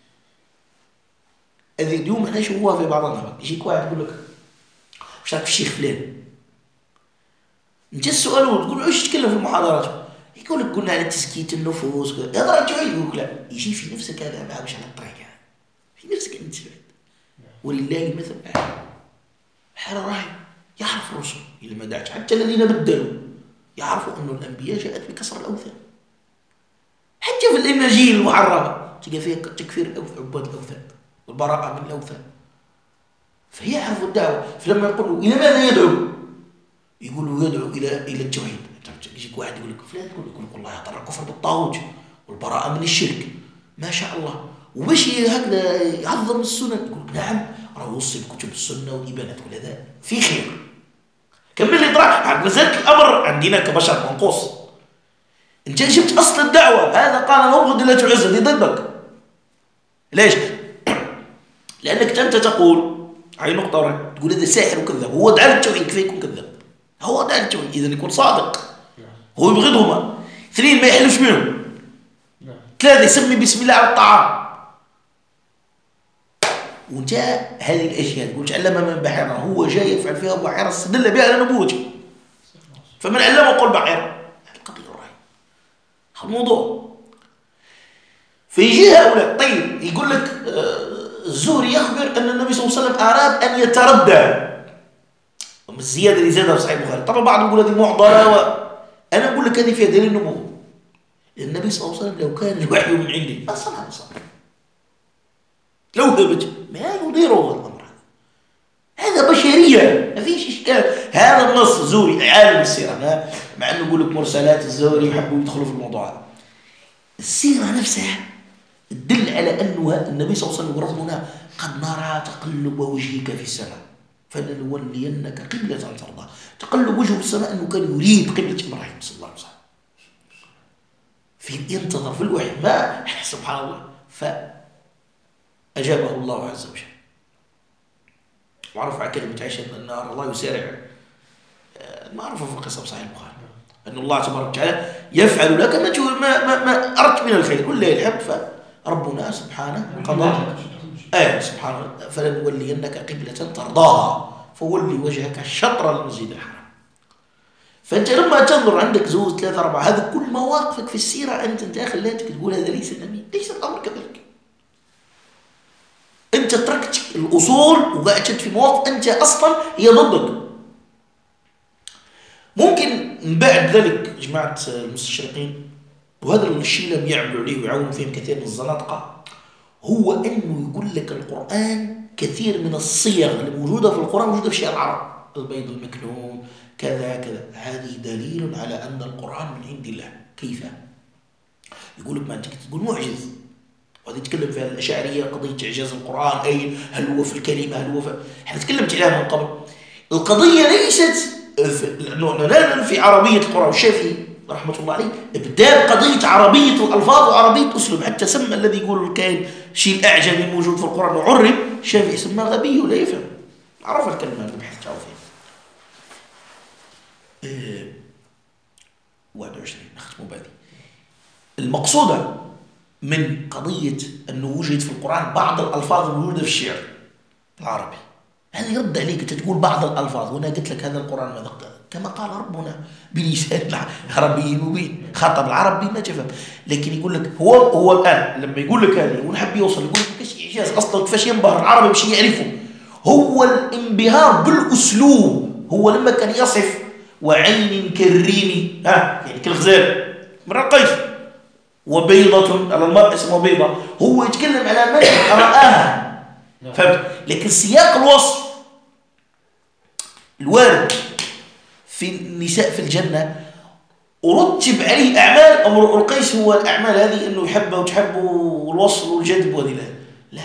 اليوم احنا نشوفوها في بعضنا، يجيك واحد يقول لك وش رايك في الشيخ فلان؟ انت السؤال تقول ايش تتكلم في المحاضرات؟ يقول لك قلنا على تزكية النفوس هذا التوحيد. يقول لك لا، يجي في نفسك هذا ما مش على الطريق، في نفسك انت ولله مثل اعلى. حال راهب يعرف الرسل الى ما دعت، حتى الذين بدلوا يعرفوا أن الأنبياء جاءت بكسر الأوثان. حتى في الإناجيل المحرمة تلقى فيها تكفير عباد الأوثان والبراءة من الأوثان. فهي يعرف الدعوة. فلما يقولوا إلى ماذا يدعو؟ يقولوا يدعو إلى التوحيد. يجيك واحد يقول لك فلان يقول لك والله ترى الكفر بالطاغوت والبراءة من الشرك ما شاء الله، وباش هكذا يعظم السنن. يقول لك نعم راه يوصي بكتب السنة والإبانات ولا في خير. كمل لي طرح مازال الأمر عندنا كبشر منقوص. انت جبت أصل الدعوة، هذا قال نبغض الله العزة دي ضدك. ليش؟ لأنك أنت تقول هاي نقطة، تقول هذا ساحر وكذاب، هو دعا للتوحيد كيف يكون كذاب؟ هو دعا للتوحيد إذا يكون صادق. هو يبغضهما. 2 ما يحلفش منهم. 3 يسمي بسم الله على الطعام. وجاء هذه الأشياء تقول علم من بحيرة، هو جاي يفعل فيها بحيرة استدل بها على نبوته. فمن علمه قول بحيرة. القضية الرأي الموضوع. فيجي هؤلاء طيب يقول لك الزهري يخبر أن النبي صلى الله عليه وسلم أراد أن يتردى. الزيادة اللي زادها في صحيح البخاري. طبعا بعض يقول هذه معضلة، أنا أقول لك هذه فيها دليل النبوة. النبي صلى الله عليه وسلم لو كان الوحي من عنده ما صنع لو ثبت ما يديره الأمر. هذا بشرية ما فيش إشكال. هذا النص الزهري عالم السيرة، مع أنه يقول لك مرسلات الزهري يحبوا يدخلوا في الموضوع هذا. السيرة نفسها تدل على أنه النبي صلى الله عليه وسلم ربنا قد نرى تقلب وجهك في السماء فلنولينك قبلة ترضى. تقلب وجهه في السماء أنه كان يريد قبلة إبراهيم صلى الله عليه وسلم. في ينتظر في الوحي ما سبحان الله فأجابه الله عز وجل. معروف على كلمة عائشة أن النار الله يسارع، معروف في قصة صحيح البخاري أن الله تبارك وتعالى يفعل لك ما أردت من الخير ولله الحمد. فربنا سبحانه قضى سبحانه فلنولينك قبلة ترضاها فولي وجهك شطر المسجد الحرام. فأنت لما تنظر عندك 2 3 4 هذا كل مواقفك في السيرة أنت خليتك تقول هذا ليس النبي. ليس الأمر كذلك. أنت تركت الأصول وقعدت في مواقف أنت أصلا هي ضدك. ممكن من بعد ذلك جماعة المستشرقين وهذا الشيء لم يعملوا عليه ويعاونوا فيهم كثير من الزناطقة هو أنه يقول لك القرآن كثير من الصيغ اللي موجودة في القرآن موجودة في شعر العرب، البيض المكنون كذا كذا. هذه دليل على أن القرآن من عند الله. كيف؟ يقول لك ما أنت تقول معجز، وهذه يتكلم فيها الأشاعرية قضية إعجاز القرآن، أي هل هو في الكلمة، هل هو في، احنا تكلمت عليها من قبل. القضية ليست لأنه في عربية القرآن. والشافعي رحمة الله عليه ابدأ قضية عربية الألفاظ وعربية أسلوب، حتى سمى الذي يقول الكائن شيء أعجمي موجود في القرآن وعرب، الشافعي سماه غبي ولا يفهم، عرف الكلمة اللي بحثت فيها. 21 نختم بهذه المقصودة من قضية أنه وجد في القرآن بعض الألفاظ الموجودة في الشعر العربي. هذا يرد عليك أنت تقول بعض الألفاظ، وأنا قلت لك هذا القرآن ماذا كما قال ربنا بلسان عربي مبين، خاطب العربي ما تفهم. لكن يقول لك هو الآن لما يقول لك هذه ونحب يوصل يقول لك كيش إعجاز أصلا، كيفاش ينبهر العربي باش يعرفه. هو الانبهار بالأسلوب. هو لما كان يصف وعين كالريم يعني كالغزال من القيس وبيضة على المرء اسمه بيضة، هو يتكلم على من رآها، فهمت؟ لكن سياق الوصف الوارد في النساء في الجنة ورتب عليه أعمال. أمر القيس هو الأعمال هذه أنه يحبه وتحبه والوصل والجذب وهذه لا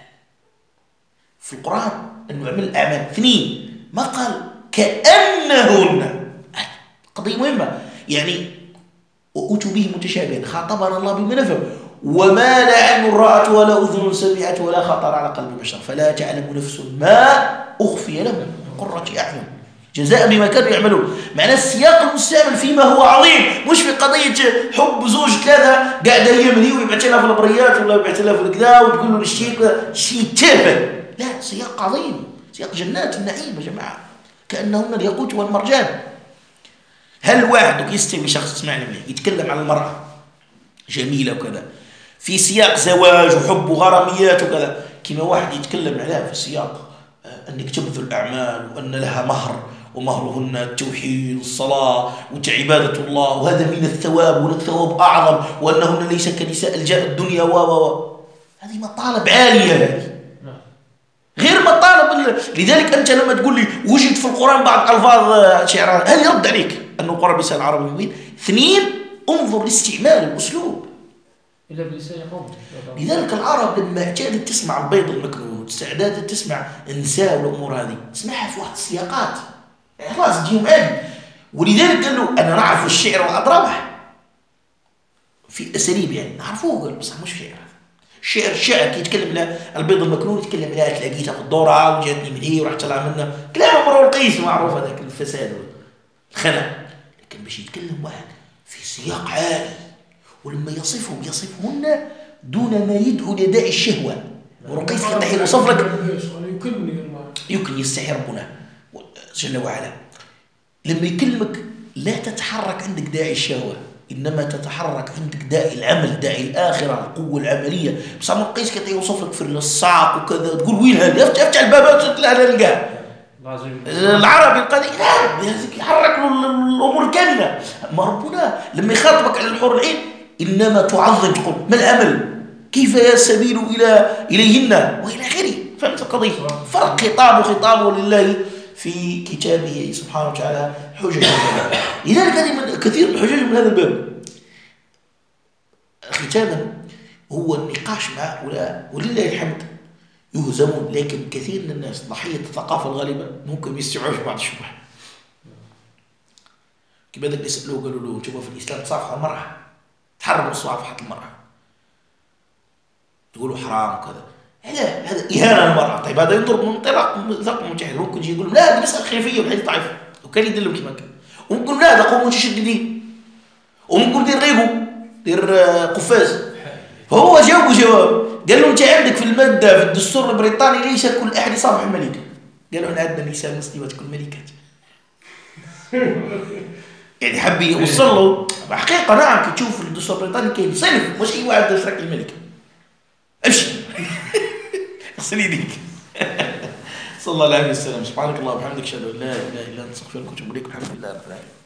في القرآن أنه يعمل الأعمال. اثنين ما قال كأنهن، قضية مهمة يعني وأتوا به متشابهين، خاطبنا الله بما نفهم. وما لا عين رأت ولا أذن سمعت ولا خطر على قلب بشر فلا تعلم نفس ما أخفي لهم من قرة أعين جزاء بما كانوا يعملون. معنى السياق المستعمل فيما هو عظيم، مش في قضية حب زوج ثلاثة قاعدة هي من هي ويبعث لها في البريات ولا يبعث لها في الكذا وتقول له الشيء شيء تافه. لا، سياق عظيم، سياق جنات النعيم يا جماعة كأنهن الياقوت والمرجان. هل واحد يستوي شخص اسمعني مني يتكلم عن المرأة جميلة وكذا في سياق زواج وحب وغراميات وكذا، كما واحد يتكلم عليها في سياق أنك تبذل الأعمال وأن لها مهر ومهرهن التوحيد والصلاة وعبادة الله وهذا من الثواب والثواب أعظم وأنهن ليس كنساء الدنيا هذه مطالب عالية، هذه غير مطالب. لذلك أنت لما تقول لي وجد في القرآن بعض ألفاظ شعر، هل يرد عليك أنه القرآن بلسان عربي مبين؟ اثنين انظر لاستعمال الأسلوب إلا بلسان قوم. لذلك العرب لما اعتادت تسمع البيض المكنون واعتادت تسمع النساء والأمور هذه تسمعها في واحد السياقات خلاص تجيهم عادي. ولذلك قالوا أنا نعرف الشعر وأضربه في أساليب يعني نعرفوه، قال بصح مش شعر الشعر كي يتكلم على البيض المكنون يتكلم عليها تلاقيتها في الدورة وجاتني من هي ورحت طلع منها كلام امرؤ القيس معروف هذاك الفساد والخنا. لكن باش يتكلم واحد في سياق عالي ولما يصفهن دون ما يدعو لداعي الشهوة. امرؤ القيس كان يوصف لك يكن يستحي ربنا جل وعلا لما يكلمك لا تتحرك عندك داعي الشهوة إنما تتحرك عندك داعي العمل، داعي الآخرة، القوة العملية. بس امرؤ القيس كان يوصف لك في الصعق وكذا تقول وين هذا افتح البابات لا نلقاه العربي القديم لا يحرك الأمور الكاملة. ما ربنا لما يخاطبك على الحور العين إنما تعظم تقول ما العمل كيف يسبيل إليهن وإلى آخره. فهمت القضية؟ فرق خطابه لله في كتابه سبحانه وتعالى حجج. لذلك هذه من كثير من الحجج من هذا الباب. ختاما هو النقاش مع هؤلاء ولله الحمد يهزمون، لكن كثير من الناس ضحية الثقافة الغالبة ممكن يستوعبوا بعض الشبهات. كما ذاك يسألوه قالوا له تشوفوا في الإسلام تصافح المرأة تحرموا مصافحة المرأة تقولوا حرام وكذا. لا هذا إهانة للمرأة. طيب هذا ينظر من منطلق متعدد ممكن يجي يقول لا هذه مسألة خلافية والحديث ضعيف وكان يدلهم كما كان. وممكن لا هذا قوم متشددين وممكن دير ريقو دير قفاز. هو جواب قال له انت عندك في المادة في الدستور البريطاني ليس كل أحد يصافح الملكة. قالوا احنا عندنا نساء مسلمات كل ملكات. يعني حب يوصل له حقيقة. نعم كي تشوف في الدستور البريطاني كاين صنف مش أي واحد يشرك الملكة. امشي اغسل يديك. صلى الله عليه وسلم. سبحانك اللهم وبحمدك اشهد ان لا اله الا انت استغفرك واتوب اليك. الحمد لله رب العالمين.